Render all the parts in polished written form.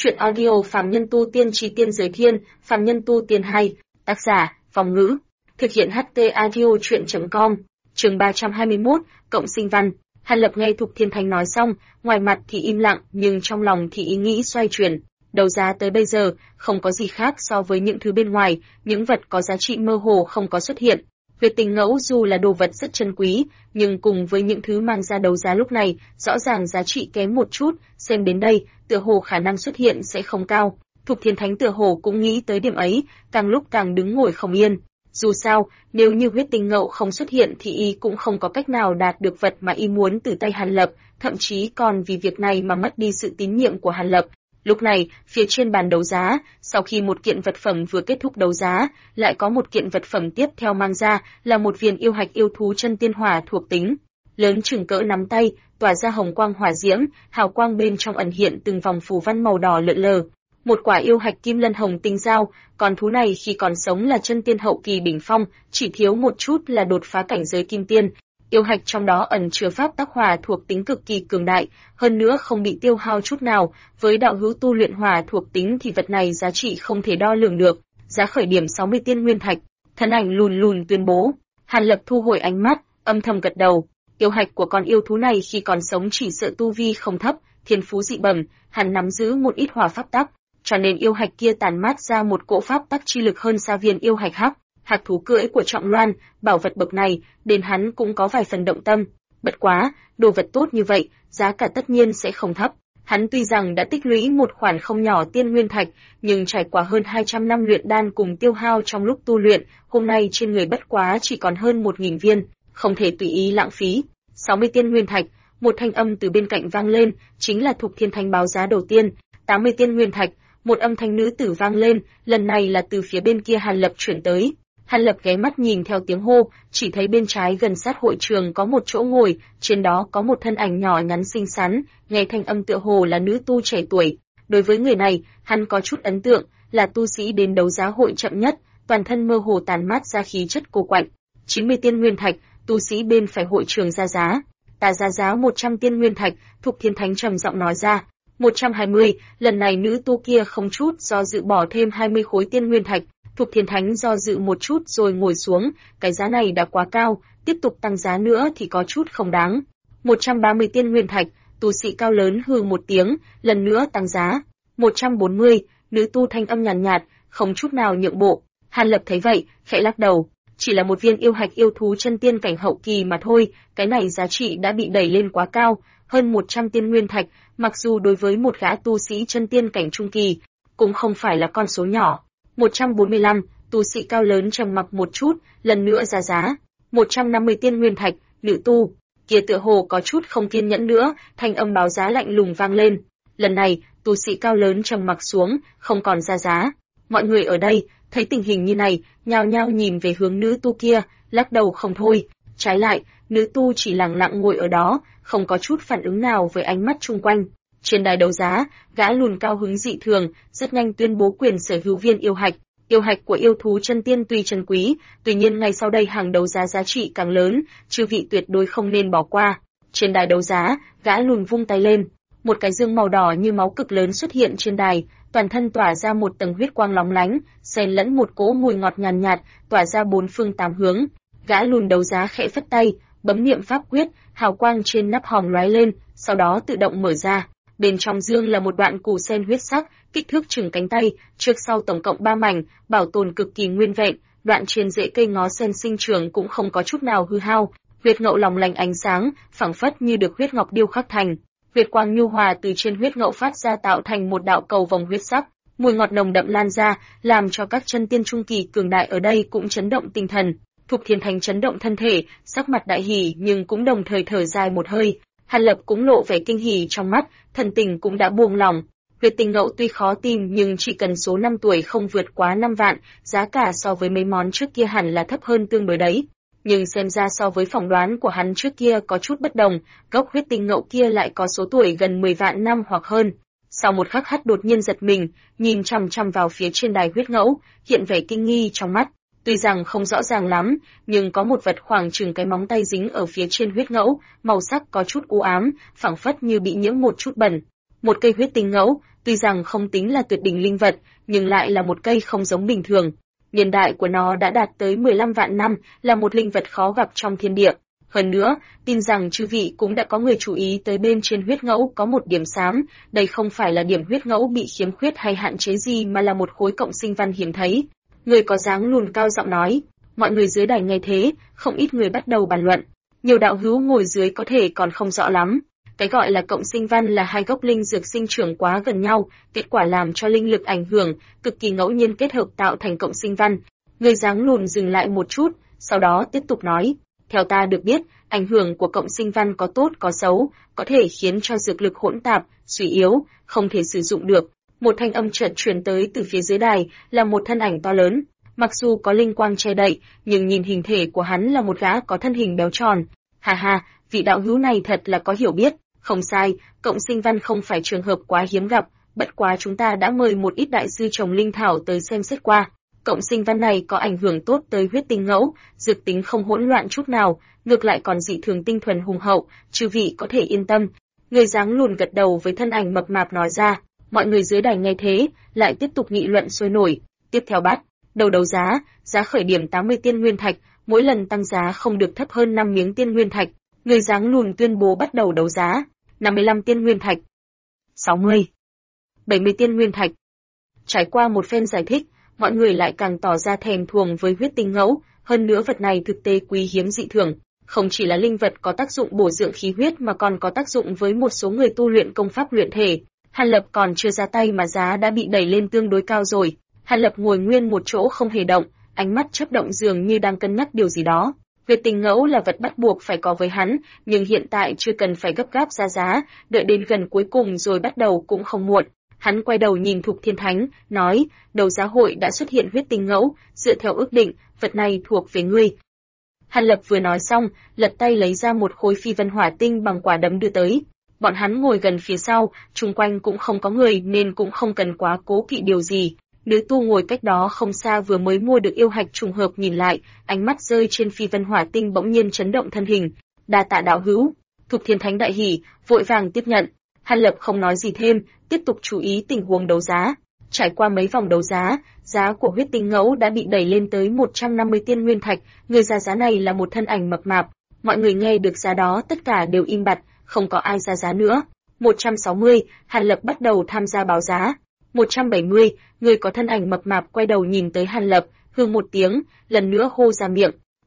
Chuyện audio Phàm Nhân Tu Tiên Chí Tiên Giới Thiên, Phàm Nhân Tu Tiên hay, tác giả, Phong Ngữ. Thực hiện HT Audio Chuyện.com, chương 321, Cộng sinh văn. Hàn Lập nghe Thục Thiên Thánh nói xong, ngoài mặt thì im lặng nhưng trong lòng thì ý nghĩ xoay chuyển. Đấu giá tới bây giờ, không có gì khác so với những thứ bên ngoài, những vật có giá trị mơ hồ không có xuất hiện. Huyết tinh ngẫu dù là đồ vật rất chân quý, nhưng cùng với những thứ mang ra đấu giá lúc này, rõ ràng giá trị kém một chút, xem đến đây, tựa hồ khả năng xuất hiện sẽ không cao. Thục Thiên Thánh tựa hồ cũng nghĩ tới điểm ấy, càng lúc càng đứng ngồi không yên. Dù sao, nếu như huyết tinh ngẫu không xuất hiện thì y cũng không có cách nào đạt được vật mà y muốn từ tay Hàn Lập, thậm chí còn vì việc này mà mất đi sự tín nhiệm của Hàn Lập. Lúc này, phía trên bàn đấu giá, sau khi một kiện vật phẩm vừa kết thúc đấu giá, lại có một kiện vật phẩm tiếp theo mang ra là một viên yêu hạch yêu thú chân tiên hỏa thuộc tính. Lớn chừng cỡ nắm tay, tỏa ra hồng quang hỏa diễm, hào quang bên trong ẩn hiện từng vòng phù văn màu đỏ lượn lờ. Một quả yêu hạch kim lân hồng tinh dao, con thú này khi còn sống là chân tiên hậu kỳ đỉnh phong, chỉ thiếu một chút là đột phá cảnh giới kim tiên. Yêu hạch trong đó ẩn chứa pháp tắc hỏa thuộc tính cực kỳ cường đại, hơn nữa không bị tiêu hao chút nào, với đạo hữu tu luyện hỏa thuộc tính thì vật này giá trị không thể đo lường được, giá khởi điểm 60 tiên nguyên thạch. Thân ảnh lùn lùn tuyên bố. Hàn Lập thu hồi ánh mắt, âm thầm gật đầu. Yêu hạch của con yêu thú này khi còn sống chỉ sợ tu vi không thấp, thiên phú dị bẩm, hắn nắm giữ một ít hỏa pháp tắc, cho nên yêu hạch kia tản mát ra một cỗ pháp tắc chi lực hơn xa viên yêu hạch hắc. Hạc thú cưỡi của Trọng Loan, bảo vật bậc này, đến hắn cũng có vài phần động tâm. Bất quá, đồ vật tốt như vậy, giá cả tất nhiên sẽ không thấp. Hắn tuy rằng đã tích lũy một khoản không nhỏ tiên nguyên thạch, nhưng trải qua hơn 200 năm luyện đan cùng tiêu hao trong lúc tu luyện, hôm nay trên người bất quá chỉ còn hơn 1000 viên, không thể tùy ý lãng phí. 60 tiên nguyên thạch, một thanh âm từ bên cạnh vang lên, chính là Thục Thiên Thánh báo giá đầu tiên. 80 tiên nguyên thạch, một âm thanh nữ tử vang lên, lần này là từ phía bên kia Hàn Lập chuyển tới. Hàn Lập ghé mắt nhìn theo tiếng hô, chỉ thấy bên trái gần sát hội trường có một chỗ ngồi, trên đó có một thân ảnh nhỏ nhắn xinh xắn, nghe thanh âm tựa hồ là nữ tu trẻ tuổi. Đối với người này, hắn có chút ấn tượng, là tu sĩ đến đấu giá hội chậm nhất, toàn thân mơ hồ tản mát ra khí chất cô quạnh. 90 tiên nguyên thạch, tu sĩ bên phải hội trường ra giá. Ta ra giá 100 tiên nguyên thạch, Thục Thiên Thánh trầm giọng nói ra. 120, lần này nữ tu kia không chút do dự bỏ thêm 20 khối tiên nguyên thạch. Thục Thiên Thánh do dự một chút rồi ngồi xuống, cái giá này đã quá cao, tiếp tục tăng giá nữa thì có chút không đáng. 130 tiên nguyên thạch, tu sĩ cao lớn hừ một tiếng, lần nữa tăng giá. 140, nữ tu thanh âm nhàn nhạt, không chút nào nhượng bộ. Hàn Lập thấy vậy, khẽ lắc đầu, chỉ là một viên yêu hạch yêu thú chân tiên cảnh hậu kỳ mà thôi, cái này giá trị đã bị đẩy lên quá cao, hơn 100 tiên nguyên thạch, mặc dù đối với một gã tu sĩ chân tiên cảnh trung kỳ, cũng không phải là con số nhỏ. 145, tu sĩ cao lớn trầm mặc một chút, lần nữa ra giá. 150 tiên nguyên thạch, nữ tu kia tựa hồ có chút không kiên nhẫn nữa, thanh âm báo giá lạnh lùng vang lên. Lần này, tu sĩ cao lớn trầm mặc xuống, không còn ra giá. Mọi người ở đây thấy tình hình như này, nhao nhao nhìn về hướng nữ tu kia, lắc đầu không thôi. Trái lại, nữ tu chỉ lặng lặng ngồi ở đó, không có chút phản ứng nào với ánh mắt chung quanh. Trên đài đấu giá, gã lùn cao hứng dị thường, rất nhanh tuyên bố quyền sở hữu viên yêu hạch. Yêu hạch của yêu thú chân tiên tuy chân quý, tuy nhiên ngay sau đây hàng đấu giá giá trị càng lớn, chư vị tuyệt đối không nên bỏ qua. Trên đài đấu giá, gã lùn vung tay lên, một cái dương màu đỏ như máu cực lớn xuất hiện trên đài, toàn thân tỏa ra một tầng huyết quang lóng lánh, xen lẫn một cỗ mùi ngọt nhàn nhạt, tỏa ra bốn phương tám hướng. Gã lùn đấu giá khẽ phất tay, bấm niệm pháp quyết, hào quang trên nắp hòm lóe lên, sau đó tự động mở ra. Bên trong dương là một đoạn củ sen huyết sắc, kích thước chừng cánh tay, trước sau tổng cộng 3 mảnh, bảo tồn cực kỳ nguyên vẹn, đoạn trên rễ cây ngó sen sinh trưởng cũng không có chút nào hư hao, huyết ngậu lòng lành ánh sáng, phảng phất như được huyết ngọc điêu khắc thành. Huyết quang nhu hòa từ trên huyết ngậu phát ra tạo thành một đạo cầu vòng huyết sắc, mùi ngọt nồng đậm lan ra, làm cho các chân tiên trung kỳ cường đại ở đây cũng chấn động tinh thần. Thục Thiên Thánh chấn động thân thể, sắc mặt đại hỉ nhưng cũng đồng thời thở dài một hơi. Hàn Lập cũng lộ vẻ kinh hỉ trong mắt, thần tình cũng đã buông lòng. Huyết tinh ngẫu tuy khó tìm nhưng chỉ cần số năm tuổi không vượt quá 5 vạn, giá cả so với mấy món trước kia hẳn là thấp hơn tương đối đấy. Nhưng xem ra so với phỏng đoán của hắn trước kia có chút bất đồng, gốc huyết tinh ngẫu kia lại có số tuổi gần 10 vạn năm hoặc hơn. Sau một khắc hắn đột nhiên giật mình, nhìn chằm chằm vào phía trên đài huyết ngẫu, hiện vẻ kinh nghi trong mắt. Tuy rằng không rõ ràng lắm, nhưng có một vật khoảng chừng cái móng tay dính ở phía trên huyết ngẫu, màu sắc có chút u ám, phảng phất như bị nhiễm một chút bẩn. Một cây huyết tinh ngẫu, tuy rằng không tính là tuyệt đỉnh linh vật, nhưng lại là một cây không giống bình thường. Niên đại của nó đã đạt tới 15 vạn năm, là một linh vật khó gặp trong thiên địa. Hơn nữa, tin rằng chư vị cũng đã có người chú ý tới bên trên huyết ngẫu có một điểm xám, đây không phải là điểm huyết ngẫu bị khiếm khuyết hay hạn chế gì mà là một khối cộng sinh văn hiếm thấy. Người có dáng lùn cao giọng nói, mọi người dưới đài nghe thế, không ít người bắt đầu bàn luận. Nhiều đạo hữu ngồi dưới có thể còn không rõ lắm. Cái gọi là cộng sinh văn là hai gốc linh dược sinh trưởng quá gần nhau, kết quả làm cho linh lực ảnh hưởng, cực kỳ ngẫu nhiên kết hợp tạo thành cộng sinh văn. Người dáng lùn dừng lại một chút, sau đó tiếp tục nói. Theo ta được biết, ảnh hưởng của cộng sinh văn có tốt có xấu, có thể khiến cho dược lực hỗn tạp, suy yếu, không thể sử dụng được. Một thanh âm chợt truyền tới từ phía dưới đài, là một thân ảnh to lớn. Mặc dù có linh quang che đậy, nhưng nhìn hình thể của hắn là một gã có thân hình béo tròn. Hà hà, vị đạo hữu này thật là có hiểu biết. Không sai, cộng sinh văn không phải trường hợp quá hiếm gặp, bất quá chúng ta đã mời một ít đại sư trồng linh thảo tới xem xét qua. Cộng sinh văn này có ảnh hưởng tốt tới huyết tinh ngẫu, dược tính không hỗn loạn chút nào, ngược lại còn dị thường tinh thuần hùng hậu, chư vị có thể yên tâm. Người dáng lùn gật đầu với thân ảnh mập mạp nói ra, mọi người dưới đài nghe thế, lại tiếp tục nghị luận sôi nổi. Tiếp theo bắt đầu đấu giá, giá khởi điểm 80 tiên nguyên thạch, mỗi lần tăng giá không được thấp hơn 5 miếng tiên nguyên thạch. Người dáng lùn tuyên bố bắt đầu đấu giá. 55 tiên nguyên thạch, 60, 70 tiên nguyên thạch. Trải qua một phen giải thích, mọi người lại càng tỏ ra thèm thuồng với huyết tinh ngẫu, hơn nữa vật này thực tế quý hiếm dị thường, không chỉ là linh vật có tác dụng bổ dưỡng khí huyết mà còn có tác dụng với một số người tu luyện công pháp luyện thể. Hàn Lập còn chưa ra tay mà giá đã bị đẩy lên tương đối cao rồi. Hàn Lập ngồi nguyên một chỗ không hề động, ánh mắt chớp động dường như đang cân nhắc điều gì đó. Huyết tinh ngẫu là vật bắt buộc phải có với hắn, nhưng hiện tại chưa cần phải gấp gáp ra giá, đợi đến gần cuối cùng rồi bắt đầu cũng không muộn. Hắn quay đầu nhìn Thục Thiên Thánh, nói, đấu giá hội đã xuất hiện huyết tinh ngẫu, dựa theo ước định, vật này thuộc về ngươi. Hàn Lập vừa nói xong, lật tay lấy ra một khối phi vân hỏa tinh bằng quả đấm đưa tới. Bọn hắn ngồi gần phía sau, chung quanh cũng không có người nên cũng không cần quá cố kỵ điều gì. Nữ tu ngồi cách đó không xa vừa mới mua được yêu hạch trùng hợp nhìn lại, ánh mắt rơi trên phi vân hỏa tinh bỗng nhiên chấn động thân hình. Đa tạ đạo hữu. Thục Thiên Thánh đại hỉ, vội vàng tiếp nhận. Hàn Lập không nói gì thêm, tiếp tục chú ý tình huống đấu giá. Trải qua mấy vòng đấu giá, giá của huyết tinh ngẫu đã bị đẩy lên tới 150 tiên nguyên thạch, người ra giá này là một thân ảnh mập mạp. Mọi người nghe được giá đó tất cả đều im bặt, không có ai ra giá nữa. 160, Hàn Lập bắt đầu tham gia báo giá. 170, người có thân ảnh mập mạp quay đầu nhìn tới Hàn Lập, hừ một tiếng, lần nữa hô ra miệng.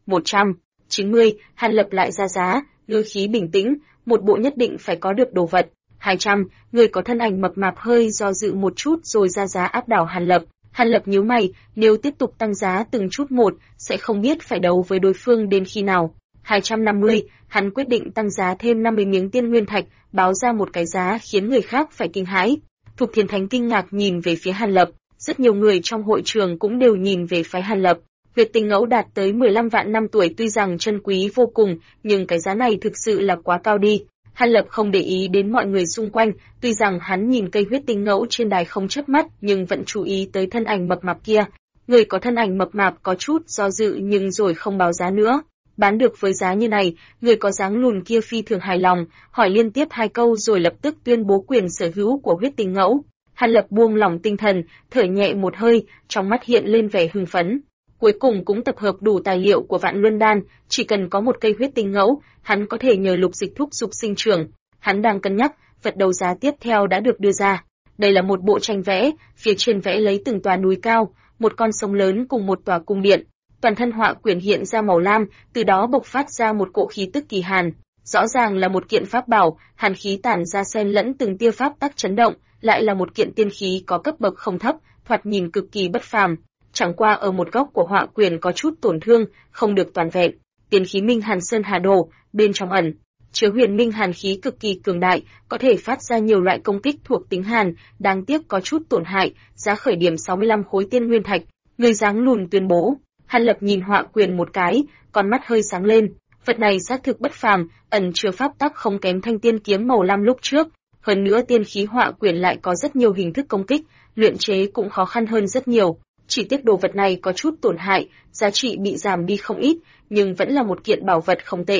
190, Hàn Lập lại ra giá, ngữ khí bình tĩnh, một bộ nhất định phải có được đồ vật. 200, người có thân ảnh mập mạp hơi do dự một chút rồi ra giá áp đảo Hàn Lập. Hàn Lập nhíu mày, nếu tiếp tục tăng giá từng chút một, sẽ không biết phải đấu với đối phương đến khi nào. 250, hắn quyết định tăng giá thêm 50 miếng tiên nguyên thạch, báo ra một cái giá khiến người khác phải kinh hãi. Thục Thiên Thánh kinh ngạc nhìn về phía Hàn Lập, rất nhiều người trong hội trường cũng đều nhìn về phái Hàn Lập. Huyết tinh ngẫu đạt tới 15 vạn năm tuổi tuy rằng chân quý vô cùng, nhưng cái giá này thực sự là quá cao đi. Hàn Lập không để ý đến mọi người xung quanh, tuy rằng hắn nhìn cây huyết tinh ngẫu trên đài không chớp mắt, nhưng vẫn chú ý tới thân ảnh mập mạp kia. Người có thân ảnh mập mạp có chút do dự nhưng rồi không báo giá nữa. Bán được với giá như này, người có dáng lùn kia phi thường hài lòng, hỏi liên tiếp 2 câu rồi lập tức tuyên bố quyền sở hữu của huyết tinh ngẫu. Hàn Lập buông lỏng tinh thần, thở nhẹ một hơi, trong mắt hiện lên vẻ hưng phấn. Cuối cùng cũng tập hợp đủ tài liệu của Vạn Luân Đan, chỉ cần có một cây huyết tinh ngẫu, hắn có thể nhờ lục dịch thúc dục sinh trưởng. Hắn đang cân nhắc, vật đấu giá tiếp theo đã được đưa ra. Đây là một bộ tranh vẽ, phía trên vẽ lấy từng tòa núi cao, một con sông lớn cùng một tòa cung điện. Toàn thân họa quyển hiện ra màu lam, từ đó bộc phát ra một cỗ khí tức kỳ hàn. Rõ ràng là một kiện pháp bảo, hàn khí tản ra xen lẫn từng tia pháp tắc chấn động, lại là một kiện tiên khí có cấp bậc không thấp, thoạt nhìn cực kỳ bất phàm. Chẳng qua ở một góc của họa quyển có chút tổn thương, không được toàn vẹn. Tiên khí Minh Hàn Sơn Hà Đồ, bên trong ẩn chứa huyền minh hàn khí cực kỳ cường đại, có thể phát ra nhiều loại công kích thuộc tính hàn, đáng tiếc có chút tổn hại, giá khởi điểm 65 khối tiên nguyên thạch. Người dáng lùn tuyên bố. Hàn Lập nhìn họa quyển một cái, con mắt hơi sáng lên. Vật này xác thực bất phàm, ẩn chứa pháp tắc không kém thanh tiên kiếm màu lam lúc trước. Hơn nữa tiên khí họa quyển lại có rất nhiều hình thức công kích, luyện chế cũng khó khăn hơn rất nhiều. Chỉ tiếc đồ vật này có chút tổn hại, giá trị bị giảm đi không ít, nhưng vẫn là một kiện bảo vật không tệ.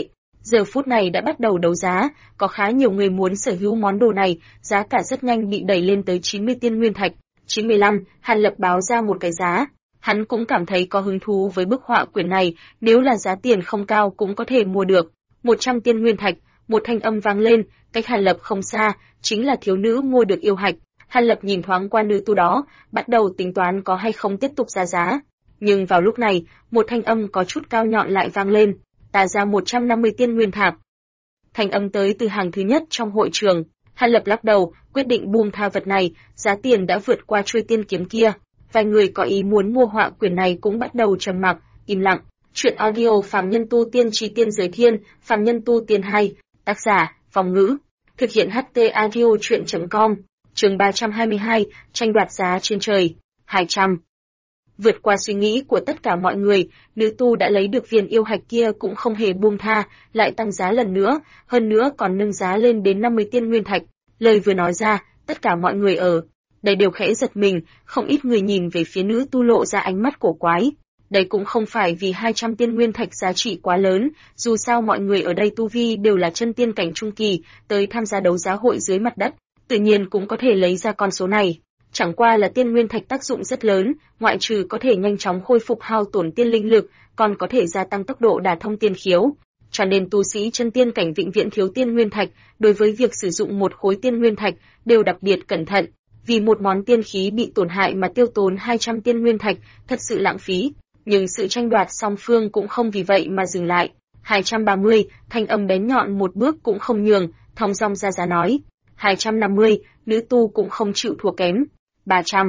Giờ phút này đã bắt đầu đấu giá, có khá nhiều người muốn sở hữu món đồ này, giá cả rất nhanh bị đẩy lên tới 90 tiên nguyên thạch. 95, Hàn Lập báo ra một cái giá. Hắn cũng cảm thấy có hứng thú với bức họa quyển này, nếu là giá tiền không cao cũng có thể mua được. 100 tiên nguyên thạch, một thanh âm vang lên, cách Hàn Lập không xa, chính là thiếu nữ mua được yêu hạch. Hàn Lập nhìn thoáng qua nữ tu đó, bắt đầu tính toán có hay không tiếp tục ra giá. Nhưng vào lúc này, một thanh âm có chút cao nhọn lại vang lên, ta ra 150 tiên nguyên thạch. Thanh âm tới từ hàng thứ nhất trong hội trường. Hàn Lập lắc đầu, quyết định buông tha vật này, giá tiền đã vượt qua chuôi tiên kiếm kia. Vài người có ý muốn mua họa quyển này cũng bắt đầu trầm mặc, im lặng. Chuyện audio Phàm Nhân Tu Tiên Chí Tiên Giới Thiên, Phàm Nhân Tu Tiên hay, tác giả, Phong Ngữ. Thực hiện HT Audio Chuyện.com, chương 322, tranh đoạt giá trên trời, 200. Vượt qua suy nghĩ của tất cả mọi người, nữ tu đã lấy được viên yêu hạch kia cũng không hề buông tha, lại tăng giá lần nữa, hơn nữa còn nâng giá lên đến 50 tiên nguyên thạch. Lời vừa nói ra, tất cả mọi người ở đây đều khẽ giật mình, không ít người nhìn về phía nữ tu lộ ra ánh mắt cổ quái. Đây cũng không phải vì 200 tiên nguyên thạch giá trị quá lớn, dù sao mọi người ở đây tu vi đều là chân tiên cảnh trung kỳ, tới tham gia đấu giá hội dưới mặt đất, tự nhiên cũng có thể lấy ra con số này. Chẳng qua là tiên nguyên thạch tác dụng rất lớn, ngoại trừ có thể nhanh chóng khôi phục hao tổn tiên linh lực, còn có thể gia tăng tốc độ đả thông tiên khiếu. Cho nên tu sĩ chân tiên cảnh vĩnh viễn thiếu tiên nguyên thạch, đối với việc sử dụng một khối tiên nguyên thạch đều đặc biệt cẩn thận, vì một món tiên khí bị tổn hại mà tiêu tốn 200 tiên nguyên thạch, thật sự lãng phí. Nhưng sự tranh đoạt song phương cũng không vì vậy mà dừng lại. 230, thanh âm bén nhọn một bước cũng không nhường, thong dong ra giá nói. 250, nữ tu cũng không chịu thua kém. 300.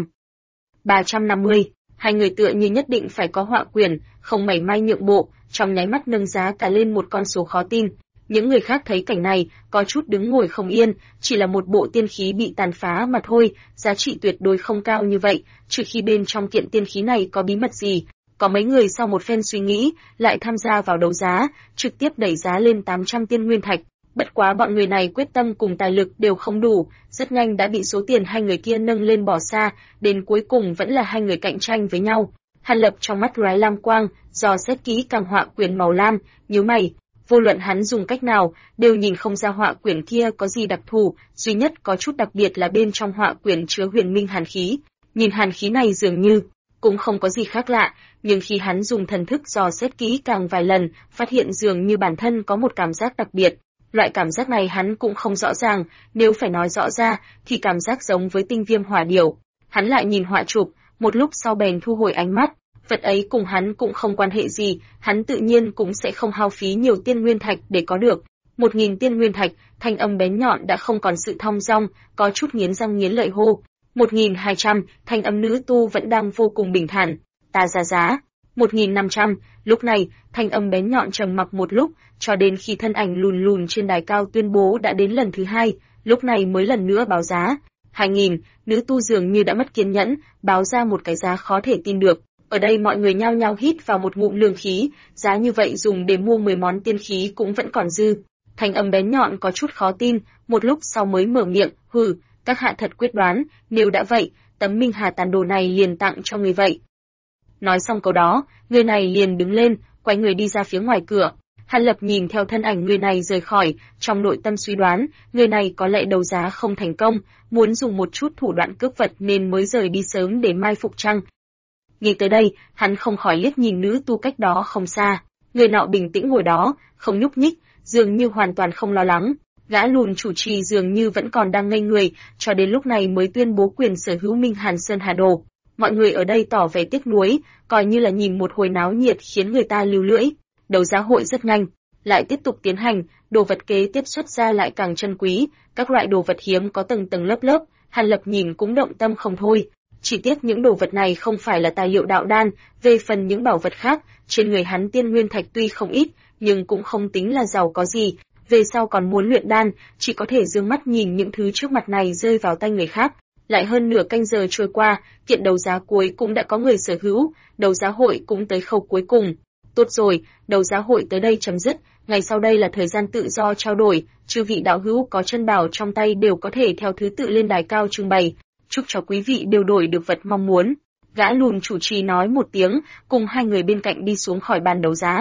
350, hai người tựa như nhất định phải có họa quyển, không mảy may nhượng bộ, trong nháy mắt nâng giá cả lên một con số khó tin. Những người khác thấy cảnh này, có chút đứng ngồi không yên, chỉ là một bộ tiên khí bị tàn phá mà thôi, giá trị tuyệt đối không cao như vậy, trừ khi bên trong kiện tiên khí này có bí mật gì. Có mấy người sau một phen suy nghĩ, lại tham gia vào đấu giá, trực tiếp đẩy giá lên 800 tiên nguyên thạch. Bất quá bọn người này quyết tâm cùng tài lực đều không đủ, rất nhanh đã bị số tiền hai người kia nâng lên bỏ xa, đến cuối cùng vẫn là hai người cạnh tranh với nhau. Hàn Lập trong mắt lóe lam quang, dò xét kỹ càng họa quyển màu lam, nhíu mày. Vô luận hắn dùng cách nào, đều nhìn không ra họa quyển kia có gì đặc thù, duy nhất có chút đặc biệt là bên trong họa quyển chứa huyền minh hàn khí. Nhìn hàn khí này dường như cũng không có gì khác lạ, nhưng khi hắn dùng thần thức dò xét kỹ càng vài lần, phát hiện dường như bản thân có một cảm giác đặc biệt. Loại cảm giác này hắn cũng không rõ ràng, nếu phải nói rõ ra, thì cảm giác giống với tinh viêm hỏa điểu. Hắn lại nhìn họa chụp, một lúc sau bèn thu hồi ánh mắt, vật ấy cùng hắn cũng không quan hệ gì, hắn tự nhiên cũng sẽ không hao phí nhiều tiên nguyên thạch để có được. 1000 tiên nguyên thạch, thanh âm bén nhọn đã không còn sự thong dong, có chút nghiến răng nghiến lợi hô. 1200, thanh âm nữ tu vẫn đang vô cùng bình thản. Ta ra giá. 1500, lúc này, thanh âm bén nhọn trầm mặc một lúc, cho đến khi thân ảnh lùn lùn trên đài cao tuyên bố đã đến lần thứ hai, lúc này mới lần nữa báo giá. 2000, nữ tu dường như đã mất kiên nhẫn, báo ra một cái giá khó thể tin được. Ở đây mọi người nhao nhao hít vào một ngụm lương khí, giá như vậy dùng để mua 10 món tiên khí cũng vẫn còn dư. Thanh âm bén nhọn có chút khó tin, một lúc sau mới mở miệng, hừ, các hạ thật quyết đoán, nếu đã vậy, tấm minh hà tàn đồ này liền tặng cho người vậy. Nói xong câu đó, người này liền đứng lên, quay người đi ra phía ngoài cửa. Hàn Lập nhìn theo thân ảnh người này rời khỏi, trong nội tâm suy đoán, người này có lẽ đấu giá không thành công, muốn dùng một chút thủ đoạn cướp vật nên mới rời đi sớm để mai phục chăng. Nghĩ tới đây, hắn không khỏi liếc nhìn nữ tu cách đó không xa. Người nọ bình tĩnh ngồi đó, không nhúc nhích, dường như hoàn toàn không lo lắng. Gã lùn chủ trì dường như vẫn còn đang ngây người, cho đến lúc này mới tuyên bố quyền sở hữu Minh Hàn Sơn Hà Đồ. Mọi người ở đây tỏ vẻ tiếc nuối, coi như là nhìn một hồi náo nhiệt khiến người ta lưu lưỡi. Đấu giá hội rất nhanh, lại tiếp tục tiến hành, đồ vật kế tiếp xuất ra lại càng chân quý, các loại đồ vật hiếm có tầng tầng lớp lớp, Hàn Lập nhìn cũng động tâm không thôi. Chỉ tiếc những đồ vật này không phải là tài liệu đạo đan, về phần những bảo vật khác, trên người hắn tiên nguyên thạch tuy không ít, nhưng cũng không tính là giàu có gì, về sau còn muốn luyện đan, chỉ có thể dương mắt nhìn những thứ trước mặt này rơi vào tay người khác. Lại hơn nửa canh giờ trôi qua, kiện đấu giá cuối cũng đã có người sở hữu, đấu giá hội cũng tới khâu cuối cùng. Tốt rồi, đấu giá hội tới đây chấm dứt, ngày sau đây là thời gian tự do trao đổi, chư vị đạo hữu có chân bảo trong tay đều có thể theo thứ tự lên đài cao trưng bày. Chúc cho quý vị đều đổi được vật mong muốn. Gã lùn chủ trì nói một tiếng, cùng hai người bên cạnh đi xuống khỏi bàn đấu giá.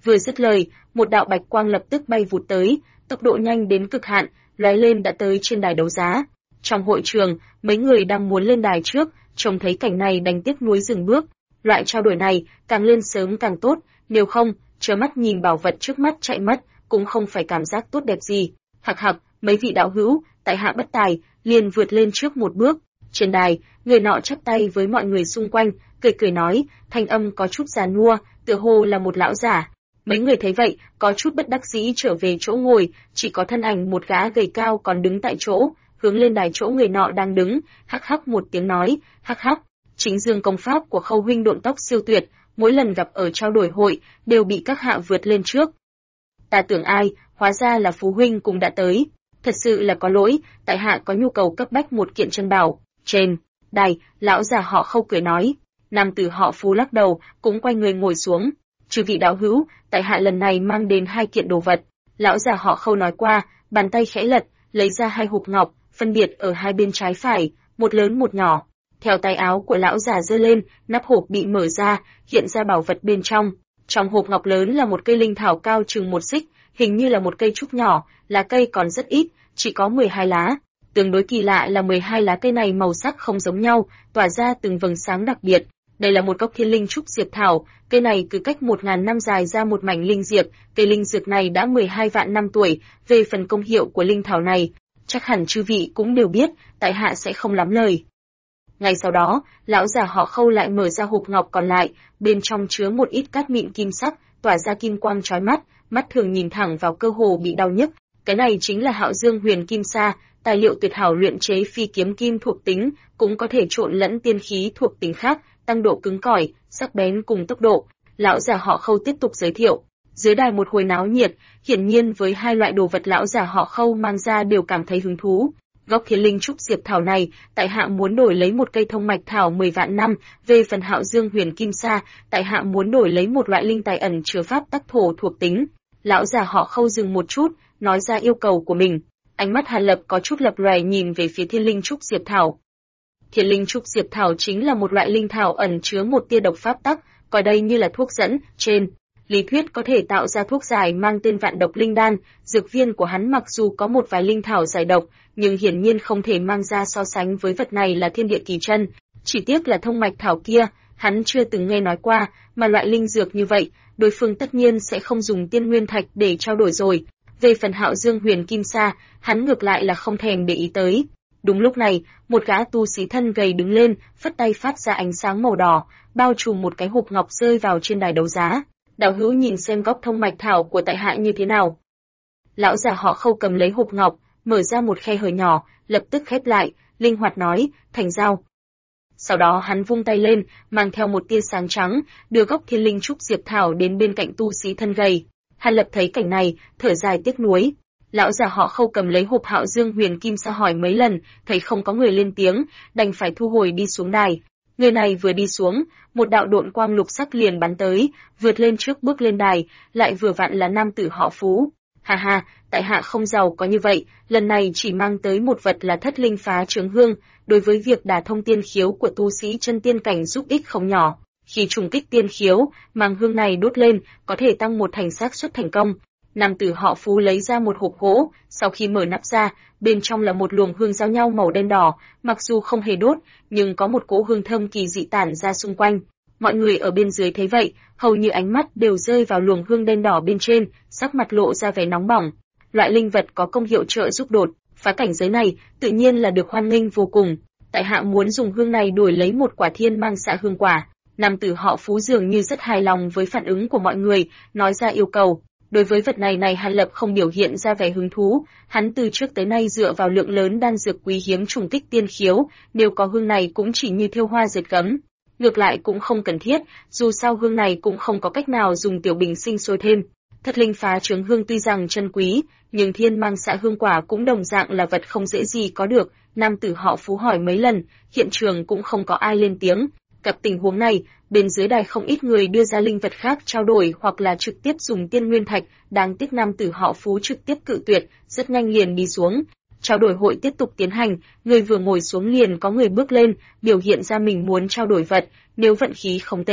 Vừa dứt lời, một đạo bạch quang lập tức bay vụt tới, tốc độ nhanh đến cực hạn, lóe lên đã tới trên đài đấu giá. Trong hội trường, mấy người đang muốn lên đài trước, trông thấy cảnh này đành tiếc nuối dừng bước. Loại trao đổi này, càng lên sớm càng tốt, nếu không, trơ mắt nhìn bảo vật trước mắt chạy mất, cũng không phải cảm giác tốt đẹp gì. Hặc hặc, mấy vị đạo hữu, tại hạ bất tài, liền vượt lên trước một bước. Trên đài, người nọ chắp tay với mọi người xung quanh, cười cười nói, thanh âm có chút già nua, tựa hồ là một lão giả. Mấy người thấy vậy, có chút bất đắc dĩ trở về chỗ ngồi, chỉ có thân ảnh một gã gầy cao còn đứng tại chỗ, hướng lên đài chỗ người nọ đang đứng, hắc hắc một tiếng nói, hắc hắc, chính dương công pháp của Khâu huynh độn tốc siêu tuyệt, mỗi lần gặp ở trao đổi hội, đều bị các hạ vượt lên trước. Ta tưởng ai, hóa ra là Phú huynh cũng đã tới. Thật sự là có lỗi, tại hạ có nhu cầu cấp bách một kiện chân bảo. Trên đài, lão già họ Khâu cười nói, nam tử họ Phú lắc đầu, cũng quay người ngồi xuống. Chư vị đạo hữu, tại hạ lần này mang đến 2 kiện đồ vật. Lão già họ Khâu nói qua, bàn tay khẽ lật, lấy ra 2 hộp ngọc, phân biệt ở hai bên trái phải, một lớn một nhỏ. Theo tay áo của lão già giơ lên, nắp hộp bị mở ra, hiện ra bảo vật bên trong. Trong hộp ngọc lớn là một cây linh thảo cao chừng 1 xích, hình như là một cây trúc nhỏ, lá cây còn rất ít, chỉ có 12 lá. Tương đối kỳ lạ là 12 lá cây này màu sắc không giống nhau, tỏa ra từng vầng sáng đặc biệt. Đây là một gốc thiên linh trúc diệp thảo, cây này cứ cách 1000 năm dài ra một mảnh linh diệp, cây linh dược này đã 12 vạn năm tuổi. Về phần công hiệu của linh thảo này, chắc hẳn chư vị cũng đều biết, tại hạ sẽ không lắm lời. Ngay sau đó, lão già họ Khâu lại mở ra hộp ngọc còn lại, bên trong chứa một ít cát mịn kim sắc, tỏa ra kim quang chói mắt, mắt thường nhìn thẳng vào cơ hồ bị đau nhức. Cái này chính là Hạo Dương Huyền Kim Sa, tài liệu tuyệt hảo luyện chế phi kiếm kim thuộc tính, cũng có thể trộn lẫn tiên khí thuộc tính khác, tăng độ cứng cỏi, sắc bén cùng tốc độ. Lão già họ Khâu tiếp tục giới thiệu. Dưới đài một hồi náo nhiệt, hiển nhiên với 2 loại đồ vật lão già họ Khâu mang ra đều cảm thấy hứng thú. Gốc thiên linh trúc diệp thảo này, tại hạ muốn đổi lấy một cây thông mạch thảo 10 vạn năm, về phần Hạo Dương Huyền Kim Sa, tại hạ muốn đổi lấy một loại linh tài ẩn chứa pháp tắc thổ thuộc tính. Lão già họ Khâu dừng một chút, nói ra yêu cầu của mình. Ánh mắt Hàn Lập có chút lập lòe nhìn về phía thiên linh trúc diệp thảo. Thiên linh trúc diệp thảo chính là một loại linh thảo ẩn chứa một tia độc pháp tắc, coi đây như là thuốc dẫn. Trên lý thuyết có thể tạo ra thuốc giải mang tên Vạn Độc Linh Đan. Dược viên của hắn mặc dù có một vài linh thảo giải độc, nhưng hiển nhiên không thể mang ra so sánh với vật này là thiên địa kỳ chân. Chỉ tiếc là thông mạch thảo kia, hắn chưa từng nghe nói qua, mà loại linh dược như vậy, đối phương tất nhiên sẽ không dùng tiên nguyên thạch để trao đổi rồi. Về phần Hạo Dương Huyền Kim Sa, hắn ngược lại là không thèm để ý tới. Đúng lúc này, một gã tu sĩ thân gầy đứng lên, phất tay phát ra ánh sáng màu đỏ, bao trùm một cái hộp ngọc rơi vào trên đài đấu giá. Đạo hữu nhìn xem gốc thông mạch thảo của tại hạ như thế nào. Lão già họ Khâu cầm lấy hộp ngọc, mở ra một khe hở nhỏ, lập tức khép lại, linh hoạt nói, thành giao. Sau đó hắn vung tay lên, mang theo một tia sáng trắng, đưa gốc thiên linh trúc diệp thảo đến bên cạnh tu sĩ thân gầy. Hàn Lập thấy cảnh này, thở dài tiếc nuối. Lão già họ Khâu cầm lấy hộp Hạo Dương Huyền Kim Sa hỏi mấy lần, thấy không có người lên tiếng, đành phải thu hồi đi xuống đài. Người này vừa đi xuống, một đạo độn quang lục sắc liền bắn tới, vượt lên trước bước lên đài, lại vừa vặn là nam tử họ Phú. Ha ha, tại hạ không giàu có như vậy, lần này chỉ mang tới một vật là thất linh phá trướng hương, đối với việc đả thông tiên khiếu của tu sĩ chân tiên cảnh giúp ích không nhỏ. Khi trùng kích tiên khiếu, mang hương này đốt lên, có thể tăng một thành xác suất thành công. Nam tử họ Phú lấy ra một hộp gỗ, sau khi mở nắp ra, bên trong là một luồng hương giao nhau màu đen đỏ, mặc dù không hề đốt, nhưng có một cỗ hương thơm kỳ dị tản ra xung quanh. Mọi người ở bên dưới thấy vậy, hầu như ánh mắt đều rơi vào luồng hương đen đỏ bên trên, sắc mặt lộ ra vẻ nóng bỏng. Loại linh vật có công hiệu trợ giúp đột phá cảnh giới này, tự nhiên là được hoan nghênh vô cùng. Tại hạ muốn dùng hương này đổi lấy một quả thiên mang xạ hương quả. Nam tử họ Phú dường như rất hài lòng với phản ứng của mọi người, nói ra yêu cầu. Đối với vật này Hàn Lập không biểu hiện ra vẻ hứng thú, hắn từ trước tới nay dựa vào lượng lớn đan dược quý hiếm trùng kích tiên khiếu, nếu có hương này cũng chỉ như thiêu hoa dệt gấm. Ngược lại cũng không cần thiết, dù sao hương này cũng không có cách nào dùng tiểu bình sinh sôi thêm. Thất linh phá trướng hương tuy rằng chân quý, nhưng thiên mang xạ hương quả cũng đồng dạng là vật không dễ gì có được. Nam tử họ Phú hỏi mấy lần, hiện trường cũng không có ai lên tiếng. Gặp tình huống này, bên dưới đài không ít người đưa ra linh vật khác trao đổi hoặc là trực tiếp dùng tiên nguyên thạch, đáng tiếc nam tử họ Phú trực tiếp cự tuyệt, rất nhanh liền đi xuống. Trao đổi hội tiếp tục tiến hành, người vừa ngồi xuống liền có người bước lên, biểu hiện ra mình muốn trao đổi vật, nếu vận khí không tệ,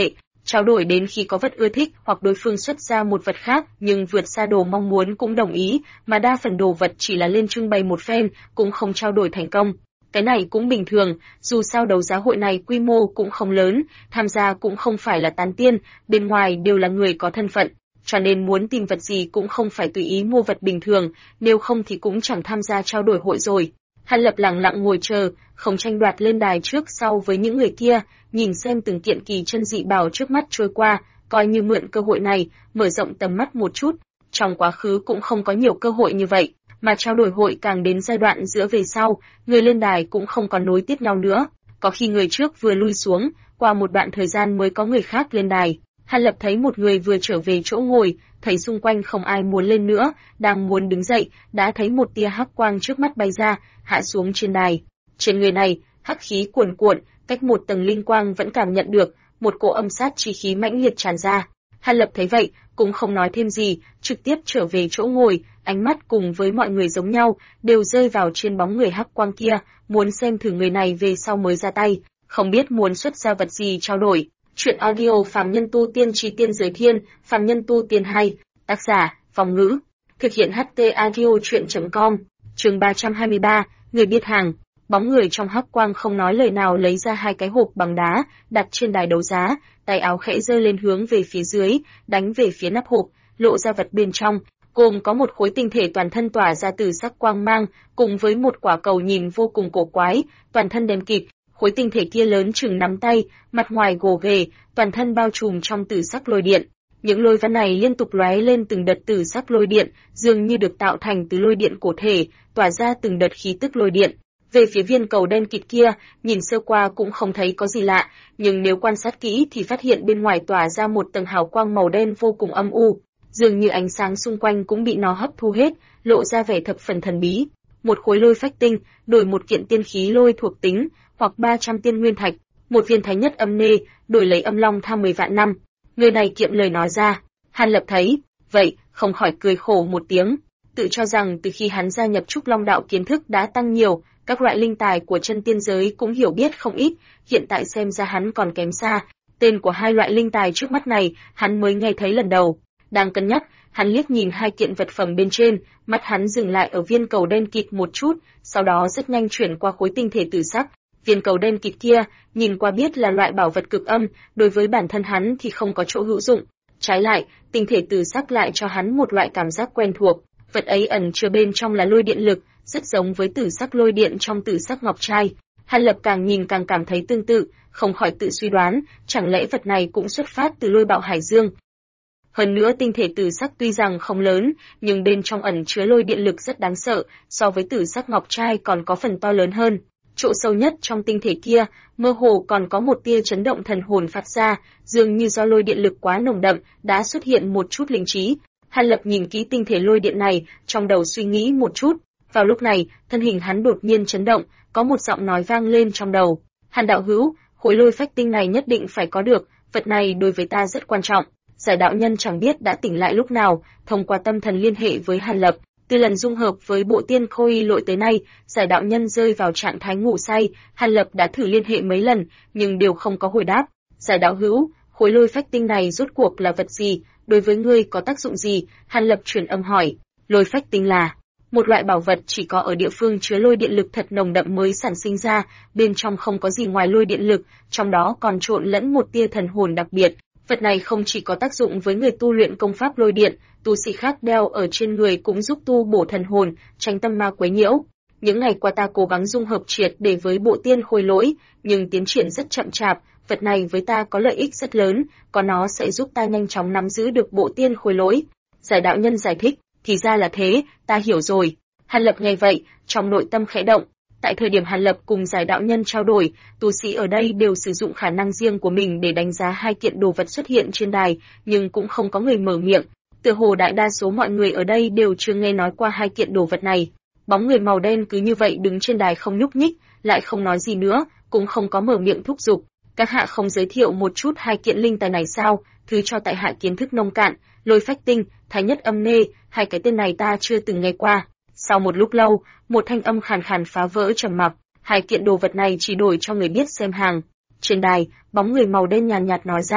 trao đổi đến khi có vật ưa thích hoặc đối phương xuất ra một vật khác nhưng vượt xa đồ mong muốn cũng đồng ý, mà đa phần đồ vật chỉ là lên trưng bày một phen, cũng không trao đổi thành công. Cái này cũng bình thường, dù sao đấu giá hội này quy mô cũng không lớn, tham gia cũng không phải là tán tiên, bên ngoài đều là người có thân phận, cho nên muốn tìm vật gì cũng không phải tùy ý mua vật bình thường, nếu không thì cũng chẳng tham gia trao đổi hội rồi. Hàn Lập lặng lặng ngồi chờ, không tranh đoạt lên đài trước sau với những người kia, nhìn xem từng kiện kỳ chân dị bảo trước mắt trôi qua, coi như mượn cơ hội này, mở rộng tầm mắt một chút. Trong quá khứ cũng không có nhiều cơ hội như vậy, mà trao đổi hội càng đến giai đoạn giữa về sau, người lên đài cũng không còn nối tiếp nhau nữa. Có khi người trước vừa lui xuống, qua một đoạn thời gian mới có người khác lên đài. Hàn Lập thấy một người vừa trở về chỗ ngồi, thấy xung quanh không ai muốn lên nữa, đang muốn đứng dậy, đã thấy một tia hắc quang trước mắt bay ra, hạ xuống trên đài. Trên người này, hắc khí cuồn cuộn, cách một tầng linh quang vẫn cảm nhận được, một cỗ âm sát chi khí mãnh liệt tràn ra. Hàn Lập thấy vậy, cũng không nói thêm gì, trực tiếp trở về chỗ ngồi, ánh mắt cùng với mọi người giống nhau, đều rơi vào trên bóng người hắc quang kia, muốn xem thử người này về sau mới ra tay, không biết muốn xuất ra vật gì trao đổi. Chuyện audio Phàm Nhân Tu Tiên Chi Tiên Giới Thiên, Phàm Nhân Tu Tiên 2, tác giả, Phong Ngữ, thực hiện HT audio chuyện.com, chương 323, người biết hàng. Bóng người trong hắc quang không nói lời nào lấy ra hai cái hộp bằng đá, đặt trên đài đấu giá, tay áo khẽ giơ lên hướng về phía dưới, đánh về phía nắp hộp, lộ ra vật bên trong, gồm có một khối tinh thể toàn thân tỏa ra từ sắc quang mang, cùng với một quả cầu nhìn vô cùng cổ quái, toàn thân đen kịt. Khối tinh thể kia lớn chừng nắm tay, mặt ngoài gồ ghề, toàn thân bao trùm trong tử sắc lôi điện. Những lôi văn này liên tục lóe lên từng đợt tử sắc lôi điện, dường như được tạo thành từ lôi điện cổ thể, tỏa ra từng đợt khí tức lôi điện. Về phía viên cầu đen kịt kia, nhìn sơ qua cũng không thấy có gì lạ, nhưng nếu quan sát kỹ thì phát hiện bên ngoài tỏa ra một tầng hào quang màu đen vô cùng âm u, dường như ánh sáng xung quanh cũng bị nó hấp thu hết, lộ ra vẻ thập phần thần bí. Một khối lôi phách tinh, đổi một kiện tiên khí lôi thuộc tính, hoặc 300 tiên nguyên thạch, một viên thái nhất âm nê, đổi lấy âm long tham 10 vạn năm. Người này kiệm lời nói ra. Hàn Lập thấy, vậy, không khỏi cười khổ một tiếng, tự cho rằng từ khi hắn gia nhập Trúc Long đạo kiến thức đã tăng nhiều, các loại linh tài của chân tiên giới cũng hiểu biết không ít, hiện tại xem ra hắn còn kém xa. Tên của hai loại linh tài trước mắt này, hắn mới nghe thấy lần đầu. Đang cân nhắc, hắn liếc nhìn hai kiện vật phẩm bên trên, mắt hắn dừng lại ở viên cầu đen kịt một chút, sau đó rất nhanh chuyển qua khối tinh thể tử sắc. Viên cầu đen kịt kia, nhìn qua biết là loại bảo vật cực âm, đối với bản thân hắn thì không có chỗ hữu dụng. Trái lại, tinh thể tử sắc lại cho hắn một loại cảm giác quen thuộc, vật ấy ẩn chứa bên trong là lôi điện lực, rất giống với tử sắc lôi điện trong tử sắc ngọc trai. Hàn Lập càng nhìn càng cảm thấy tương tự, không khỏi tự suy đoán, chẳng lẽ vật này cũng xuất phát từ lôi bạo hải dương. Hơn nữa tinh thể tử sắc tuy rằng không lớn, nhưng bên trong ẩn chứa lôi điện lực rất đáng sợ, so với tử sắc ngọc trai còn có phần to lớn hơn. Chỗ sâu nhất trong tinh thể kia, mơ hồ còn có một tia chấn động thần hồn phát ra, dường như do lôi điện lực quá nồng đậm, đã xuất hiện một chút linh trí. Hàn Lập nhìn kỹ tinh thể lôi điện này, trong đầu suy nghĩ một chút. Vào lúc này, thân hình hắn đột nhiên chấn động, có một giọng nói vang lên trong đầu. Hàn đạo hữu, khối lôi phách tinh này nhất định phải có được, vật này đối với ta rất quan trọng. Giải đạo nhân chẳng biết đã tỉnh lại lúc nào, thông qua tâm thần liên hệ với Hàn Lập. Từ lần dung hợp với bộ tiên khôi lội tới nay, giải đạo nhân rơi vào trạng thái ngủ say, Hàn Lập đã thử liên hệ mấy lần, nhưng đều không có hồi đáp. Giải đạo hữu, khối lôi phách tinh này rốt cuộc là vật gì, đối với ngươi có tác dụng gì? Hàn Lập truyền âm hỏi. Lôi phách tinh là một loại bảo vật chỉ có ở địa phương chứa lôi điện lực thật nồng đậm mới sản sinh ra, bên trong không có gì ngoài lôi điện lực, trong đó còn trộn lẫn một tia thần hồn đặc biệt. Vật này không chỉ có tác dụng với người tu luyện công pháp lôi điện, tu sĩ khác đeo ở trên người cũng giúp tu bổ thần hồn, tránh tâm ma quấy nhiễu. Những ngày qua ta cố gắng dung hợp triệt để với bộ tiên khôi lỗi, nhưng tiến triển rất chậm chạp, vật này với ta có lợi ích rất lớn, có nó sẽ giúp ta nhanh chóng nắm giữ được bộ tiên khôi lỗi. Giải đạo nhân giải thích, thì ra là thế, ta hiểu rồi. Hàn Lập nghe vậy, trong nội tâm khẽ động. Tại thời điểm Hàn Lập cùng giải đạo nhân trao đổi, tu sĩ ở đây đều sử dụng khả năng riêng của mình để đánh giá hai kiện đồ vật xuất hiện trên đài, nhưng cũng không có người mở miệng. Tựa hồ đại đa số mọi người ở đây đều chưa nghe nói qua hai kiện đồ vật này. Bóng người màu đen cứ như vậy đứng trên đài không nhúc nhích, lại không nói gì nữa, cũng không có mở miệng thúc giục. Các hạ không giới thiệu một chút hai kiện linh tài này sao? Thứ cho tại hạ kiến thức nông cạn, lôi phách tinh, thái nhất âm nê, hai cái tên này ta chưa từng nghe qua. Sau một lúc lâu, một thanh âm khàn khàn phá vỡ trầm mặc, hai kiện đồ vật này chỉ đổi cho người biết xem hàng. Trên đài, bóng người màu đen nhàn nhạt nói ra,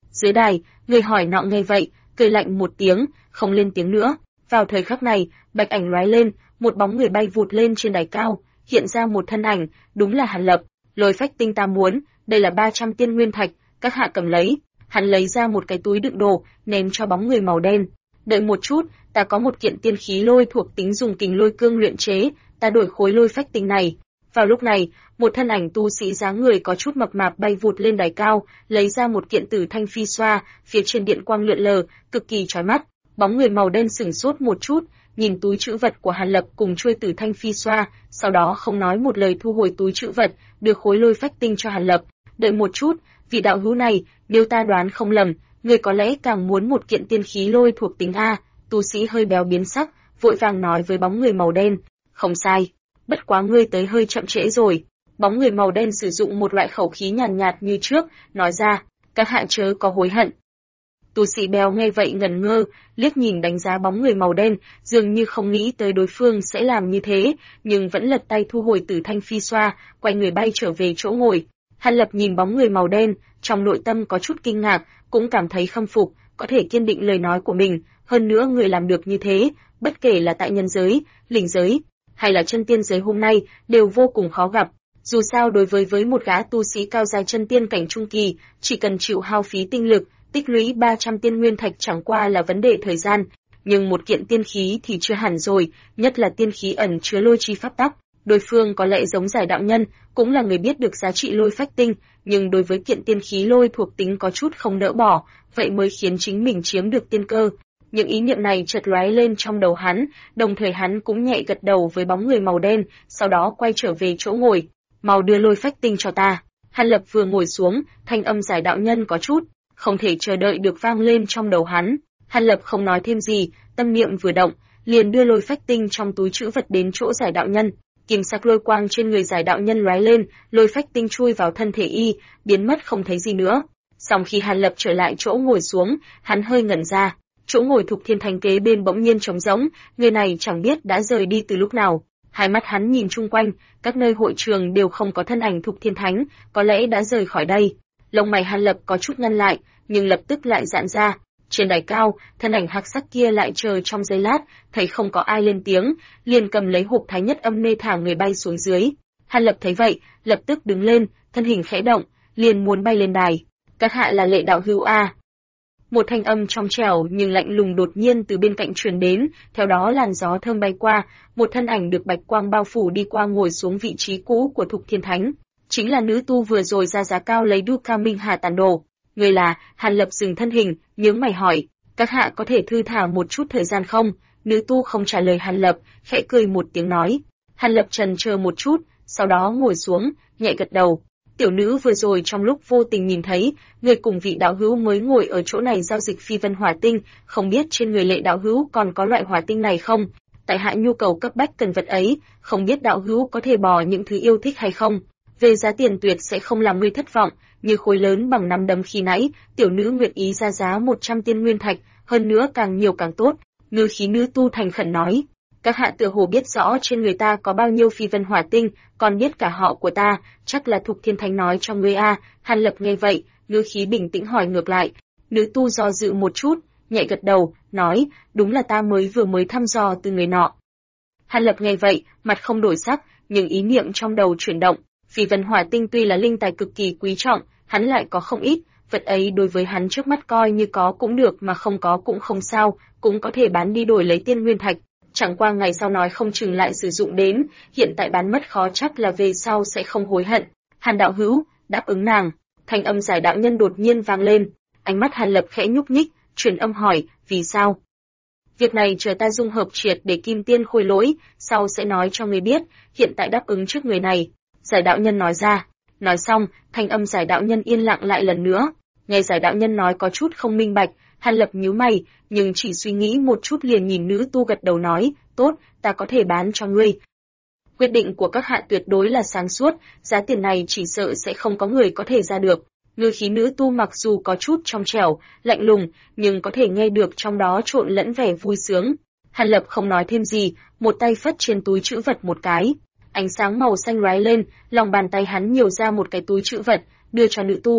Dưới đài, người hỏi nọ nghe vậy, cười lạnh một tiếng, không lên tiếng nữa. Vào thời khắc này, bạch ảnh lóe lên, một bóng người bay vụt lên trên đài cao, hiện ra một thân ảnh, đúng là Hàn Lập. Lôi phách tinh ta muốn, đây là 300 tiên nguyên thạch, các hạ cầm lấy. Hắn lấy ra một cái túi đựng đồ, ném cho bóng người màu đen. Đợi một chút, ta có một kiện tiên khí lôi thuộc tính dùng kình lôi cương luyện chế, ta đổi khối lôi phách tinh này. Vào lúc này, một thân ảnh tu sĩ dáng người có chút mập mạp bay vụt lên đài cao, lấy ra một kiện tử thanh phi xoa, phía trên điện quang lượn lờ, cực kỳ chói mắt. Bóng người màu đen sửng sốt một chút, nhìn túi trữ vật của Hàn Lập cùng chuôi tử thanh phi xoa, sau đó không nói một lời thu hồi túi trữ vật, đưa khối lôi phách tinh cho Hàn Lập. Đợi một chút, vị đạo hữu này, nếu ta đoán không lầm, người có lẽ càng muốn một kiện tiên khí lôi thuộc tính A. Tu sĩ hơi béo biến sắc, vội vàng nói với bóng người màu đen, không sai, bất quá ngươi tới hơi chậm trễ rồi. Bóng người màu đen sử dụng một loại khẩu khí nhàn nhạt như trước, nói ra, các hạ chớ có hối hận. Tu sĩ béo nghe vậy ngẩn ngơ, liếc nhìn đánh giá bóng người màu đen, dường như không nghĩ tới đối phương sẽ làm như thế, nhưng vẫn lật tay thu hồi tử thanh phi xoa, quay người bay trở về chỗ ngồi. Hàn Lập nhìn bóng người màu đen, trong nội tâm có chút kinh ngạc, cũng cảm thấy khâm phục, có thể kiên định lời nói của mình, hơn nữa người làm được như thế, bất kể là tại nhân giới, linh giới, hay là chân tiên giới hôm nay, đều vô cùng khó gặp. Dù sao đối với một gã tu sĩ cao giai chân tiên cảnh trung kỳ, chỉ cần chịu hao phí tinh lực, tích lũy 300 tiên nguyên thạch chẳng qua là vấn đề thời gian, nhưng một kiện tiên khí thì chưa hẳn rồi, nhất là tiên khí ẩn chứa lôi chi pháp tắc. Đối phương có lẽ giống Giải đạo nhân, cũng là người biết được giá trị lôi phách tinh, nhưng đối với kiện tiên khí lôi thuộc tính có chút không nỡ bỏ, vậy mới khiến chính mình chiếm được tiên cơ. Những ý niệm này chợt lóe lên trong đầu hắn, đồng thời hắn cũng nhẹ gật đầu với bóng người màu đen, sau đó quay trở về chỗ ngồi. Mau đưa lôi phách tinh cho ta. Hàn Lập vừa ngồi xuống, thanh âm Giải đạo nhân có chút không thể chờ đợi được vang lên trong đầu hắn. Hàn Lập không nói thêm gì, tâm niệm vừa động, liền đưa lôi phách tinh trong túi trữ vật đến chỗ Giải đạo nhân. Kim sắc lôi quang trên người Giải đạo nhân lóe lên, lôi phách tinh chui vào thân thể y, biến mất không thấy gì nữa. Sau khi Hàn Lập trở lại chỗ ngồi xuống, hắn hơi ngẩn ra, chỗ ngồi Thục Thiên Thánh kế bên bỗng nhiên trống rỗng, người này chẳng biết đã rời đi từ lúc nào. Hai mắt hắn nhìn chung quanh, các nơi hội trường đều không có thân ảnh Thục Thiên Thánh, có lẽ đã rời khỏi đây. Lông mày Hàn Lập có chút nhăn lại, nhưng lập tức lại giãn ra. Trên đài cao, thân ảnh hắc sắc kia lại chờ trong giây lát, thấy không có ai lên tiếng, liền cầm lấy hộp thái nhất âm mê thả người bay xuống dưới. Hàn Lập thấy vậy, lập tức đứng lên, thân hình khẽ động, liền muốn bay lên đài. Các hạ là Lệ đạo hữu a? Một thanh âm trong trẻo nhưng lạnh lùng đột nhiên từ bên cạnh truyền đến, theo đó làn gió thơm bay qua, một thân ảnh được bạch quang bao phủ đi qua ngồi xuống vị trí cũ của Thục Thiên Thánh, chính là nữ tu vừa rồi ra giá cao lấy Duca Minh Hà tàn đồ. Người là? Hàn Lập dừng thân hình, nhướng mày hỏi, các hạ có thể thư thả một chút thời gian không? Nữ tu không trả lời Hàn Lập, khẽ cười một tiếng nói. Hàn Lập trần chờ một chút, sau đó ngồi xuống, nhẹ gật đầu. Tiểu nữ vừa rồi trong lúc vô tình nhìn thấy, người cùng vị đạo hữu mới ngồi ở chỗ này giao dịch phi vân hỏa tinh, không biết trên người Lệ đạo hữu còn có loại hỏa tinh này không? Tại hạ nhu cầu cấp bách cần vật ấy, không biết đạo hữu có thể bỏ những thứ yêu thích hay không? Về giá tiền tuyệt sẽ không làm ngươi thất vọng, như khối lớn bằng nắm đấm khi nãy, tiểu nữ nguyện ý ra giá 100 tiên nguyên thạch, hơn nữa càng nhiều càng tốt. Ngư khí nữ tu thành khẩn nói, các hạ tựa hồ biết rõ trên người ta có bao nhiêu phi vân hỏa tinh, còn biết cả họ của ta, chắc là Thục Thiên Thánh nói cho ngươi a. Hàn Lập nghe vậy, ngư khí bình tĩnh hỏi ngược lại. Nữ tu do dự một chút, nhẹ gật đầu, nói, đúng là ta vừa mới thăm dò từ người nọ. Hàn Lập nghe vậy, mặt không đổi sắc, nhưng ý niệm trong đầu chuyển động. Phi vân hỏa tinh tuy là linh tài cực kỳ quý trọng, hắn lại có không ít, vật ấy đối với hắn trước mắt coi như có cũng được mà không có cũng không sao, cũng có thể bán đi đổi lấy tiên nguyên thạch. Chẳng qua ngày sau nói không chừng lại sử dụng đến, hiện tại bán mất khó chắc là về sau sẽ không hối hận. Hàn đạo hữu, đáp ứng nàng. Thanh âm Giải đạo nhân đột nhiên vang lên, ánh mắt Hàn Lập khẽ nhúc nhích, truyền âm hỏi, vì sao? Việc này chờ ta dung hợp triệt để kim tiên khôi lỗi, sau sẽ nói cho người biết, hiện tại đáp ứng trước người này. Giải đạo nhân nói ra. Nói xong, thanh âm Giải đạo nhân yên lặng lại lần nữa. Nghe Giải đạo nhân nói có chút không minh bạch, Hàn Lập nhíu mày, nhưng chỉ suy nghĩ một chút liền nhìn nữ tu gật đầu nói, tốt, ta có thể bán cho ngươi. Quyết định của các hạ tuyệt đối là sáng suốt, giá tiền này chỉ sợ sẽ không có người có thể ra được. Ngư khí nữ tu mặc dù có chút trong trẻo, lạnh lùng, nhưng có thể nghe được trong đó trộn lẫn vẻ vui sướng. Hàn Lập không nói thêm gì, một tay phất trên túi trữ vật một cái. Ánh sáng màu xanh lóe lên, lòng bàn tay hắn nhiều ra một cái túi trữ vật, đưa cho nữ tu.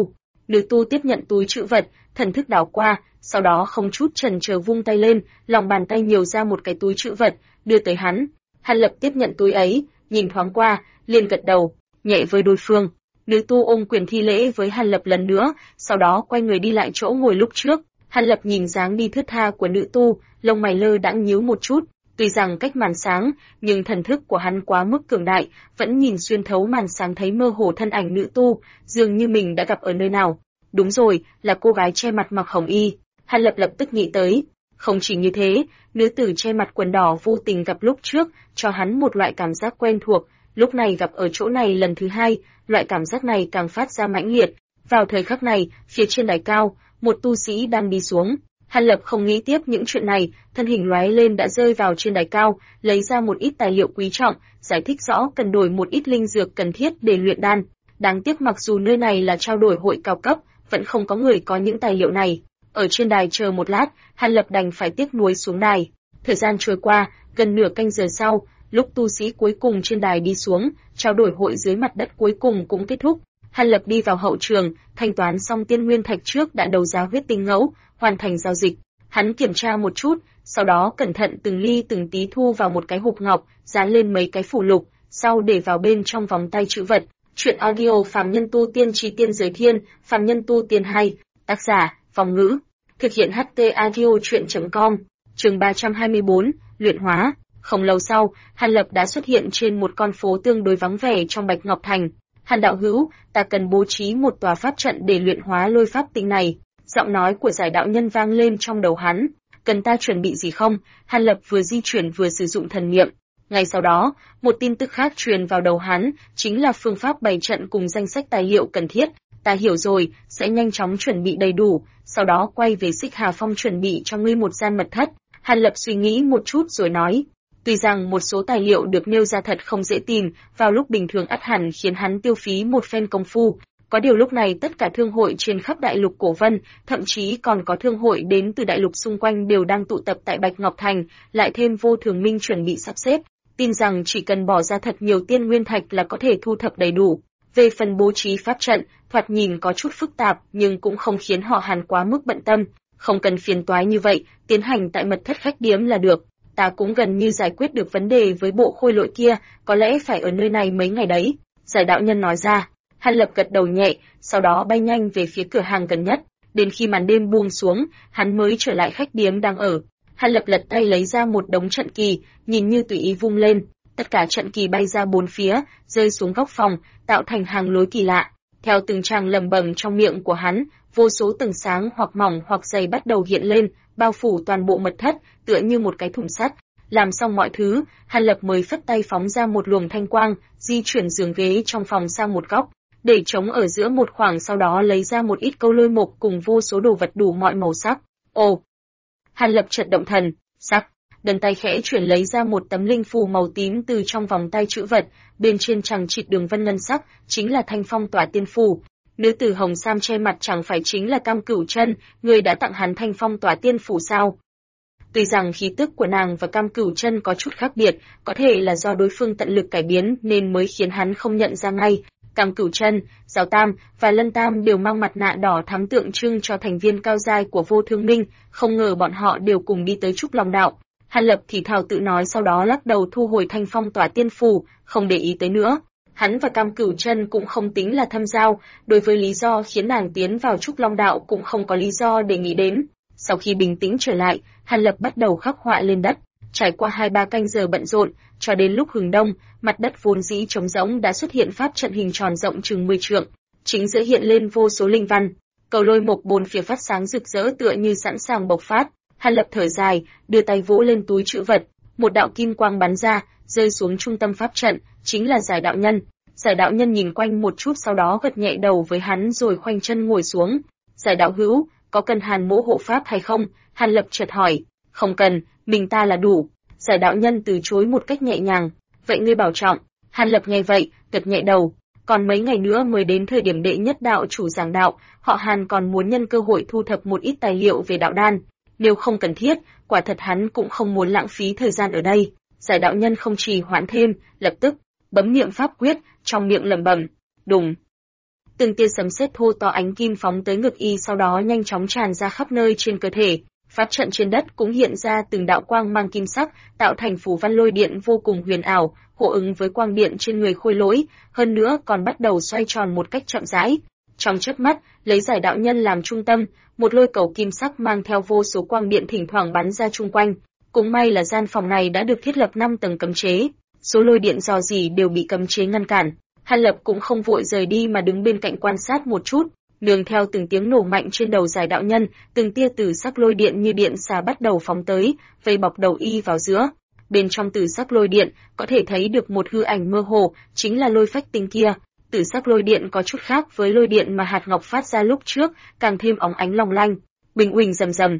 Nữ tu tiếp nhận túi trữ vật, thần thức đảo qua, sau đó không chút chần chờ vung tay lên, lòng bàn tay nhiều ra một cái túi trữ vật, đưa tới hắn. Hàn Lập tiếp nhận túi ấy, nhìn thoáng qua, liền gật đầu, nhẹ với đối phương. Nữ tu ôm quyền thi lễ với Hàn Lập lần nữa, sau đó quay người đi lại chỗ ngồi lúc trước. Hàn Lập nhìn dáng đi thướt tha của nữ tu, lông mày lơ đãng nhíu một chút. Tuy rằng cách màn sáng, nhưng thần thức của hắn quá mức cường đại, vẫn nhìn xuyên thấu màn sáng thấy mơ hồ thân ảnh nữ tu, dường như mình đã gặp ở nơi nào. Đúng rồi, là cô gái che mặt mặc hồng y. Hàn Lập lập tức nghĩ tới. Không chỉ như thế, nữ tử che mặt quần đỏ vô tình gặp lúc trước, cho hắn một loại cảm giác quen thuộc, lúc này gặp ở chỗ này lần thứ hai, loại cảm giác này càng phát ra mãnh liệt. Vào thời khắc này, phía trên đài cao, một tu sĩ đang đi xuống. Hàn Lập không nghĩ tiếp những chuyện này, thân hình lóe lên đã rơi vào trên đài cao, lấy ra một ít tài liệu quý trọng, giải thích rõ cần đổi một ít linh dược cần thiết để luyện đan. Đáng tiếc mặc dù nơi này là trao đổi hội cao cấp, vẫn không có người có những tài liệu này. Ở trên đài chờ một lát, Hàn Lập đành phải tiếc nuối xuống đài. Thời gian trôi qua, gần nửa canh giờ sau, lúc tu sĩ cuối cùng trên đài đi xuống, trao đổi hội dưới mặt đất cuối cùng cũng kết thúc. Hàn Lập đi vào hậu trường, thanh toán xong tiên nguyên thạch trước đã đấu giá huyết tinh ngẫu, hoàn thành giao dịch. Hắn kiểm tra một chút, sau đó cẩn thận từng ly từng tí thu vào một cái hộp ngọc, dán lên mấy cái phù lục, sau để vào bên trong vòng tay trữ vật. Chuyện audio Phàm Nhân Tu Tiên Chi Tiên Giới Thiên, Phàm Nhân Tu Tiên 2, tác giả, Phong Ngữ. Thực hiện HT Audio Chuyện.com, chương 324, luyện hóa. Không lâu sau, Hàn Lập đã xuất hiện trên một con phố tương đối vắng vẻ trong Bạch Ngọc Thành. Hàn đạo hữu, ta cần bố trí một tòa pháp trận để luyện hóa lôi pháp tinh này. Giọng nói của giải đạo nhân vang lên trong đầu hắn. Cần ta chuẩn bị gì không? Hàn Lập vừa di chuyển vừa sử dụng thần niệm. Ngay sau đó, một tin tức khác truyền vào đầu hắn, chính là phương pháp bày trận cùng danh sách tài liệu cần thiết. Ta hiểu rồi, sẽ nhanh chóng chuẩn bị đầy đủ, sau đó quay về Xích Hà Phong chuẩn bị cho ngươi một gian mật thất. Hàn Lập suy nghĩ một chút rồi nói. Tuy rằng một số tài liệu được nêu ra thật không dễ tìm, vào lúc bình thường ắt hẳn khiến hắn tiêu phí một phen công phu. Có điều lúc này tất cả thương hội trên khắp đại lục cổ vân, thậm chí còn có thương hội đến từ đại lục xung quanh đều đang tụ tập tại Bạch Ngọc Thành, lại thêm Vô Thường Minh chuẩn bị sắp xếp. Tin rằng chỉ cần bỏ ra thật nhiều tiên nguyên thạch là có thể thu thập đầy đủ. Về phần bố trí pháp trận, thoạt nhìn có chút phức tạp nhưng cũng không khiến họ Hàn quá mức bận tâm. Không cần phiền toái như vậy, tiến hành tại mật thất khách điếm là được. Ta cũng gần như giải quyết được vấn đề với bộ khôi lỗi kia, có lẽ phải ở nơi này mấy ngày đấy. Giải đạo nhân nói ra. Hàn Lập gật đầu nhẹ, sau đó bay nhanh về phía cửa hàng gần nhất. Đến khi màn đêm buông xuống, hắn mới trở lại khách điếm đang ở. Hàn Lập lật tay lấy ra một đống trận kỳ, nhìn như tùy ý vung lên. Tất cả trận kỳ bay ra bốn phía, rơi xuống góc phòng, tạo thành hàng lối kỳ lạ. Theo từng tràng lẩm bẩm trong miệng của hắn, vô số tầng sáng hoặc mỏng hoặc dày bắt đầu hiện lên, bao phủ toàn bộ mật thất, tựa như một cái thùng sắt. Làm xong mọi thứ, Hàn Lập mới phất tay phóng ra một luồng thanh quang, di chuyển giường ghế trong phòng sang một góc, để trống ở giữa một khoảng, sau đó lấy ra một ít câu lôi mục cùng vô số đồ vật đủ mọi màu sắc. Ồ! Hàn Lập chợt động thần, sắc, đần tay khẽ chuyển lấy ra một tấm linh phù màu tím từ trong vòng tay trữ vật, bên trên chằng chịt đường vân ngân sắc, chính là Thanh Phong Tỏa Tiên Phù. Nữ tử hồng sam che mặt chẳng phải chính là Cam Cửu Chân, người đã tặng hắn Thanh Phong Tỏa Tiên Phù sao? Tuy rằng khí tức của nàng và Cam Cửu Chân có chút khác biệt, có thể là do đối phương tận lực cải biến nên mới khiến hắn không nhận ra ngay. Cam Cửu Chân, Giáo Tam và Lân Tam đều mang mặt nạ đỏ thắm tượng trưng cho thành viên cao giai của Vô Thương Minh, không ngờ bọn họ đều cùng đi tới Trúc Long Đạo. Hàn Lập thì thào tự nói, sau đó lắc đầu thu hồi Thanh Phong Tỏa Tiên Phù, không để ý tới nữa. Hắn và Cam Cửu Chân cũng không tính là thâm giao, đối với lý do khiến nàng tiến vào Trúc Long Đạo cũng không có lý do để nghĩ đến. Sau khi bình tĩnh trở lại, Hàn Lập bắt đầu khắc họa lên đất. Trải qua 2-3 canh giờ bận rộn, cho đến lúc hừng đông, mặt đất vốn dĩ trống rỗng đã xuất hiện pháp trận hình tròn rộng chừng 10 trượng, chính giữa hiện lên vô số linh văn, cầu lôi mộc bốn phía phát sáng rực rỡ tựa như sẵn sàng bộc phát. Hàn Lập thở dài, đưa tay vỗ lên túi trữ vật, một đạo kim quang bắn ra, rơi xuống trung tâm pháp trận, chính là Giải đạo nhân. Giải đạo nhân nhìn quanh một chút, sau đó gật nhẹ đầu với hắn rồi khoanh chân ngồi xuống. Giải đạo hữu, có cần Hàn mỗ hộ pháp hay không? Hàn Lập chợt hỏi. Không cần, mình ta là đủ. Giải đạo nhân từ chối một cách nhẹ nhàng. Vậy ngươi bảo trọng. Hàn Lập nghe vậy, gật nhẹ đầu. Còn mấy ngày nữa mới đến thời điểm đệ nhất đạo chủ giảng đạo, họ Hàn còn muốn nhân cơ hội thu thập một ít tài liệu về đạo đan. Nếu không cần thiết, quả thật hắn cũng không muốn lãng phí thời gian ở đây. Giải đạo nhân không trì hoãn thêm, lập tức bấm niệm pháp quyết, trong miệng lẩm bẩm, đùng. từng tia sấm sét thô to ánh kim phóng tới ngực y, sau đó nhanh chóng tràn ra khắp nơi trên cơ thể. Pháp trận trên đất cũng hiện ra từng đạo quang mang kim sắc, tạo thành phù văn lôi điện vô cùng huyền ảo, hô ứng với quang điện trên người Khôi Lỗi, hơn nữa còn bắt đầu xoay tròn một cách chậm rãi. Trong chớp mắt, lấy Giải đạo nhân làm trung tâm, một lôi cầu kim sắc mang theo vô số quang điện thỉnh thoảng bắn ra chung quanh. Cũng may là gian phòng này đã được thiết lập 5 tầng cấm chế, số lôi điện dò dỉ đều bị cấm chế ngăn cản. Hàn Lập cũng không vội rời đi mà đứng bên cạnh quan sát một chút, nương theo từng tiếng nổ mạnh trên đầu Giải đạo nhân, từng tia tử sắc lôi điện như điện xà bắt đầu phóng tới, vây bọc đầu y vào giữa. Bên trong tử sắc lôi điện, có thể thấy được một hư ảnh mơ hồ, chính là lôi phách tinh kia. Tử sắc lôi điện có chút khác với lôi điện mà hạt ngọc phát ra lúc trước, càng thêm óng ánh long lanh. Bình uỳnh rầm rầm.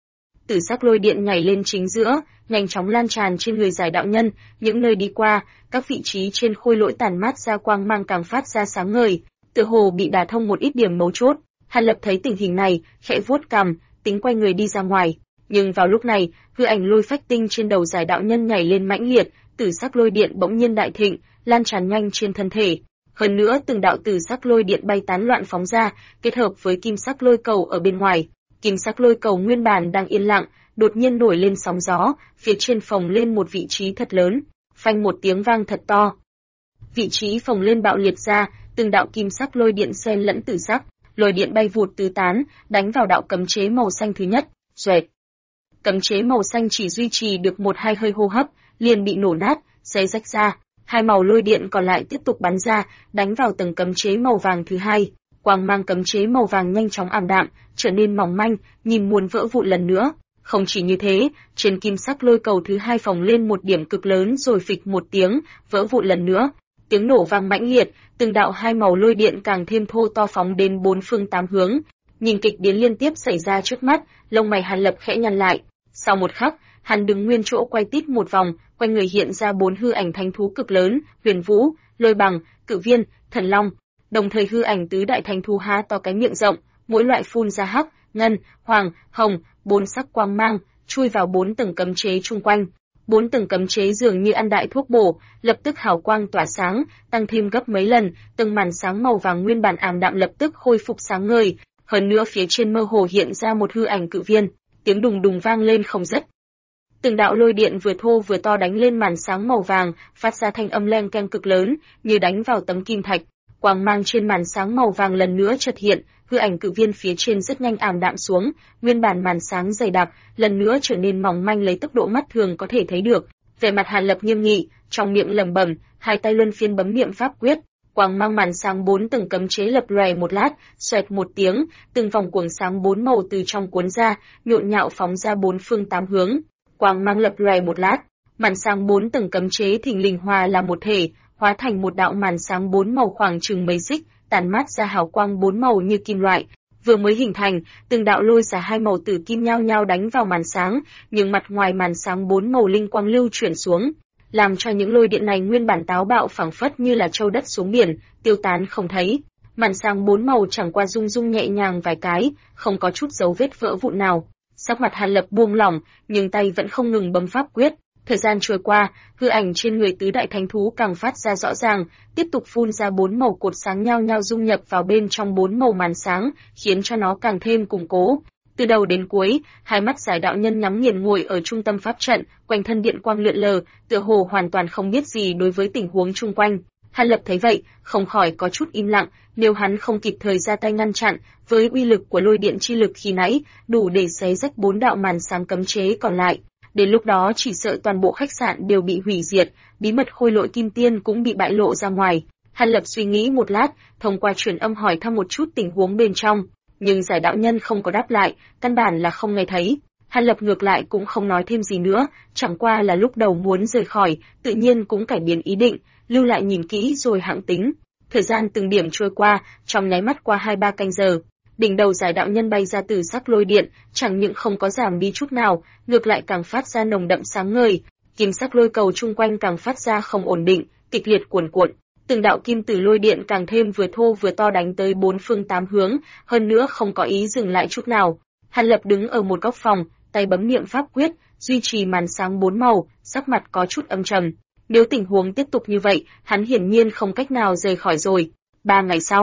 Tử sắc lôi điện nhảy lên chính giữa, nhanh chóng lan tràn trên người Giải đạo nhân, những nơi đi qua, các vị trí trên Khôi Lỗi tản mát ra quang mang càng phát ra sáng ngời, tựa hồ bị đả thông một ít điểm mấu chốt. Hàn Lập thấy tình hình này, khẽ vuốt cằm, tính quay người đi ra ngoài. Nhưng vào lúc này, hư ảnh lôi phách tinh trên đầu Giải đạo nhân nhảy lên mãnh liệt, tử sắc lôi điện bỗng nhiên đại thịnh, lan tràn nhanh trên thân thể. Hơn nữa từng đạo tử sắc lôi điện bay tán loạn phóng ra, kết hợp với kim sắc lôi cầu ở bên ngoài. Kim sắc lôi cầu nguyên bản đang yên lặng, đột nhiên nổi lên sóng gió, phía trên phồng lên một vị trí thật lớn, phanh một tiếng vang thật to. Vị trí phồng lên bạo liệt ra, từng đạo kim sắc lôi điện xen lẫn tử sắc, lôi điện bay vụt tứ tán, đánh vào đạo cấm chế màu xanh thứ nhất, xoẹt. Cấm chế màu xanh chỉ duy trì được 1-2 hơi hô hấp, liền bị nổ nát, xé rách ra. Hai màu lôi điện còn lại tiếp tục bắn ra, đánh vào tầng cấm chế màu vàng thứ hai. Quang mang cấm chế màu vàng nhanh chóng ảm đạm, trở nên mỏng manh, nhìn muốn vỡ vụn lần nữa. Không chỉ như thế, trên kim sắc lôi cầu thứ hai phồng lên một điểm cực lớn rồi phịch một tiếng, vỡ vụn lần nữa. Tiếng nổ vang mãnh liệt, từng đạo hai màu lôi điện càng thêm thô to phóng đến 4 phương 8 hướng. Nhìn kịch biến liên tiếp xảy ra trước mắt, lông mày Hàn Lập khẽ nhăn lại. Sau một khắc, hắn đứng nguyên chỗ quay tít một vòng, quanh người hiện ra 4 hư ảnh thánh thú cực lớn, Huyền Vũ, Lôi Bằng, Cự Viên, Thần Long. Đồng thời hư ảnh tứ đại thánh thú há to cái miệng rộng, mỗi loại phun ra hắc, ngân, hoàng, hồng, 4 sắc quang mang, chui vào 4 tầng cấm chế chung quanh. 4 tầng cấm chế dường như ăn đại thuốc bổ, lập tức hào quang tỏa sáng, tăng thêm gấp mấy lần, từng màn sáng màu vàng nguyên bản ảm đạm lập tức khôi phục sáng ngời. Hơn nữa phía trên mơ hồ hiện ra một hư ảnh Cự Viên, tiếng đùng đùng vang lên không dứt. Từng đạo lôi điện vừa thô vừa to đánh lên màn sáng màu vàng, phát ra thanh âm leng keng cực lớn, như đánh vào tấm kim thạch. Quang mang trên màn sáng màu vàng lần nữa chợt hiện, hư ảnh Cự Viên phía trên rất nhanh ảm đạm xuống, nguyên bản màn sáng dày đặc, lần nữa trở nên mỏng manh lấy tốc độ mắt thường có thể thấy được. Vẻ mặt Hàn Lập nghiêm nghị, trong miệng lẩm bẩm, hai tay luân phiên bấm niệm pháp quyết, quang mang màn sáng 4 tầng cấm chế lập lòe một lát, xoẹt một tiếng, từng vòng cuồng sáng 4 màu từ trong cuốn ra, nhộn nhạo phóng ra 4 phương 8 hướng. Quang mang lập lòe một lát, màn sáng 4 tầng cấm chế thình lình hòa là một thể, hóa thành một đạo màn sáng 4 màu khoảng chừng mấy xích, tản mát ra hào quang 4 màu như kim loại. Vừa mới hình thành, từng đạo lôi xả hai màu tử kim nhao nhao đánh vào màn sáng, nhưng mặt ngoài màn sáng 4 màu linh quang lưu chuyển xuống, làm cho những lôi điện này nguyên bản táo bạo phảng phất như là châu đất xuống biển, tiêu tán không thấy. Màn sáng 4 màu chẳng qua rung rung nhẹ nhàng vài cái, không có chút dấu vết vỡ vụn nào. Sắc mặt Hàn Lập buông lỏng, nhưng tay vẫn không ngừng bấm pháp quyết. Thời gian trôi qua, hư ảnh trên người tứ đại thánh thú càng phát ra rõ ràng, tiếp tục phun ra 4 màu cột sáng nhao nhao dung nhập vào bên trong 4 màu màn sáng, khiến cho nó càng thêm củng cố. Từ đầu đến cuối, hai mắt Giải đạo nhân nhắm nghiền ngồi ở trung tâm pháp trận, quanh thân điện quang lượn lờ, tựa hồ hoàn toàn không biết gì đối với tình huống chung quanh. Hàn Lập thấy vậy, không khỏi có chút im lặng, nếu hắn không kịp thời ra tay ngăn chặn, với uy lực của lôi điện chi lực khi nãy, đủ để xé rách 4 đạo màn sáng cấm chế còn lại. Đến lúc đó chỉ sợ toàn bộ khách sạn đều bị hủy diệt, bí mật Khôi Lỗi Kim Tiên cũng bị bại lộ ra ngoài. Hàn Lập suy nghĩ một lát, thông qua truyền âm hỏi thăm một chút tình huống bên trong, nhưng Giải đạo nhân không có đáp lại, căn bản là không nghe thấy. Hàn Lập ngược lại cũng không nói thêm gì nữa, chẳng qua là lúc đầu muốn rời khỏi, tự nhiên cũng cải biến ý định, lưu lại nhìn kỹ rồi hãng tính. Thời gian từng điểm trôi qua, trong nháy mắt qua 2-3 canh giờ. Đỉnh đầu Giải đạo nhân bay ra từ sắc lôi điện, chẳng những không có giảm đi chút nào, ngược lại càng phát ra nồng đậm sáng ngời. Kim sắc lôi cầu chung quanh càng phát ra không ổn định, kịch liệt cuồn cuộn. Từng đạo kim tử lôi điện càng thêm vừa thô vừa to đánh tới 4 phương 8 hướng, hơn nữa không có ý dừng lại chút nào. Hàn Lập đứng ở một góc phòng, tay bấm niệm pháp quyết, duy trì màn sáng 4 màu, sắc mặt có chút âm trầm. Nếu tình huống tiếp tục như vậy, hắn hiển nhiên không cách nào rời khỏi rồi. 3 ngày sau,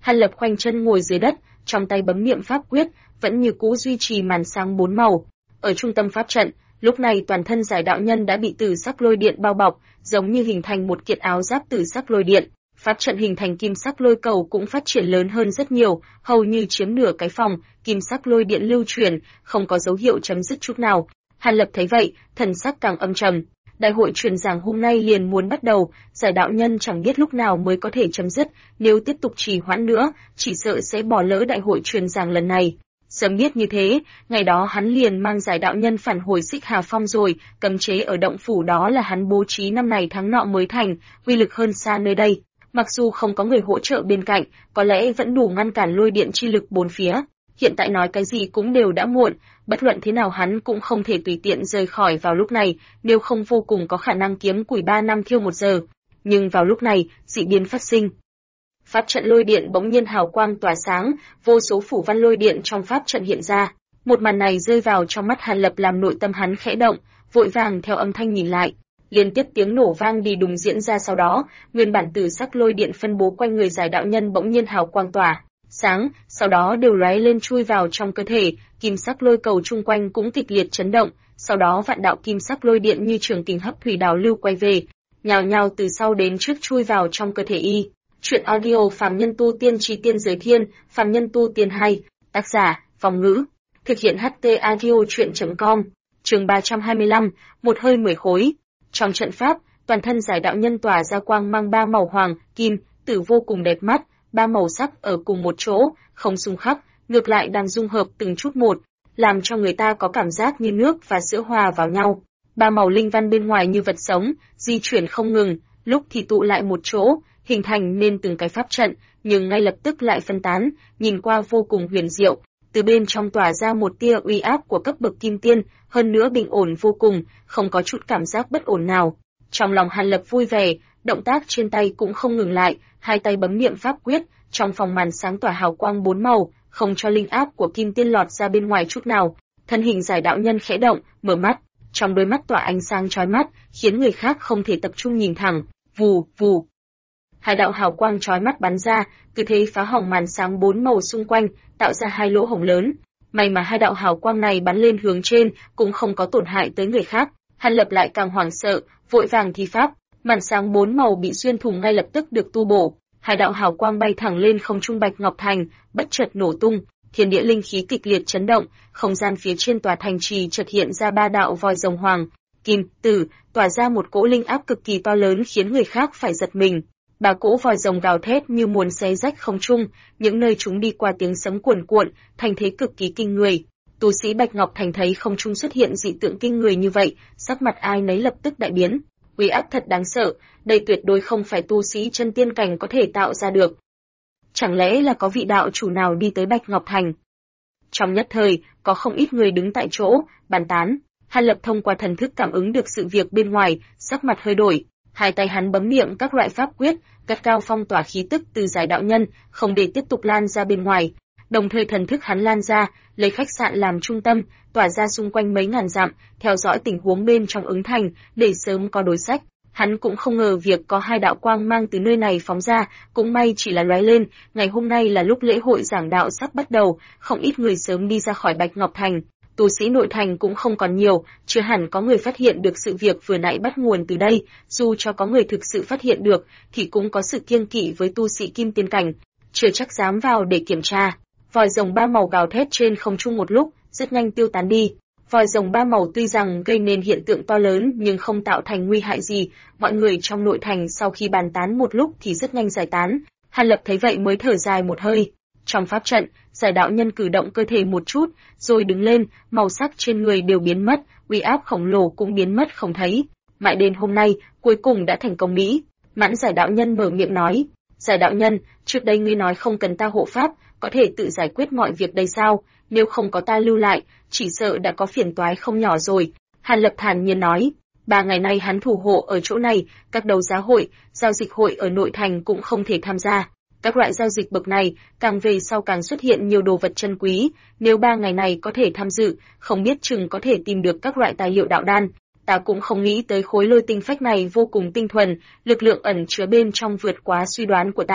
Hàn Lập khoanh chân ngồi dưới đất, trong tay bấm niệm pháp quyết, vẫn như cũ duy trì màn sáng 4 màu. Ở trung tâm pháp trận, lúc này toàn thân giải đạo nhân đã bị tử sắc lôi điện bao bọc, giống như hình thành một kiện áo giáp tử sắc lôi điện. Pháp trận hình thành kim sắc lôi cầu cũng phát triển lớn hơn rất nhiều, hầu như chiếm nửa cái phòng, kim sắc lôi điện lưu truyền, không có dấu hiệu chấm dứt chút nào. Hàn Lập thấy vậy, thần sắc càng âm trầm. Đại hội truyền giảng hôm nay liền muốn bắt đầu, giải đạo nhân chẳng biết lúc nào mới có thể chấm dứt, nếu tiếp tục trì hoãn nữa, chỉ sợ sẽ bỏ lỡ đại hội truyền giảng lần này. Sớm biết như thế, ngày đó hắn liền mang giải đạo nhân phản hồi Xích Hà Phong rồi, cấm chế ở động phủ đó là hắn bố trí năm này tháng nọ mới thành, uy lực hơn xa nơi đây. Mặc dù không có người hỗ trợ bên cạnh, có lẽ vẫn đủ ngăn cản lôi điện chi lực bốn phía. Hiện tại nói cái gì cũng đều đã muộn, bất luận thế nào hắn cũng không thể tùy tiện rời khỏi vào lúc này, nếu không vô cùng có khả năng kiếm củi 3 năm thiêu 1 giờ. Nhưng vào lúc này, dị biến phát sinh. Pháp trận lôi điện bỗng nhiên hào quang tỏa sáng, vô số phủ văn lôi điện trong pháp trận hiện ra. Một màn này rơi vào trong mắt Hàn Lập làm nội tâm hắn khẽ động, vội vàng theo âm thanh nhìn lại. Liên tiếp tiếng nổ vang đi đùng diễn ra, sau đó, nguyên bản tử sắc lôi điện phân bố quanh người giải đạo nhân bỗng nhiên hào quang tỏa sáng, sau đó đều lóe lên chui vào trong cơ thể, kim sắc lôi cầu chung quanh cũng kịch liệt chấn động, sau đó vạn đạo kim sắc lôi điện như trường kình hấp thủy đào lưu quay về, nhào nhào từ sau đến trước chui vào trong cơ thể y. Truyện audio Phàm Nhân Tu Tiên Chí Tiên Giới Thiên, Phàm Nhân Tu Tiên 2, tác giả, Vong Ngữ, thực hiện HT audio truyện.com, chương 325, một hơi 10 khối. Trong trận pháp, toàn thân giải đạo nhân tỏa ra quang mang 3 màu hoàng, kim, tử vô cùng đẹp mắt, 3 màu sắc ở cùng một chỗ, không xung khắc, ngược lại đang dung hợp từng chút một, làm cho người ta có cảm giác như nước và sữa hòa vào nhau. 3 màu linh văn bên ngoài như vật sống, di chuyển không ngừng, lúc thì tụ lại một chỗ, hình thành nên từng cái pháp trận, nhưng ngay lập tức lại phân tán, nhìn qua vô cùng huyền diệu. Từ bên trong tỏa ra một tia uy áp của cấp bậc kim tiên, hơn nữa bình ổn vô cùng, không có chút cảm giác bất ổn nào. Trong lòng Hàn Lập vui vẻ, động tác trên tay cũng không ngừng lại, hai tay bấm niệm pháp quyết, trong phòng màn sáng tỏa hào quang 4 màu, không cho linh áp của kim tiên lọt ra bên ngoài chút nào. Thân hình giải đạo nhân khẽ động, mở mắt, trong đôi mắt tỏa ánh sáng chói mắt, khiến người khác không thể tập trung nhìn thẳng. Vù, vù. Hai đạo hào quang chói mắt bắn ra, cứ thế phá hỏng màn sáng 4 màu xung quanh, tạo ra 2 lỗ hổng lớn. May mà hai đạo hào quang này bắn lên hướng trên, cũng không có tổn hại tới người khác. Hàn Lập lại càng hoảng sợ, vội vàng thi pháp, màn sáng 4 màu bị xuyên thủng ngay lập tức được tu bổ. Hai đạo hào quang bay thẳng lên không trung Bạch Ngọc Thành, bất chợt nổ tung, thiên địa linh khí kịch liệt chấn động, không gian phía trên tòa thành trì chợt hiện ra 3 đạo voi rồng hoàng, kim, tử, tỏa ra một cỗ linh áp cực kỳ to lớn khiến người khác phải giật mình. 3 cỗ vòi rồng gào thét như muốn xé rách không trung, những nơi chúng đi qua tiếng sấm cuồn cuộn, thành thế cực kỳ kinh người. Tu sĩ Bạch Ngọc Thành thấy không trung xuất hiện dị tượng kinh người như vậy, sắc mặt ai nấy lập tức đại biến. Uy áp thật đáng sợ, đây tuyệt đối không phải tu sĩ chân tiên cảnh có thể tạo ra được. Chẳng lẽ là có vị đạo chủ nào đi tới Bạch Ngọc Thành? Trong nhất thời, có không ít người đứng tại chỗ, bàn tán. Hàn Lập thông qua thần thức cảm ứng được sự việc bên ngoài, sắc mặt hơi đổi. Hai tay hắn bấm niệm các loại pháp quyết, gắt cao phong tỏa khí tức từ giải đạo nhân, không để tiếp tục lan ra bên ngoài. Đồng thời thần thức hắn lan ra, lấy khách sạn làm trung tâm, tỏa ra xung quanh mấy ngàn dặm, theo dõi tình huống bên trong ứng thành, để sớm có đối sách. Hắn cũng không ngờ việc có 2 đạo quang mang từ nơi này phóng ra, cũng may chỉ là lóe lên, ngày hôm nay là lúc lễ hội giảng đạo sắp bắt đầu, không ít người sớm đi ra khỏi Bạch Ngọc Thành. Tu sĩ nội thành cũng không còn nhiều, chưa hẳn có người phát hiện được sự việc vừa nãy bắt nguồn từ đây, dù cho có người thực sự phát hiện được, thì cũng có sự kiêng kỵ với tu sĩ kim tiên cảnh, chưa chắc dám vào để kiểm tra. Vòi rồng 3 màu gào thét trên không trung một lúc, rất nhanh tiêu tán đi. Vòi rồng 3 màu tuy rằng gây nên hiện tượng to lớn nhưng không tạo thành nguy hại gì, mọi người trong nội thành sau khi bàn tán một lúc thì rất nhanh giải tán. Hàn Lập thấy vậy mới thở dài một hơi. Trong pháp trận, giải đạo nhân cử động cơ thể một chút, rồi đứng lên, màu sắc trên người đều biến mất, uy áp khổng lồ cũng biến mất không thấy. Mãi đến hôm nay, cuối cùng đã thành công mỹ. Mãn giải đạo nhân mở miệng nói, giải đạo nhân, trước đây ngươi nói không cần ta hộ pháp, có thể tự giải quyết mọi việc đây sao, nếu không có ta lưu lại, chỉ sợ đã có phiền toái không nhỏ rồi. Hàn Lập thản nhiên nói, 3 ngày nay hắn thủ hộ ở chỗ này, các đấu giá hội, giao dịch hội ở nội thành cũng không thể tham gia. Các loại giao dịch bậc này, càng về sau càng xuất hiện nhiều đồ vật chân quý, nếu 3 ngày này có thể tham dự, không biết chừng có thể tìm được các loại tài liệu đạo đan. Ta cũng không nghĩ tới khối lôi tinh phách này vô cùng tinh thuần, lực lượng ẩn chứa bên trong vượt quá suy đoán của ta.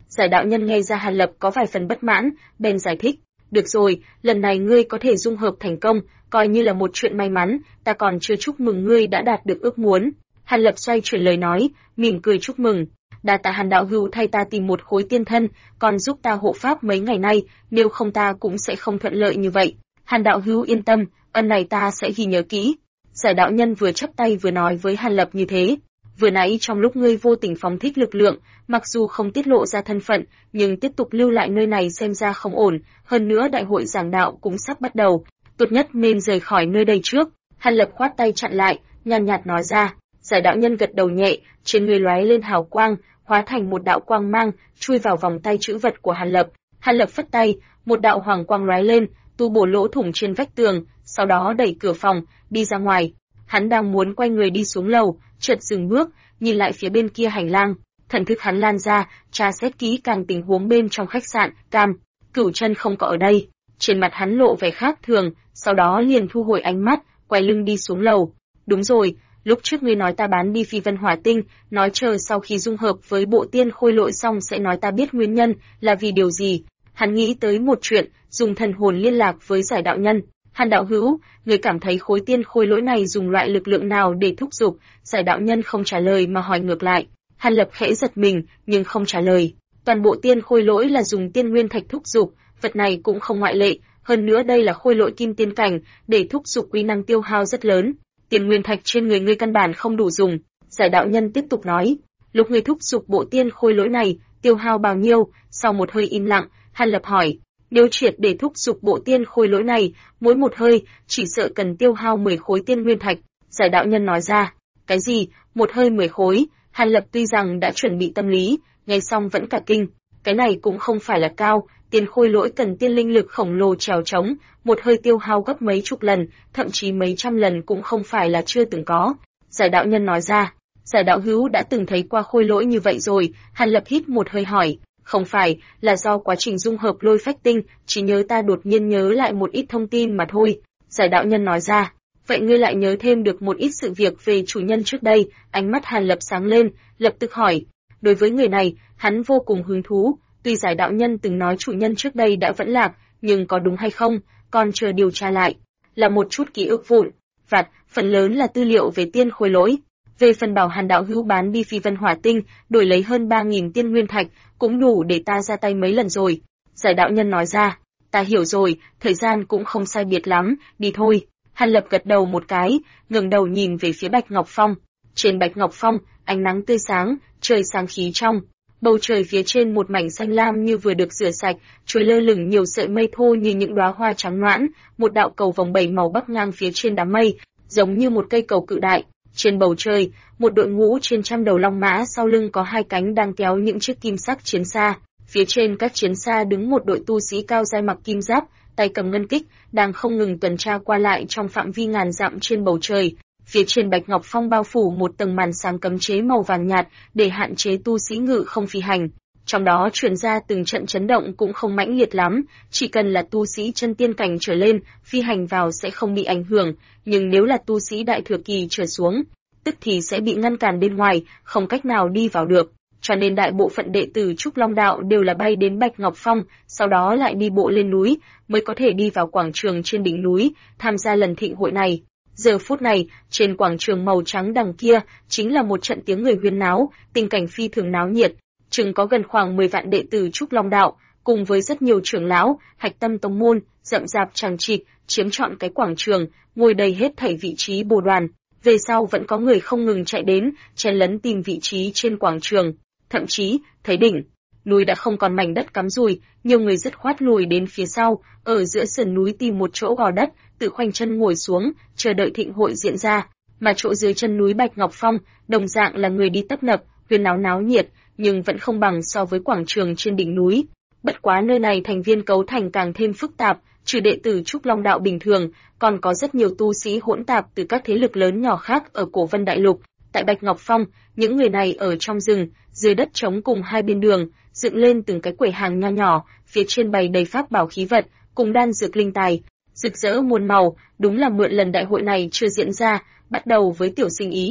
Giải đạo nhân nghe ra Hàn Lập có vài phần bất mãn, bèn giải thích, được rồi, lần này ngươi có thể dung hợp thành công, coi như là một chuyện may mắn, ta còn chưa chúc mừng ngươi đã đạt được ước muốn. Hàn Lập xoay chuyển lời nói, mỉm cười chúc mừng. Đa tạ Hàn đạo hữu thay ta tìm một khối tiên thân, còn giúp ta hộ pháp mấy ngày nay, nếu không ta cũng sẽ không thuận lợi như vậy. Hàn đạo hữu yên tâm, ân này ta sẽ ghi nhớ kỹ. Giải đạo nhân vừa chắp tay vừa nói với Hàn Lập như thế. Vừa nãy trong lúc ngươi vô tình phóng thích lực lượng, mặc dù không tiết lộ ra thân phận, nhưng tiếp tục lưu lại nơi này xem ra không ổn, hơn nữa đại hội giảng đạo cũng sắp bắt đầu, tốt nhất nên rời khỏi nơi đây trước. Hàn Lập khoát tay chặn lại, nhàn nhạt nói ra. Giải đạo nhân gật đầu nhẹ, trên người lóe lên hào quang, hóa thành một đạo quang mang, chui vào vòng tay trữ vật của Hàn Lập. Hàn Lập phất tay, một đạo hoàng quang lóe lên, tu bổ lỗ thủng trên vách tường, sau đó đẩy cửa phòng, đi ra ngoài. Hắn đang muốn quay người đi xuống lầu, chợt dừng bước, nhìn lại phía bên kia hành lang, thần thức hắn lan ra, tra xét kỹ càng tình huống bên trong khách sạn. Cửu Chân không có ở đây. Trên mặt hắn lộ vẻ khác thường, sau đó liền thu hồi ánh mắt, quay lưng đi xuống lầu. Đúng rồi, lúc trước ngươi nói ta bán đi Phi Vân Hỏa Tinh, nói chờ sau khi dung hợp với bộ tiên khôi lỗi xong sẽ nói ta biết nguyên nhân là vì điều gì. Hắn nghĩ tới một chuyện, dùng thần hồn liên lạc với Giải đạo nhân. Hàn đạo hữu, người cảm thấy khối tiên khôi lỗi này dùng loại lực lượng nào để thúc giục? Giải đạo nhân không trả lời mà hỏi ngược lại. Hàn Lập khẽ giật mình, nhưng không trả lời. Toàn bộ tiên khôi lỗi là dùng tiên nguyên thạch thúc giục, vật này cũng không ngoại lệ. Hơn nữa đây là khôi lỗi kim tiên cảnh, để thúc giục uy năng tiêu hao rất lớn. Tiên nguyên thạch trên người ngươi căn bản không đủ dùng. Giải đạo nhân tiếp tục nói. Lúc ngươi thúc giục bộ tiên khôi lỗi này, tiêu hao bao nhiêu? Sau một hơi im lặng, Hàn Lập hỏi. Nếu triệt để thúc giục bộ tiên khôi lỗi này, mỗi một hơi chỉ sợ cần tiêu hao 10 khối tiên nguyên thạch. Giải đạo nhân nói ra. Cái gì? Một hơi 10 khối? Hàn Lập tuy rằng đã chuẩn bị tâm lý, nghe xong vẫn cả kinh. Cái này cũng không phải là cao, tiên khôi lỗi cần tiên linh lực khổng lồ trèo trống, một hơi tiêu hao gấp mấy chục lần, thậm chí mấy trăm lần cũng không phải là chưa từng có. Giải đạo nhân nói ra. Giải đạo hữu đã từng thấy qua khôi lỗi như vậy rồi. Hàn Lập hít một hơi hỏi. Không phải, là do quá trình dung hợp lôi phách tinh, chỉ nhớ ta đột nhiên nhớ lại một ít thông tin mà thôi. Giải đạo nhân nói ra. Vậy ngươi lại nhớ thêm được một ít sự việc về chủ nhân trước đây? Ánh mắt Hàn Lập sáng lên, lập tức hỏi. Đối với người này, hắn vô cùng hứng thú. Tuy Giải đạo nhân từng nói chủ nhân trước đây đã vẫn lạc, nhưng có đúng hay không, còn chờ điều tra lại. Là một chút ký ức vụn vặt, phần lớn là tư liệu về tiên khôi lỗi. Về phần bảo Hàn đạo hữu bán đi Phi Vân Hỏa Tinh, đổi lấy hơn 3.000 tiên nguyên thạch, cũng đủ để ta ra tay mấy lần rồi. Giải đạo nhân nói ra. Ta hiểu rồi, thời gian cũng không sai biệt lắm, đi thôi. Hàn Lập gật đầu một cái, ngẩng đầu nhìn về phía Bạch Ngọc Phong. Trên Bạch Ngọc Phong, ánh nắng tươi sáng, trời sáng khí trong. Bầu trời phía trên một mảnh xanh lam như vừa được rửa sạch, trôi lơ lửng nhiều sợi mây thô như những đóa hoa trắng noãn, một đạo cầu vồng 7 màu bắc ngang phía trên đám mây, giống như một cây cầu cự đại. Trên bầu trời, một đội ngũ trên trăm đầu long mã sau lưng có hai cánh đang kéo những chiếc kim sắc chiến xa. Phía trên các chiến xa đứng một đội tu sĩ cao giai mặc kim giáp, tay cầm ngân kích, đang không ngừng tuần tra qua lại trong phạm vi ngàn dặm trên bầu trời. Phía trên Bạch Ngọc Phong bao phủ một tầng màn sáng cấm chế màu vàng nhạt để hạn chế tu sĩ ngự không phi hành. Trong đó truyền ra từng trận chấn động cũng không mãnh liệt lắm, chỉ cần là tu sĩ chân tiên cảnh trở lên, phi hành vào sẽ không bị ảnh hưởng, nhưng nếu là tu sĩ đại thừa kỳ trở xuống, tức thì sẽ bị ngăn cản bên ngoài, không cách nào đi vào được. Cho nên đại bộ phận đệ tử Trúc Long Đạo đều là bay đến Bạch Ngọc Phong, sau đó lại đi bộ lên núi, mới có thể đi vào quảng trường trên đỉnh núi, tham gia lần thịnh hội này. Giờ phút này, trên quảng trường màu trắng đằng kia, chính là một trận tiếng người huyên náo, tình cảnh phi thường náo nhiệt. Chừng có gần khoảng 10 vạn đệ tử Trúc Long Đạo, cùng với rất nhiều trưởng lão, hạch tâm tông môn, rậm rạp chằng chịt, chiếm trọn cái quảng trường, ngồi đầy hết thảy vị trí bồ đoàn. Về sau vẫn có người không ngừng chạy đến, chen lấn tìm vị trí trên quảng trường. Thậm chí, thấy đỉnh núi đã không còn mảnh đất cắm rùi, nhiều người dứt khoát lùi đến phía sau, ở giữa sườn núi tìm một chỗ gò đất, tự khoanh chân ngồi xuống, chờ đợi thịnh hội diễn ra. Mà chỗ dưới chân núi Bạch Ngọc Phong, đồng dạng là người đi tấp nập, huyên náo náo nhiệt, nhưng vẫn không bằng so với quảng trường trên đỉnh núi. Bất quá nơi này thành viên cấu thành càng thêm phức tạp, trừ đệ tử Trúc Long Đạo bình thường, còn có rất nhiều tu sĩ hỗn tạp từ các thế lực lớn nhỏ khác ở Cổ Vân Đại Lục. Tại Bạch Ngọc Phong, những người này ở trong rừng, dưới đất trống cùng hai bên đường, dựng lên từng cái quầy hàng nho nhỏ, phía trên bày đầy pháp bảo khí vật, cùng đan dược linh tài, rực rỡ muôn màu, đúng là mượn lần đại hội này chưa diễn ra, bắt đầu với tiểu sinh ý.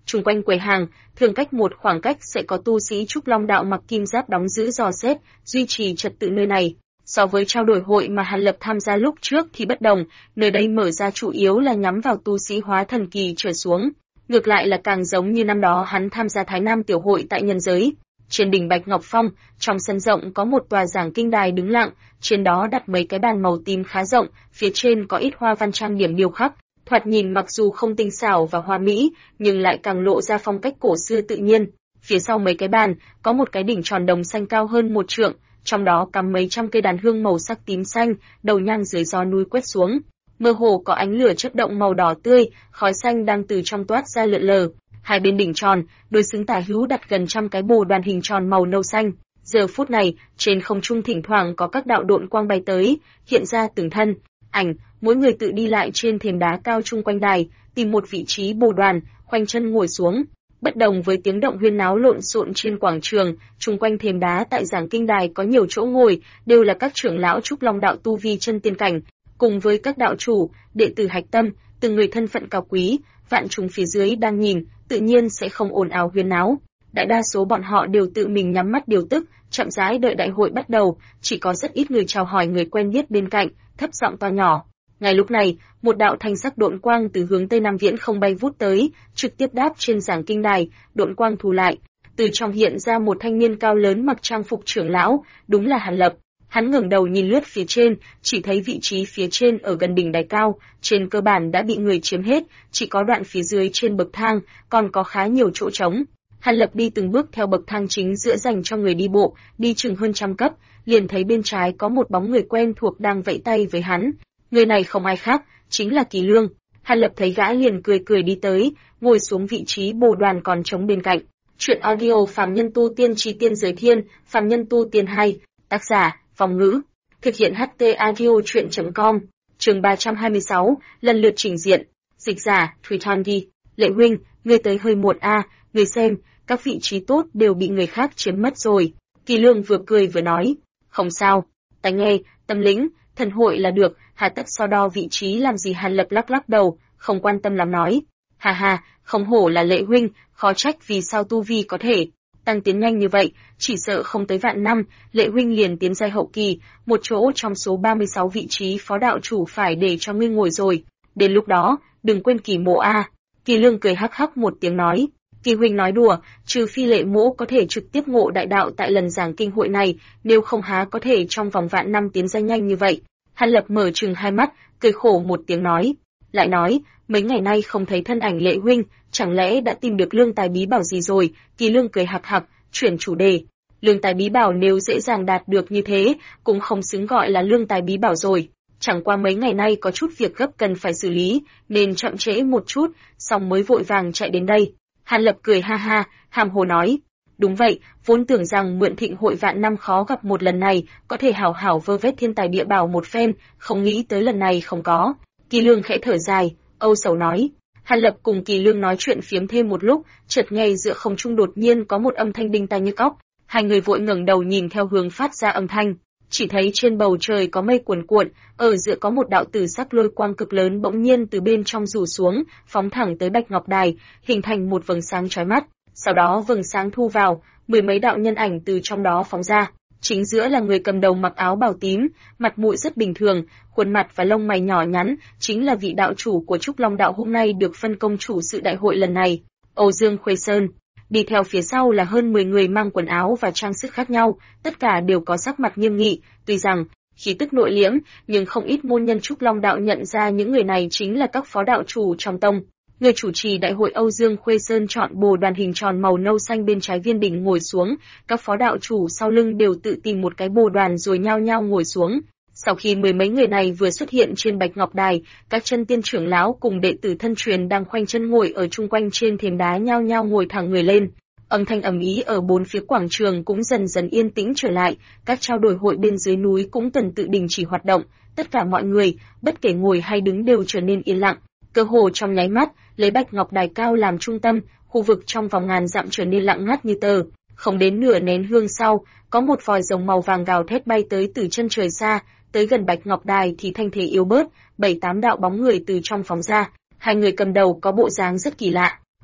Chung quanh quầy hàng, thường cách một khoảng cách sẽ có tu sĩ Trúc Long đạo mặc kim giáp đóng giữ dò xét, duy trì trật tự nơi này. So với trao đổi hội mà Hàn Lập tham gia lúc trước thì bất đồng, nơi đây mở ra chủ yếu là nhắm vào tu sĩ hóa thần kỳ trở xuống. Ngược lại là càng giống như năm đó hắn tham gia Thái Nam tiểu hội tại nhân giới. Trên đỉnh Bạch Ngọc Phong, trong sân rộng có một tòa giảng kinh đài đứng lặng, trên đó đặt mấy cái bàn màu tím khá rộng, phía trên có ít hoa văn trang điểm điêu khắc. Thoạt nhìn mặc dù không tinh xảo và hoa mỹ, nhưng lại càng lộ ra phong cách cổ xưa tự nhiên. Phía sau mấy cái bàn, có một cái đỉnh tròn đồng xanh cao hơn 1 trượng, trong đó cắm mấy trăm cây đàn hương màu sắc tím xanh, đầu nhang dưới gió núi quét xuống. Mơ hồ có ánh lửa chớp động màu đỏ tươi, khói xanh đang từ trong toát ra lượn lờ. Hai bên đỉnh tròn, đối xứng tả hữu đặt gần trăm cái bồ đoàn hình tròn màu nâu xanh. Giờ phút này, trên không trung thỉnh thoảng có các đạo độn quang bay tới, hiện ra từng thân ảnh, mỗi người tự đi lại trên thềm đá cao chung quanh đài, tìm một vị trí bồ đoàn, khoanh chân ngồi xuống. Bất đồng với tiếng động huyên náo lộn xộn trên quảng trường, chung quanh thềm đá tại giảng kinh đài có nhiều chỗ ngồi, đều là các trưởng lão Trúc Long đạo tu vi chân tiên cảnh, cùng với các đạo chủ, đệ tử hạch tâm, từng người thân phận cao quý, vạn chúng phía dưới đang nhìn, tự nhiên sẽ không ồn ào huyên náo. Đại đa số bọn họ đều tự mình nhắm mắt điều tức, chậm rãi đợi đại hội bắt đầu, chỉ có rất ít người chào hỏi người quen biết bên cạnh, thấp giọng to nhỏ. Ngay lúc này, một đạo thanh sắc độn quang từ hướng Tây Nam Viễn không bay vút tới, trực tiếp đáp trên giảng kinh đài, độn quang thu lại. Từ trong hiện ra một thanh niên cao lớn mặc trang phục trưởng lão, đúng là Hàn Lập. Hắn ngẩng đầu nhìn lướt phía trên, chỉ thấy vị trí phía trên ở gần đỉnh đài cao, trên cơ bản đã bị người chiếm hết, chỉ có đoạn phía dưới trên bậc thang, còn có khá nhiều chỗ trống. Hàn Lập đi từng bước theo bậc thang chính giữa dành cho người đi bộ, đi chừng hơn 100 cấp, liền thấy bên trái có một bóng người quen thuộc đang vẫy tay với hắn. Người này không ai khác, chính là Kỳ Lương. Hàn Lập thấy gã liền cười cười đi tới, ngồi xuống vị trí bồ đoàn còn trống bên cạnh. Chuyện audio Phàm Nhân Tu Tiên Chí Tiên Giới Thiên, Phàm Nhân Tu Tiên 2, tác giả, Phong Ngữ. Thực hiện HT Audio Chuyện.com, chương 326, lần lượt trình diện. Dịch giả, Thủy Thon đi. Lệ huynh, ngươi tới hơi muộn a, ngươi xem, các vị trí tốt đều bị người khác chiếm mất rồi. Kỳ Lương vừa cười vừa nói, không sao, ta nghe, tâm lĩnh, thần hội là được, hà tất so đo vị trí làm gì. Hàn Lập lắc lắc đầu, không quan tâm lắm nói. Hà hà, không hổ là Lệ huynh, khó trách vì sao tu vi có thể tăng tiến nhanh như vậy, chỉ sợ không tới vạn năm, Lệ huynh liền tiến giai hậu kỳ, một chỗ trong số 36 vị trí phó đạo chủ phải để cho ngươi ngồi rồi. Đến lúc đó, đừng quên Kỳ mộ a. Kỳ Lương cười hắc hắc một tiếng nói. Kỳ huynh nói đùa, trừ phi Lệ mỗ có thể trực tiếp ngộ đại đạo tại lần giảng kinh hội này, nếu không há có thể trong vòng vạn năm tiến giai nhanh như vậy. Hàn Lập mở trừng hai mắt, cười khổ một tiếng nói. Lại nói, mấy ngày nay không thấy thân ảnh Lệ huynh, chẳng lẽ đã tìm được lương tài bí bảo gì rồi? Kỳ Lương cười hạc hạc, chuyển chủ đề. Lương tài bí bảo nếu dễ dàng đạt được như thế, cũng không xứng gọi là lương tài bí bảo rồi. Chẳng qua mấy ngày nay có chút việc gấp cần phải xử lý, nên chậm trễ một chút, xong mới vội vàng chạy đến đây. Hàn Lập cười ha ha, hàm hồ nói. Đúng vậy, vốn tưởng rằng mượn thịnh hội vạn năm khó gặp một lần này, có thể hảo hảo vơ vét thiên tài địa bảo một phen, không nghĩ tới lần này không có. Kỳ Lương khẽ thở dài, âu sầu nói. Hàn Lập cùng Kỳ Lương nói chuyện phiếm thêm một lúc, chợt nghe giữa không trung đột nhiên có một âm thanh đinh tai nhức óc. Hai người vội ngẩng đầu nhìn theo hướng phát ra âm thanh, chỉ thấy trên bầu trời có mây cuồn cuộn, ở giữa có một đạo tử sắc lôi quang cực lớn bỗng nhiên từ bên trong rủ xuống, phóng thẳng tới Bạch Ngọc Đài, hình thành một vầng sáng chói mắt. Sau đó vầng sáng thu vào, mười mấy đạo nhân ảnh từ trong đó phóng ra. Chính giữa là người cầm đầu mặc áo bào tím, mặt mũi rất bình thường, khuôn mặt và lông mày nhỏ nhắn, chính là vị đạo chủ của Trúc Long đạo hôm nay được phân công chủ sự đại hội lần này, Âu Dương Khuê Sơn. Đi theo phía sau là hơn 10 người mang quần áo và trang sức khác nhau, tất cả đều có sắc mặt nghiêm nghị, tuy rằng khí tức nội liễm, nhưng không ít môn nhân Trúc Long đạo nhận ra những người này chính là các phó đạo chủ trong tông. Người chủ trì đại hội Âu Dương Khuê Sơn chọn bồ đoàn hình tròn màu nâu xanh bên trái viên đỉnh ngồi xuống, các phó đạo chủ sau lưng đều tự tìm một cái bồ đoàn rồi nhao nhao ngồi xuống. Sau khi mười mấy người này vừa xuất hiện trên Bạch Ngọc Đài, các chân tiên trưởng lão cùng đệ tử thân truyền đang khoanh chân ngồi ở chung quanh trên thềm đá nhao nhao ngồi thẳng người lên. Âm thanh ầm ĩ ở bốn phía quảng trường cũng dần dần yên tĩnh trở lại, các trao đổi hội bên dưới núi cũng tuần tự đình chỉ hoạt động, tất cả mọi người, bất kể ngồi hay đứng đều trở nên yên lặng. Cơ hồ trong nháy mắt, lấy Bạch Ngọc Đài cao làm trung tâm, khu vực trong vòng ngàn dặm trở nên lặng ngắt như tờ. Không đến nửa nén hương sau, có một vòi rồng màu vàng gào thét bay tới từ chân trời xa, tới gần Bạch Ngọc Đài thì thanh thế yếu bớt, 7-8 đạo bóng người từ trong phóng ra, hai người cầm đầu có bộ dáng rất kỳ lạ.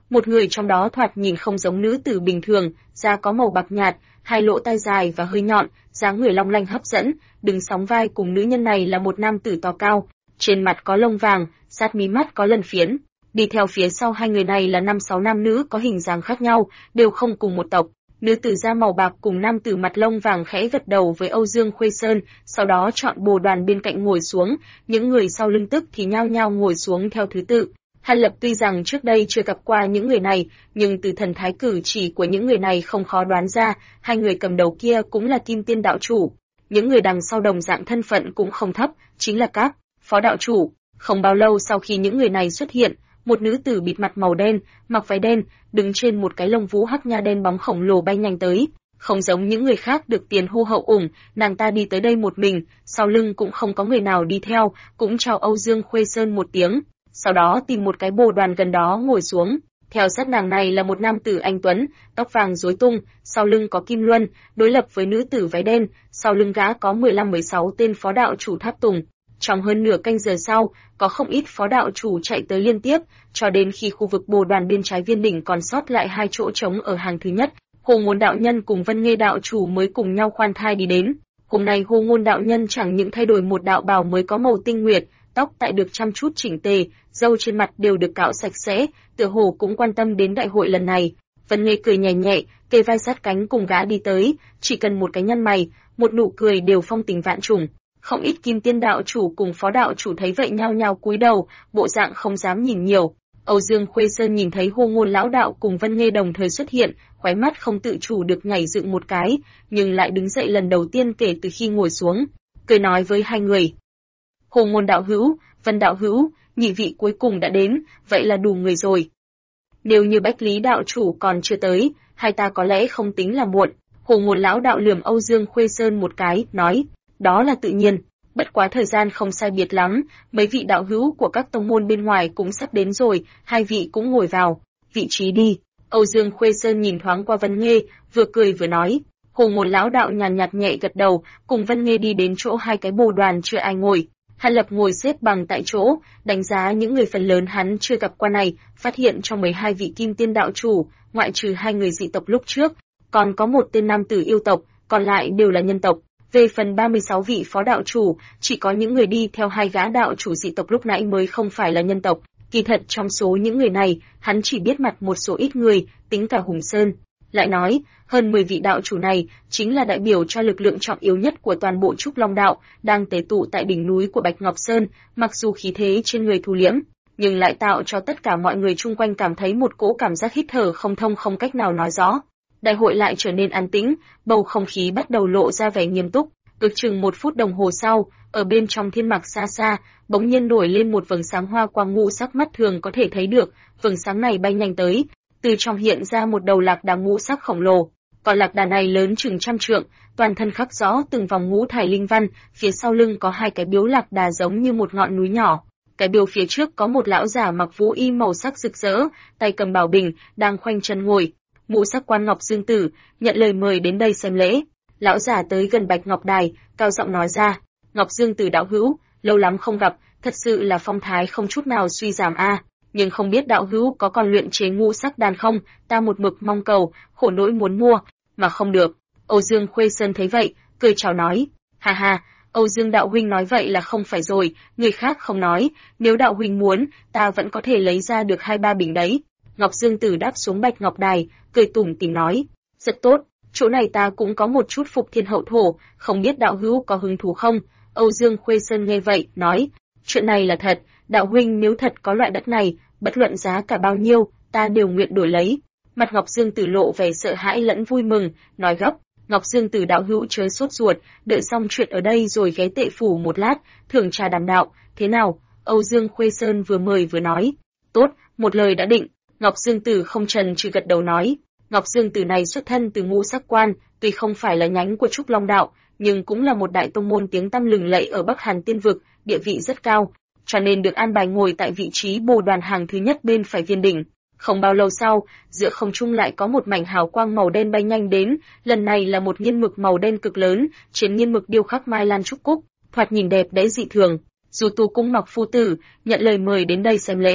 Một người trong đó thoạt nhìn không giống nữ tử bình thường, da có màu bạc nhạt, hai lỗ tai dài và hơi nhọn, dáng người long lanh hấp dẫn, đứng sóng vai cùng nữ nhân này là một nam tử to cao, trên mặt có lông vàng, sát mí mắt có lân phiến. Đi theo phía sau hai người này là 5-6 nam nữ có hình dáng khác nhau, đều không cùng một tộc. Nữ tử da màu bạc cùng nam tử mặt lông vàng khẽ gật đầu với Âu Dương Khuê Sơn, sau đó chọn bồ đoàn bên cạnh ngồi xuống, những người sau lưng tức thì nhao nhao ngồi xuống theo thứ tự. Hàn Lập tuy rằng trước đây chưa gặp qua những người này, nhưng từ thần thái cử chỉ của những người này không khó đoán ra, hai người cầm đầu kia cũng là Kim Tiên đạo chủ. Những người đằng sau đồng dạng thân phận cũng không thấp, chính là các phó đạo chủ. Không bao lâu sau khi những người này xuất hiện, một nữ tử bịt mặt màu đen, mặc váy đen, đứng trên một cái lông vũ hắc nha đen bóng khổng lồ bay nhanh tới. Không giống những người khác được tiền hô hậu ủng, nàng ta đi tới đây một mình, sau lưng cũng không có người nào đi theo, cũng chào Âu Dương Khuê Sơn một tiếng, sau đó tìm một cái bồ đoàn gần đó ngồi xuống. Theo sát nàng này là một nam tử anh tuấn, tóc vàng rối tung, sau lưng có kim luân, đối lập với nữ tử váy đen, sau lưng gã có 15-16 tên phó đạo chủ tháp tùng. Trong hơn nửa canh giờ sau, có không ít phó đạo chủ chạy tới liên tiếp, cho đến khi khu vực bồ đoàn bên trái viên đỉnh còn sót lại 2 chỗ trống ở hàng thứ nhất, Hồ Ngôn đạo nhân cùng Vân Nghê đạo chủ mới cùng nhau khoan thai đi đến. Hôm nay Hồ Ngôn đạo nhân chẳng những thay đổi một đạo bào mới có màu tinh nguyệt, tóc tại được chăm chút chỉnh tề, râu trên mặt đều được cạo sạch sẽ, tựa hồ cũng quan tâm đến đại hội lần này. Vân Nghê cười nhẹ nhẹ, kề vai sát cánh cùng gã đi tới, chỉ cần một cái nhăn mày, một nụ cười đều phong tình vạn trùng. Không ít Kim Tiên đạo chủ cùng phó đạo chủ thấy vậy nhao nhao cúi đầu, bộ dạng không dám nhìn nhiều. Âu Dương Khuê Sơn nhìn thấy Hồ Ngôn lão đạo cùng Vân Nghê đồng thời xuất hiện, khóe mắt không tự chủ được nhảy dựng một cái, nhưng lại đứng dậy lần đầu tiên kể từ khi ngồi xuống, cười nói với hai người: Hồ Ngôn đạo hữu, Vân đạo hữu, nhị vị cuối cùng đã đến, vậy là đủ người rồi. Nếu như Bách Lý đạo chủ còn chưa tới, hai ta có lẽ không tính là muộn. Hồ Ngôn lão đạo lườm Âu Dương Khuê Sơn một cái, nói: Đó là tự nhiên, bất quá thời gian không sai biệt lắm, mấy vị đạo hữu của các tông môn bên ngoài cũng sắp đến rồi, hai vị cũng ngồi vào vị trí đi. Âu Dương Khuê Sơn nhìn thoáng qua Vân Nghê, vừa cười vừa nói. Hồ Ngôn lão đạo nhàn nhạt nhẹ gật đầu, cùng Vân Nghê đi đến chỗ hai cái bồ đoàn chưa ai ngồi. Hàn Lập ngồi xếp bằng tại chỗ, đánh giá những người phần lớn hắn chưa gặp qua này, phát hiện trong 12 vị Kim Tiên đạo chủ, ngoại trừ 2 người dị tộc lúc trước, còn có một tên nam tử yêu tộc, còn lại đều là nhân tộc. Về phần 36 vị phó đạo chủ, chỉ có những người đi theo 2 gã đạo chủ dị tộc lúc nãy mới không phải là nhân tộc. Kỳ thật trong số những người này, hắn chỉ biết mặt một số ít người, tính cả Hùng Sơn. Lại nói, hơn 10 vị đạo chủ này chính là đại biểu cho lực lượng trọng yếu nhất của toàn bộ Trúc Long đạo, đang tề tụ tại đỉnh núi của Bạch Ngọc Sơn, mặc dù khí thế trên người thu liễm, nhưng lại tạo cho tất cả mọi người chung quanh cảm thấy một cỗ cảm giác hít thở không thông không cách nào nói rõ. Đại hội lại trở nên an tĩnh, bầu không khí bắt đầu lộ ra vẻ nghiêm túc. Ước chừng 1 phút đồng hồ sau, ở bên trong thiên mạc xa xa, bỗng nhiên nổi lên một vầng sáng hoa quang ngũ sắc mắt thường có thể thấy được, vầng sáng này bay nhanh tới, từ trong hiện ra một đầu lạc đà ngũ sắc khổng lồ. Con lạc đà này lớn chừng 100 trượng, toàn thân khắc rõ từng vòng ngũ thải linh văn, phía sau lưng có 2 cái biếu lạc đà giống như một ngọn núi nhỏ. Cái biếu phía trước có một lão giả mặc vũ y màu sắc rực rỡ, tay cầm bảo bình, đang khoanh chân ngồi. Ngũ sắc quan Ngọc Dương Tử nhận lời mời đến đây xem lễ. Lão giả tới gần Bạch Ngọc Đài, cao giọng nói ra: Ngọc Dương Tử đạo hữu, lâu lắm không gặp, thật sự là phong thái không chút nào suy giảm a. Nhưng không biết đạo hữu có còn luyện chế ngũ sắc đan không? Ta một mực mong cầu, khổ nỗi muốn mua, mà không được. Âu Dương Khuê Sơn thấy vậy, cười chào nói: Ha ha, Âu Dương đạo huynh nói vậy là không phải rồi, người khác không nói, nếu đạo huynh muốn, ta vẫn có thể lấy ra được 2-3 bình đấy. Ngọc Dương Tử đáp xuống Bạch Ngọc Đài, cười tủm tỉm nói: Rất tốt, chỗ này ta cũng có một chút phục thiên hậu thổ, không biết đạo hữu có hứng thú không? Âu Dương Khuê Sơn nghe vậy, nói: Chuyện này là thật, đạo huynh nếu thật có loại đất này, bất luận giá cả bao nhiêu, ta đều nguyện đổi lấy. Mặt Ngọc Dương Tử lộ vẻ sợ hãi lẫn vui mừng, nói gấp: Ngọc Dương Tử đạo hữu chớ sốt ruột, đợi xong chuyện ở đây rồi ghé Tệ phủ một lát, thưởng trà đàm đạo, thế nào? Âu Dương Khuê Sơn vừa mời vừa nói: Tốt, một lời đã định. Ngọc Dương Tử không chần chừ gật đầu nói. Ngọc Dương Tử này xuất thân từ Ngũ Sắc Quan, tuy không phải là nhánh của Trúc Long đạo, nhưng cũng là một đại tông môn tiếng tăm lừng lẫy ở Bắc Hàn Tiên vực, địa vị rất cao, cho nên được an bài ngồi tại vị trí bồ đoàn hàng thứ nhất bên phải viên đỉnh. Không bao lâu sau, giữa không trung lại có một mảnh hào quang màu đen bay nhanh đến, lần này là một nghiên mực màu đen cực lớn, trên nghiên mực điêu khắc mai lan trúc cúc, thoạt nhìn đẹp đẽ dị thường. Dù Tu Cung Mặc phu tử nhận lời mời đến đây xem lễ.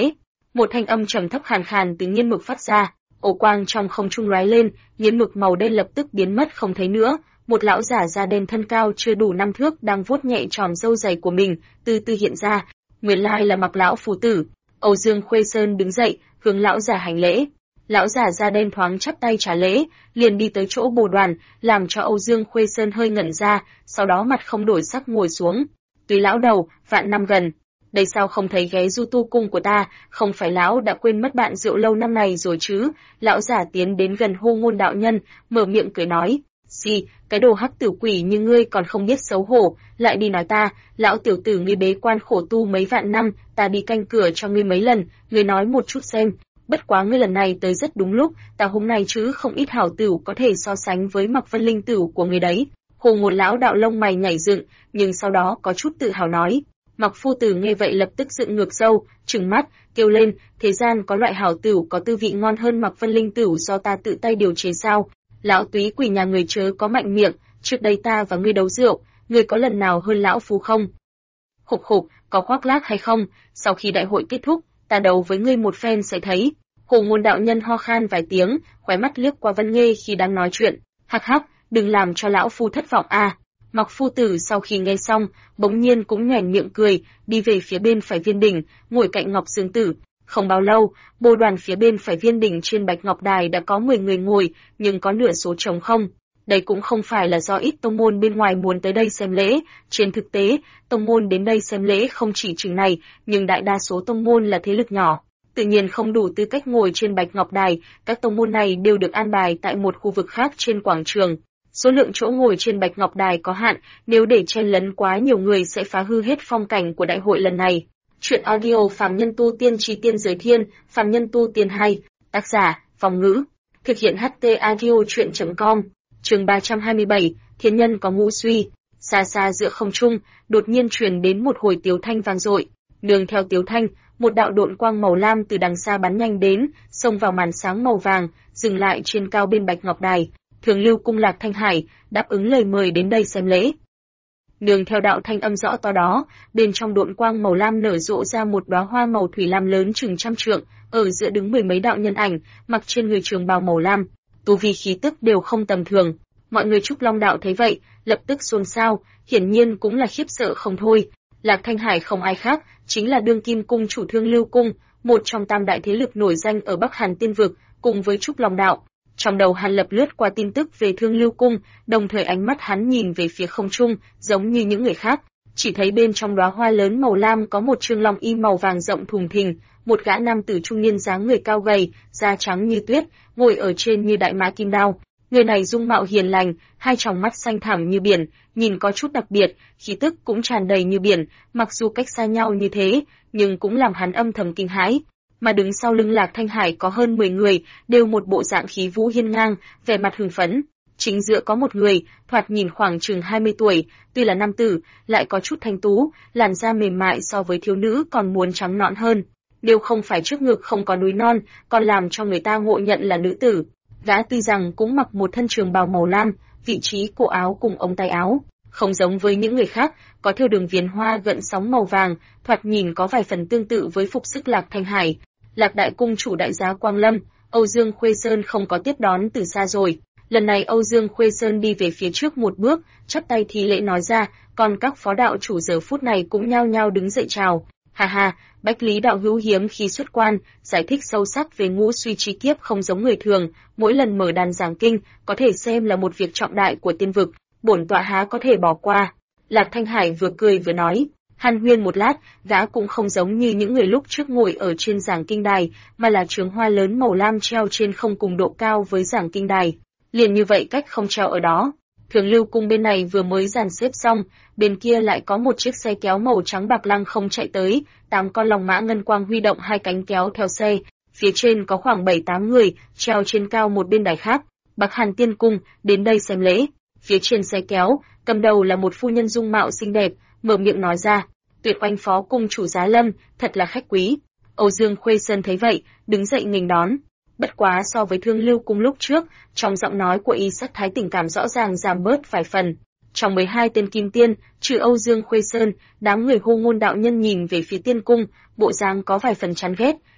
Một thanh âm trầm thấp khàn khàn từ nghiên mực phát ra, ổ quang trong không trung lóe lên, nghiên mực màu đen lập tức biến mất không thấy nữa. Một lão giả da đen thân cao chưa đủ 5 thước đang vuốt nhẹ tròm râu dày của mình, từ từ hiện ra. Nguyên lai là Mặc lão phù tử. Âu Dương Khuê Sơn đứng dậy, hướng lão giả hành lễ. Lão giả da đen thoáng chắp tay trả lễ, liền đi tới chỗ Bồ Đoàn, làm cho Âu Dương Khuê Sơn hơi ngẩn ra, sau đó mặt không đổi sắc ngồi xuống. Tuy lão đầu, vạn năm gần, đây sao không thấy ghé du tu cung của ta, không phải lão đã quên mất bạn rượu lâu năm này rồi chứ? Lão giả tiến đến gần Hô Ngôn đạo nhân, mở miệng cười nói, cái đồ hắc tử quỷ như ngươi còn không biết xấu hổ, lại đi nói ta, lão tiểu tử ngươi bế quan khổ tu mấy vạn năm, ta đi canh cửa cho ngươi mấy lần, ngươi nói một chút xem. Bất quá ngươi lần này tới rất đúng lúc, ta hôm nay chứ không ít hảo tửu có thể so sánh với Mặc Vân Linh tửu của ngươi đấy. Hồ Ngột lão đạo lông mày nhảy dựng, nhưng sau đó có chút tự hào nói. Mặc phu tử nghe vậy lập tức dựng ngược râu, trừng mắt, kêu lên, thế gian có loại hảo tửu có tư vị ngon hơn Mặc Vân Linh tửu do ta tự tay điều chế sao? Lão túy quỷ nhà người chớ có mạnh miệng, trước đây ta và ngươi đấu rượu, ngươi có lần nào hơn lão phu không? Khục khục, có khoác lác hay không? Sau khi đại hội kết thúc, ta đấu với ngươi một phen sẽ thấy. Hồ Ngôn đạo nhân ho khan vài tiếng, khóe mắt liếc qua Vân Nghê khi đang nói chuyện. Hắc hắc, đừng làm cho lão phu thất vọng a. Mặc phu tử sau khi nghe xong, bỗng nhiên cũng nhoẻn miệng cười, đi về phía bên phải viên đỉnh, ngồi cạnh Ngọc Dương Tử. Không bao lâu, Bồ Đoàn phía bên phải viên đỉnh trên Bạch Ngọc Đài đã có 10 người ngồi, nhưng có nửa số trống không. Đây cũng không phải là do ít tông môn bên ngoài muốn tới đây xem lễ, trên thực tế, tông môn đến đây xem lễ không chỉ chừng này, nhưng đại đa số tông môn là thế lực nhỏ, tự nhiên không đủ tư cách ngồi trên Bạch Ngọc Đài, các tông môn này đều được an bài tại một khu vực khác trên quảng trường. Số lượng chỗ ngồi trên Bạch Ngọc Đài có hạn, nếu để chen lấn quá nhiều người sẽ phá hư hết phong cảnh của đại hội lần này. Chuyện audio Phàm Nhân Tu Tiên Chi Tiên Giới Thiên, Phàm Nhân Tu Tiên 2, tác giả, Phòng Ngữ, thực hiện HT audio chuyện.com, chương 327, Thiên Nhân có ngũ suy. Xa xa giữa không trung, đột nhiên truyền đến một hồi tiếu thanh vang dội. Nương theo tiếu thanh, một đạo độn quang màu lam từ đằng xa bắn nhanh đến, xông vào màn sáng màu vàng, dừng lại trên cao bên Bạch Ngọc Đài. Thường Lưu Cung Lạc Thanh Hải đáp ứng lời mời đến đây xem lễ. Nương theo đạo thanh âm rõ to đó, bên trong độn quang màu lam nở rộ ra một đóa hoa màu thủy lam lớn chừng trăm trượng, ở giữa đứng 10 mấy đạo nhân ảnh, mặc trên người trường bào màu lam, tu vi khí tức đều không tầm thường. Mọi người Trúc Long đạo thấy vậy, lập tức xôn xao, hiển nhiên cũng là khiếp sợ không thôi. Lạc Thanh Hải không ai khác, chính là đương kim cung chủ Thương Lưu Cung, một trong tam đại thế lực nổi danh ở Bắc Hàn Tiên vực, cùng với Trúc Long đạo. Trong đầu Hàn Lập lướt qua tin tức về Thương Lưu Cung, đồng thời ánh mắt hắn nhìn về phía không trung, giống như những người khác, chỉ thấy bên trong đóa hoa lớn màu lam có một trương long y màu vàng rộng thùng thình, một gã nam tử trung niên dáng người cao gầy, da trắng như tuyết, ngồi ở trên như đại mã kim đao. Người này dung mạo hiền lành, hai tròng mắt xanh thẳm như biển, nhìn có chút đặc biệt, khí tức cũng tràn đầy như biển, mặc dù cách xa nhau như thế, nhưng cũng làm hắn âm thầm kinh hãi. Mà đứng sau lưng Lạc Thanh Hải có hơn 10 người, đều một bộ dạng khí vũ hiên ngang, vẻ mặt hưng phấn. Chính giữa có một người, thoạt nhìn khoảng chừng 20 tuổi, tuy là nam tử, lại có chút thanh tú, làn da mềm mại so với thiếu nữ còn muốn trắng nõn hơn. Đều không phải trước ngực không có núi non, còn làm cho người ta ngộ nhận là nữ tử. Gã tuy rằng cũng mặc một thân trường bào màu lam, vị trí cổ áo cùng ống tay áo, không giống với những người khác, có thêu đường viền hoa gợn sóng màu vàng, thoạt nhìn có vài phần tương tự với phục sức Lạc Thanh Hải. Lạc đại cung chủ đại giá Quang Lâm, Âu Dương Khuê Sơn không có tiếp đón từ xa rồi. Lần này Âu Dương Khuê Sơn đi về phía trước một bước, chắp tay thi lễ nói ra, còn các phó đạo chủ giờ phút này cũng nhao nhao đứng dậy chào. Ha ha, Bách Lý đạo hữu hiếm khi xuất quan, giải thích sâu sắc về ngũ suy chi kiếp không giống người thường, mỗi lần mở đàn giảng kinh, có thể xem là một việc trọng đại của tiên vực, bổn tọa há có thể bỏ qua. Lạc Thanh Hải vừa cười vừa nói. Hàn huyên một lát, gã cũng không giống như những người lúc trước ngồi ở trên giảng kinh đài, mà là chướng hoa lớn màu lam treo trên không cùng độ cao với giảng kinh đài. Liền như vậy cách không treo ở đó. Thường Lưu Cung bên này vừa mới dàn xếp xong, bên kia lại có một chiếc xe kéo màu trắng bạc lăng không chạy tới, 8 con long mã ngân quang huy động hai cánh kéo theo xe, phía trên có khoảng 7-8 người, treo trên cao một bên đài khác. Bắc Hàn Tiên Cung, đến đây xem lễ. Phía trên xe kéo, cầm đầu là một phu nhân dung mạo xinh đẹp, mở miệng nói ra, Tuyệt Oanh phó cung chủ Giá Lâm, thật là khách quý. Âu Dương Khuê Sơn thấy vậy, đứng dậy nghênh đón. Bất quá so với Thương Lưu Cung lúc trước, trong giọng nói của y sắc thái tình cảm rõ ràng giảm bớt vài phần. Trong 12 tên kim tiên, trừ Âu Dương Khuê Sơn, đám người Hô Ngôn đạo nhân nhìn về phía tiên cung, bộ dáng có vài phần chán ghét,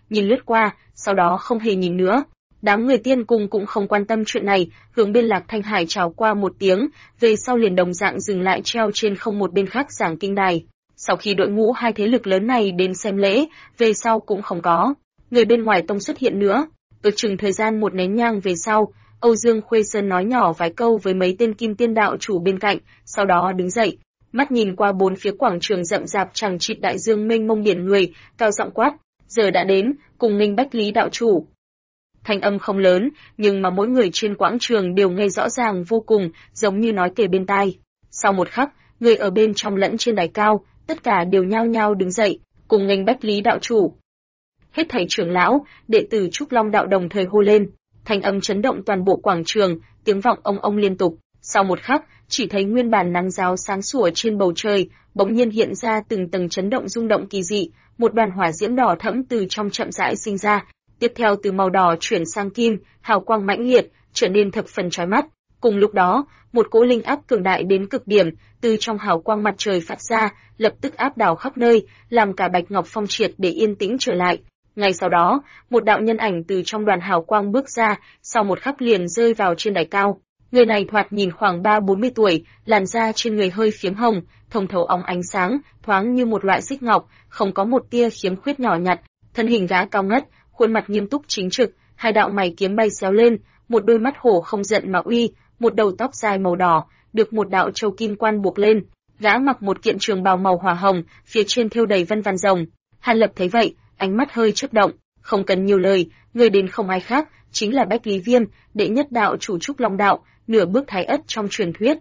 nhìn lướt qua, sau đó không hề nhìn nữa. Đám người tiên cung cũng không quan tâm chuyện này, hướng bên Lạc Thanh Hải chào qua một tiếng, về sau liền đồng dạng dừng lại treo trên không một bên khác giảng kinh đài. Sau khi đội ngũ hai thế lực lớn này đến xem lễ, về sau cũng không có người bên ngoài tông xuất hiện nữa. Ước chừng thời gian một nén nhang về sau, Âu Dương Khuê Sơn nói nhỏ vài câu với mấy tên kim tiên đạo chủ bên cạnh, sau đó đứng dậy, mắt nhìn qua bốn phía quảng trường rậm rạp chằng chịt đại dương mênh mông biển người, cao giọng quát: "Giờ đã đến, cùng nghênh Bách Lý đạo chủ." Thanh âm không lớn, nhưng mà mỗi người trên quảng trường đều nghe rõ ràng vô cùng, giống như nói kề bên tai. Sau một khắc, người ở bên trong lẫn trên đài cao, tất cả đều nhao nhao đứng dậy, cùng nghênh Bách Lý đạo chủ. Hết thảy trưởng lão, đệ tử Trúc Long đạo đồng thời hô lên, thanh âm chấn động toàn bộ quảng trường, tiếng vọng ông liên tục. Sau một khắc, chỉ thấy nguyên bản nắng ráo sáng sủa trên bầu trời, bỗng nhiên hiện ra từng tầng chấn động rung động kỳ dị, một đoàn hỏa diễm đỏ thẫm từ trong chậm rãi sinh ra, tiếp theo từ màu đỏ chuyển sang kim, hào quang mãnh liệt, trở nên thập phần chói mắt. Cùng lúc đó, một cỗ linh áp cường đại đến cực điểm, từ trong hào quang mặt trời phát ra, lập tức áp đảo khắp nơi, làm cả Bạch Ngọc Phong triệt để yên tĩnh trở lại. Ngay sau đó, một đạo nhân ảnh từ trong đoàn hào quang bước ra, sau một khắc liền rơi vào trên đài cao. Người này thoạt nhìn khoảng 30-40 tuổi, làn da trên người hơi phiếm hồng, thông thấu óng ánh sáng, thoáng như một loại xích ngọc, không có một tia khiếm khuyết nhỏ nhặt. Thân hình gã cao ngất, khuôn mặt nghiêm túc chính trực, hai đạo mày kiếm bay xéo lên, một đôi mắt hổ không giận mà uy, một đầu tóc dài màu đỏ, được một đạo châu kim quan buộc lên. Gã mặc một kiện trường bào màu hỏa hồng, phía trên thêu đầy vân vàn rồng. Hàn Lập thấy vậy, ánh mắt hơi chớp động, không cần nhiều lời, người đến không ai khác, chính là Bách Lý Viêm, đệ nhất đạo chủ Trúc Long đạo, nửa bước thái ất trong truyền thuyết.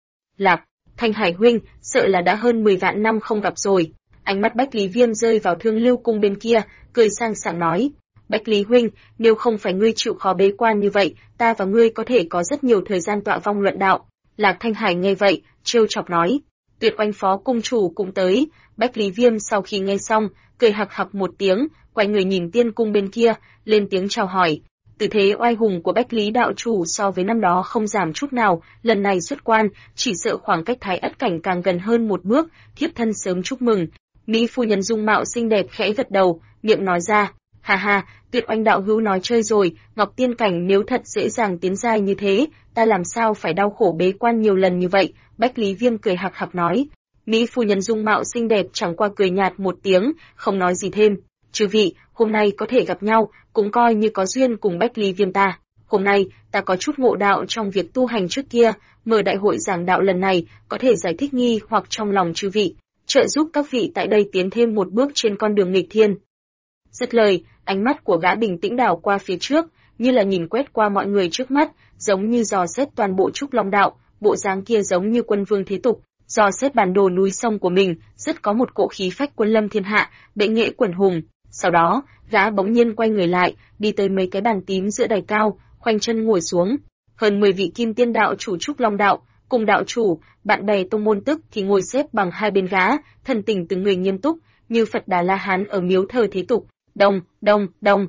Lạc Thanh Hải huynh, sợ là đã hơn 10 vạn năm không gặp rồi. Ánh mắt Bách Lý Viêm rơi vào Thương Lưu cung bên kia, cười sang sảng nói: Bách Lý huynh, nếu không phải ngươi chịu khó bế quan như vậy, ta và ngươi có thể có rất nhiều thời gian tọa vong luận đạo. Lạc Thanh Hải nghe vậy, trêu chọc nói: Tuyệt Oanh phó cung chủ cũng tới. Bách Lý Viêm sau khi nghe xong, cười hặc hặc một tiếng, quay người nhìn tiên cung bên kia, lên tiếng chào hỏi. Tư thế oai hùng của Bách Lý đạo chủ so với năm đó không giảm chút nào, lần này xuất quan, chỉ sợ khoảng cách thái ất cảnh càng gần hơn một bước, thiếp thân sớm chúc mừng. Mỹ phu nhân dung mạo xinh đẹp khẽ gật đầu, miệng nói ra: Ha ha, Tuyệt Oanh đạo hữu nói chơi rồi, Ngọc Tiên cảnh nếu thật dễ dàng tiến giai như thế, ta làm sao phải đau khổ bế quan nhiều lần như vậy? Bách Lý Viêm cười hặc hặc nói. Mỹ phu nhân dung mạo xinh đẹp chẳng qua cười nhạt một tiếng, không nói gì thêm. Chư vị, hôm nay có thể gặp nhau, cũng coi như có duyên cùng Bách Lý Viêm ta. Hôm nay, ta có chút ngộ đạo trong việc tu hành trước kia, mở đại hội giảng đạo lần này, có thể giải thích nghi hoặc trong lòng chư vị, trợ giúp các vị tại đây tiến thêm một bước trên con đường nghịch thiên. Dứt lời, ánh mắt của gã bình tĩnh đảo qua phía trước, như là nhìn quét qua mọi người trước mắt, giống như dò xét toàn bộ Trúc Long đạo, bộ dáng kia giống như quân vương thế tục, dò xét bản đồ núi sông của mình, rất có một cỗ khí phách quân lâm thiên hạ, bệ nghệ quần hùng. Sau đó, gã bỗng nhiên quay người lại, đi tới mấy cái bàn tím giữa đài cao, khoanh chân ngồi xuống. Hơn 10 vị kim tiên đạo chủ Trúc Long đạo, cùng đạo chủ, bạn bè tông môn tức thì ngồi xếp bằng hai bên gã, thần tình từng người nghiêm túc, như Phật Đà La Hán ở miếu thờ thế tục. Đông, đông, đông.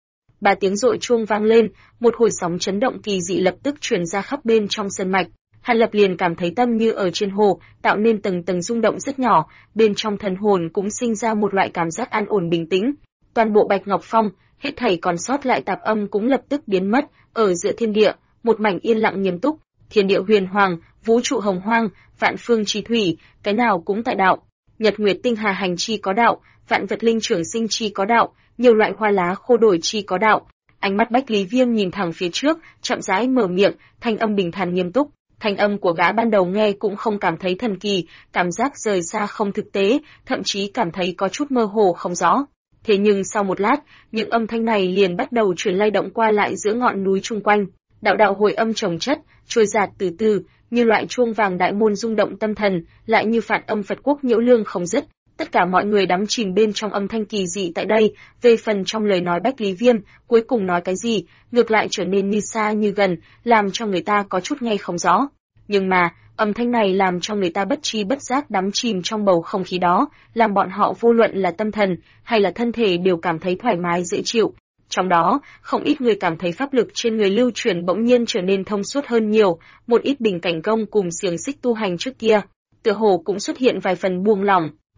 Ba tiếng dội chuông vang lên, một hồi sóng chấn động kỳ dị lập tức truyền ra khắp bên trong sơn mạch. Hàn Lập liền cảm thấy tâm như ở trên hồ, tạo nên tầng tầng rung động rất nhỏ, bên trong thần hồn cũng sinh ra một loại cảm giác an ổn bình tĩnh. Toàn bộ Bạch Ngọc Phong, hết thảy còn sót lại tạp âm cũng lập tức biến mất, ở giữa thiên địa, một mảnh yên lặng nghiêm túc, thiên địa huyền hoàng, vũ trụ hồng hoang, vạn phương chi thủy, cái nào cũng tại đạo. Nhật nguyệt tinh hà hành chi có đạo, vạn vật linh trưởng sinh chi có đạo, nhiều loại hoa lá khô đổi chi có đạo. Ánh mắt Bách Lý Viêm nhìn thẳng phía trước, chậm rãi mở miệng, thanh âm bình thản nghiêm túc. Thanh âm của gã ban đầu nghe cũng không cảm thấy thần kỳ, cảm giác rời xa không thực tế, thậm chí cảm thấy có chút mơ hồ không rõ. Thế nhưng sau một lát, những âm thanh này liền bắt đầu chuyển lay động qua lại giữa ngọn núi chung quanh. Đạo đạo hồi âm chồng chất, trôi dạt từ từ, như loại chuông vàng đại môn rung động tâm thần, lại như phản âm Phật quốc nhiễu lương không dứt. Tất cả mọi người đắm chìm bên trong âm thanh kỳ dị tại đây, về phần trong lời nói Bách Lý Viêm, cuối cùng nói cái gì, ngược lại trở nên như xa như gần, làm cho người ta có chút nghe không rõ. Nhưng mà, âm thanh này làm cho người ta bất tri bất giác đắm chìm trong bầu không khí đó, làm bọn họ vô luận là tâm thần hay là thân thể đều cảm thấy thoải mái dễ chịu. Trong đó, không ít người cảm thấy pháp lực trên người lưu chuyển bỗng nhiên trở nên thông suốt hơn nhiều, một ít bình cảnh công cùng xiềng xích tu hành trước kia, tựa hồ cũng xuất hiện vài phần buông lỏng.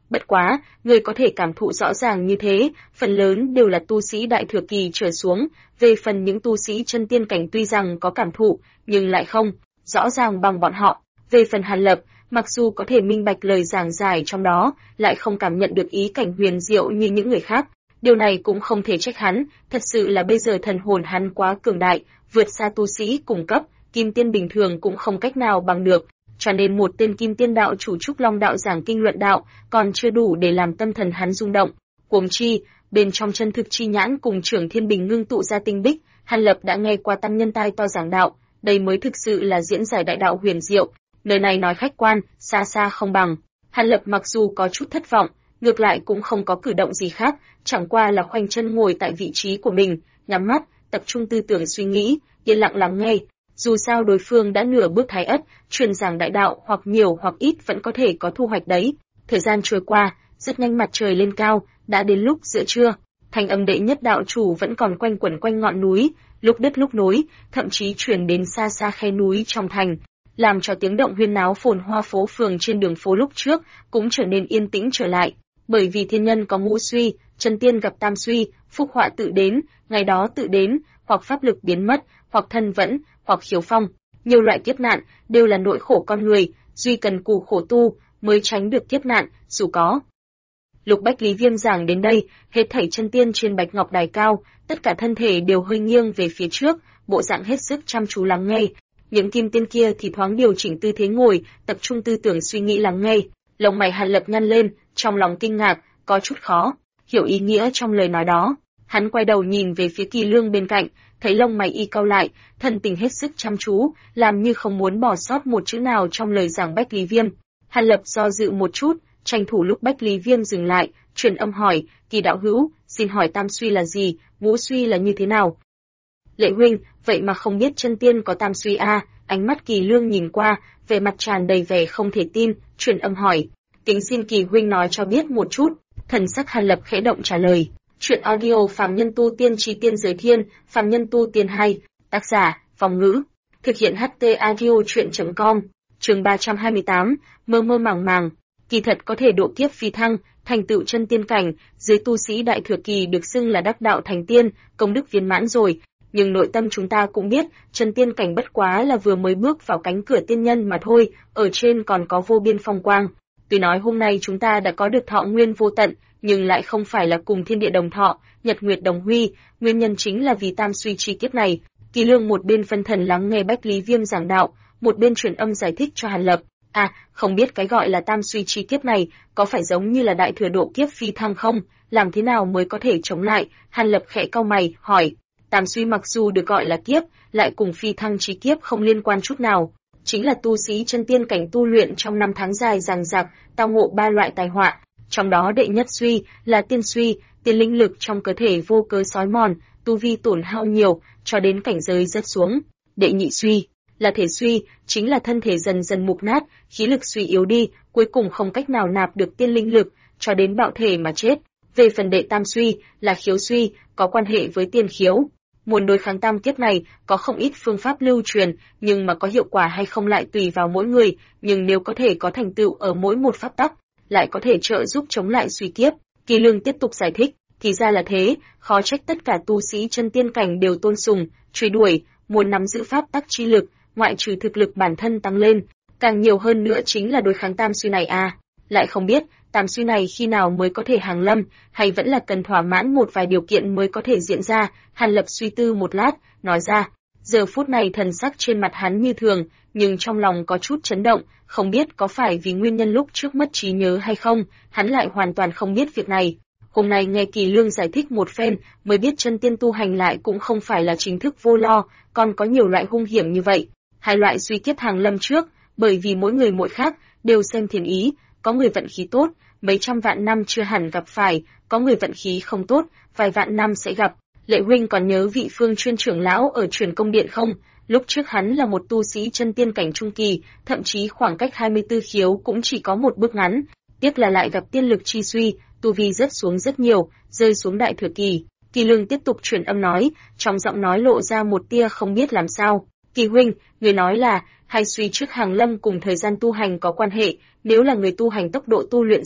Bất quá, người có thể cảm thụ rõ ràng như thế, phần lớn đều là tu sĩ đại thừa kỳ trở xuống, về phần những tu sĩ chân tiên cảnh tuy rằng có cảm thụ, nhưng lại không rõ ràng bằng bọn họ. Về phần Hàn Lập, mặc dù có thể minh bạch lời giảng giải trong đó, lại không cảm nhận được ý cảnh huyền diệu như những người khác. Điều này cũng không thể trách hắn, thật sự là bây giờ thần hồn hắn quá cường đại, vượt xa tu sĩ cùng cấp, kim tiên bình thường cũng không cách nào bằng được. Cho nên một tên kim tiên đạo chủ Trúc Long đạo giảng kinh luận đạo, còn chưa đủ để làm tâm thần hắn rung động. Huống chi, bên trong chân thực chi nhãn cùng Trưởng Thiên Bình ngưng tụ ra tinh bích, Hàn Lập đã nghe qua tăng nhân tai to giảng đạo, đây mới thực sự là diễn giải đại đạo huyền diệu. Nơi này nói khách quan, xa xa không bằng. Hàn Lập mặc dù có chút thất vọng, ngược lại cũng không có cử động gì khác, chẳng qua là khoanh chân ngồi tại vị trí của mình, nhắm mắt, tập trung tư tưởng suy nghĩ, yên lặng lắng nghe. Dù sao đối phương đã nửa bước thái ất, truyền giảng đại đạo hoặc nhiều hoặc ít vẫn có thể có thu hoạch đấy. Thời gian trôi qua, rất nhanh mặt trời lên cao, đã đến lúc giữa trưa. Thanh âm đệ nhất đạo chủ vẫn còn quanh quẩn quanh ngọn núi, lúc đứt lúc nối, thậm chí truyền đến xa xa khe núi trong thành, làm cho tiếng động huyên náo phồn hoa phố phường trên đường phố lúc trước cũng trở nên yên tĩnh trở lại. Bởi vì thiên nhân có ngũ suy, chân tiên gặp tam suy, phúc họa tự đến, ngày đó tự đến, hoặc pháp lực biến mất, hoặc thân vẫn, hoặc khiếu phong. Nhiều loại kiếp nạn đều là nỗi khổ con người, duy cần cù khổ tu mới tránh được kiếp nạn, dù có. Lục Bách Lý Viêm giảng đến đây, hết thảy chân tiên trên Bạch Ngọc Đài cao, tất cả thân thể đều hơi nghiêng về phía trước, bộ dạng hết sức chăm chú lắng nghe. Những kim tiên kia thì thoáng điều chỉnh tư thế ngồi, tập trung tư tưởng suy nghĩ lắng nghe. Lông mày Hàn Lập nhăn lên, trong lòng kinh ngạc, có chút khó hiểu ý nghĩa trong lời nói đó. Hắn quay đầu nhìn về phía Kỳ Lương bên cạnh, thấy lông mày y cau lại, thần tình hết sức chăm chú, làm như không muốn bỏ sót một chữ nào trong lời giảng Bách Lý Viêm. Hàn Lập do dự một chút, tranh thủ lúc Bách Lý Viêm dừng lại, truyền âm hỏi, Kỳ đạo hữu, xin hỏi tam suy là gì, ngũ suy là như thế nào? Lệ huynh, vậy mà không biết chân tiên có tam suy à? Ánh mắt Kỳ Lương nhìn qua, vẻ mặt tràn đầy vẻ không thể tin, truyền âm hỏi, kính xin Kỳ huynh nói cho biết một chút. Thần sắc Hàn Lập khẽ động trả lời. Chuyện audio Phàm Nhân Tu Tiên Chi Tiên Giới Thiên, Phàm Nhân Tu Tiên 2, tác giả, Vong Ngữ, thực hiện HT audio chuyện.com, chương 328, mơ mơ màng màng. Kỳ thật có thể độ kiếp phi thăng, thành tựu chân tiên cảnh, dưới tu sĩ đại thừa kỳ được xưng là đắc đạo thành tiên, công đức viên mãn rồi. Nhưng nội tâm chúng ta cũng biết, chân tiên cảnh bất quá là vừa mới bước vào cánh cửa tiên nhân mà thôi, ở trên còn có vô biên phong quang. Tuy nói hôm nay chúng ta đã có được thọ nguyên vô tận, nhưng lại không phải là cùng thiên địa đồng thọ, nhật nguyệt đồng huy, nguyên nhân chính là vì tam suy chi kiếp này. Kỳ Lương một bên phân thần lắng nghe Bách Lý Viêm giảng đạo, một bên truyền âm giải thích cho Hàn Lập. À, không biết cái gọi là tam suy chi kiếp này có phải giống như là đại thừa độ kiếp phi thăng không? Làm thế nào mới có thể chống lại? Hàn Lập khẽ cau mày, hỏi. Tam suy mặc dù được gọi là kiếp, lại cùng phi thăng chi kiếp không liên quan chút nào. Chính là tu sĩ chân tiên cảnh tu luyện trong 5 tháng dài dằng dặc, tao ngộ 3 loại tai họa. Trong đó đệ nhất suy là tiên suy, tiên linh lực trong cơ thể vô cớ xói mòn, tu vi tổn hao nhiều, cho đến cảnh giới rớt xuống. Đệ nhị suy là thể suy, chính là thân thể dần dần mục nát, khí lực suy yếu đi, cuối cùng không cách nào nạp được tiên linh lực, cho đến bạo thể mà chết. Về phần đệ tam suy là khiếu suy, có quan hệ với tiên khiếu. Muốn đối kháng tam kiếp này, có không ít phương pháp lưu truyền, nhưng mà có hiệu quả hay không lại tùy vào mỗi người, nhưng nếu có thể có thành tựu ở mỗi một pháp tắc, lại có thể trợ giúp chống lại suy kiếp. Kỳ Lương tiếp tục giải thích, thì ra là thế, khó trách tất cả tu sĩ chân tiên cảnh đều tôn sùng, truy đuổi, muốn nắm giữ pháp tắc chi lực, ngoại trừ thực lực bản thân tăng lên, càng nhiều hơn nữa chính là đối kháng tam suy này à. Lại không biết, tam suy này khi nào mới có thể hàng lâm, hay vẫn là cần thỏa mãn một vài điều kiện mới có thể diễn ra. Hàn Lập suy tư một lát, nói ra. Giờ phút này thần sắc trên mặt hắn như thường, nhưng trong lòng có chút chấn động, không biết có phải vì nguyên nhân lúc trước mất trí nhớ hay không, hắn lại hoàn toàn không biết việc này. Hôm nay nghe Kỳ Lương giải thích một phen, mới biết chân tiên tu hành lại cũng không phải là chính thức vô lo, còn có nhiều loại hung hiểm như vậy. Hai loại suy kiếp hàng lâm trước, bởi vì mỗi người mỗi khác, đều xem thiên ý, có người vận khí tốt, mấy trăm vạn năm chưa hẳn gặp phải, có người vận khí không tốt, vài vạn năm sẽ gặp. Lệ huynh còn nhớ vị Phương Chuyên trưởng lão ở Truyền Công Điện không? Lúc trước hắn là một tu sĩ chân tiên cảnh trung kỳ, thậm chí khoảng cách 24 khiếu cũng chỉ có một bước ngắn, tiếc là lại gặp tiên lực chi suy, tu vi rất xuống rất nhiều, rơi xuống đại thừa kỳ. Kỳ Lương tiếp tục truyền âm nói, trong giọng nói lộ ra một tia không biết làm sao. Kỳ huynh, người nói là hai suy trước hàng lâm cùng thời gian tu hành có quan hệ, nếu là người tu hành tốc độ tu luyện rất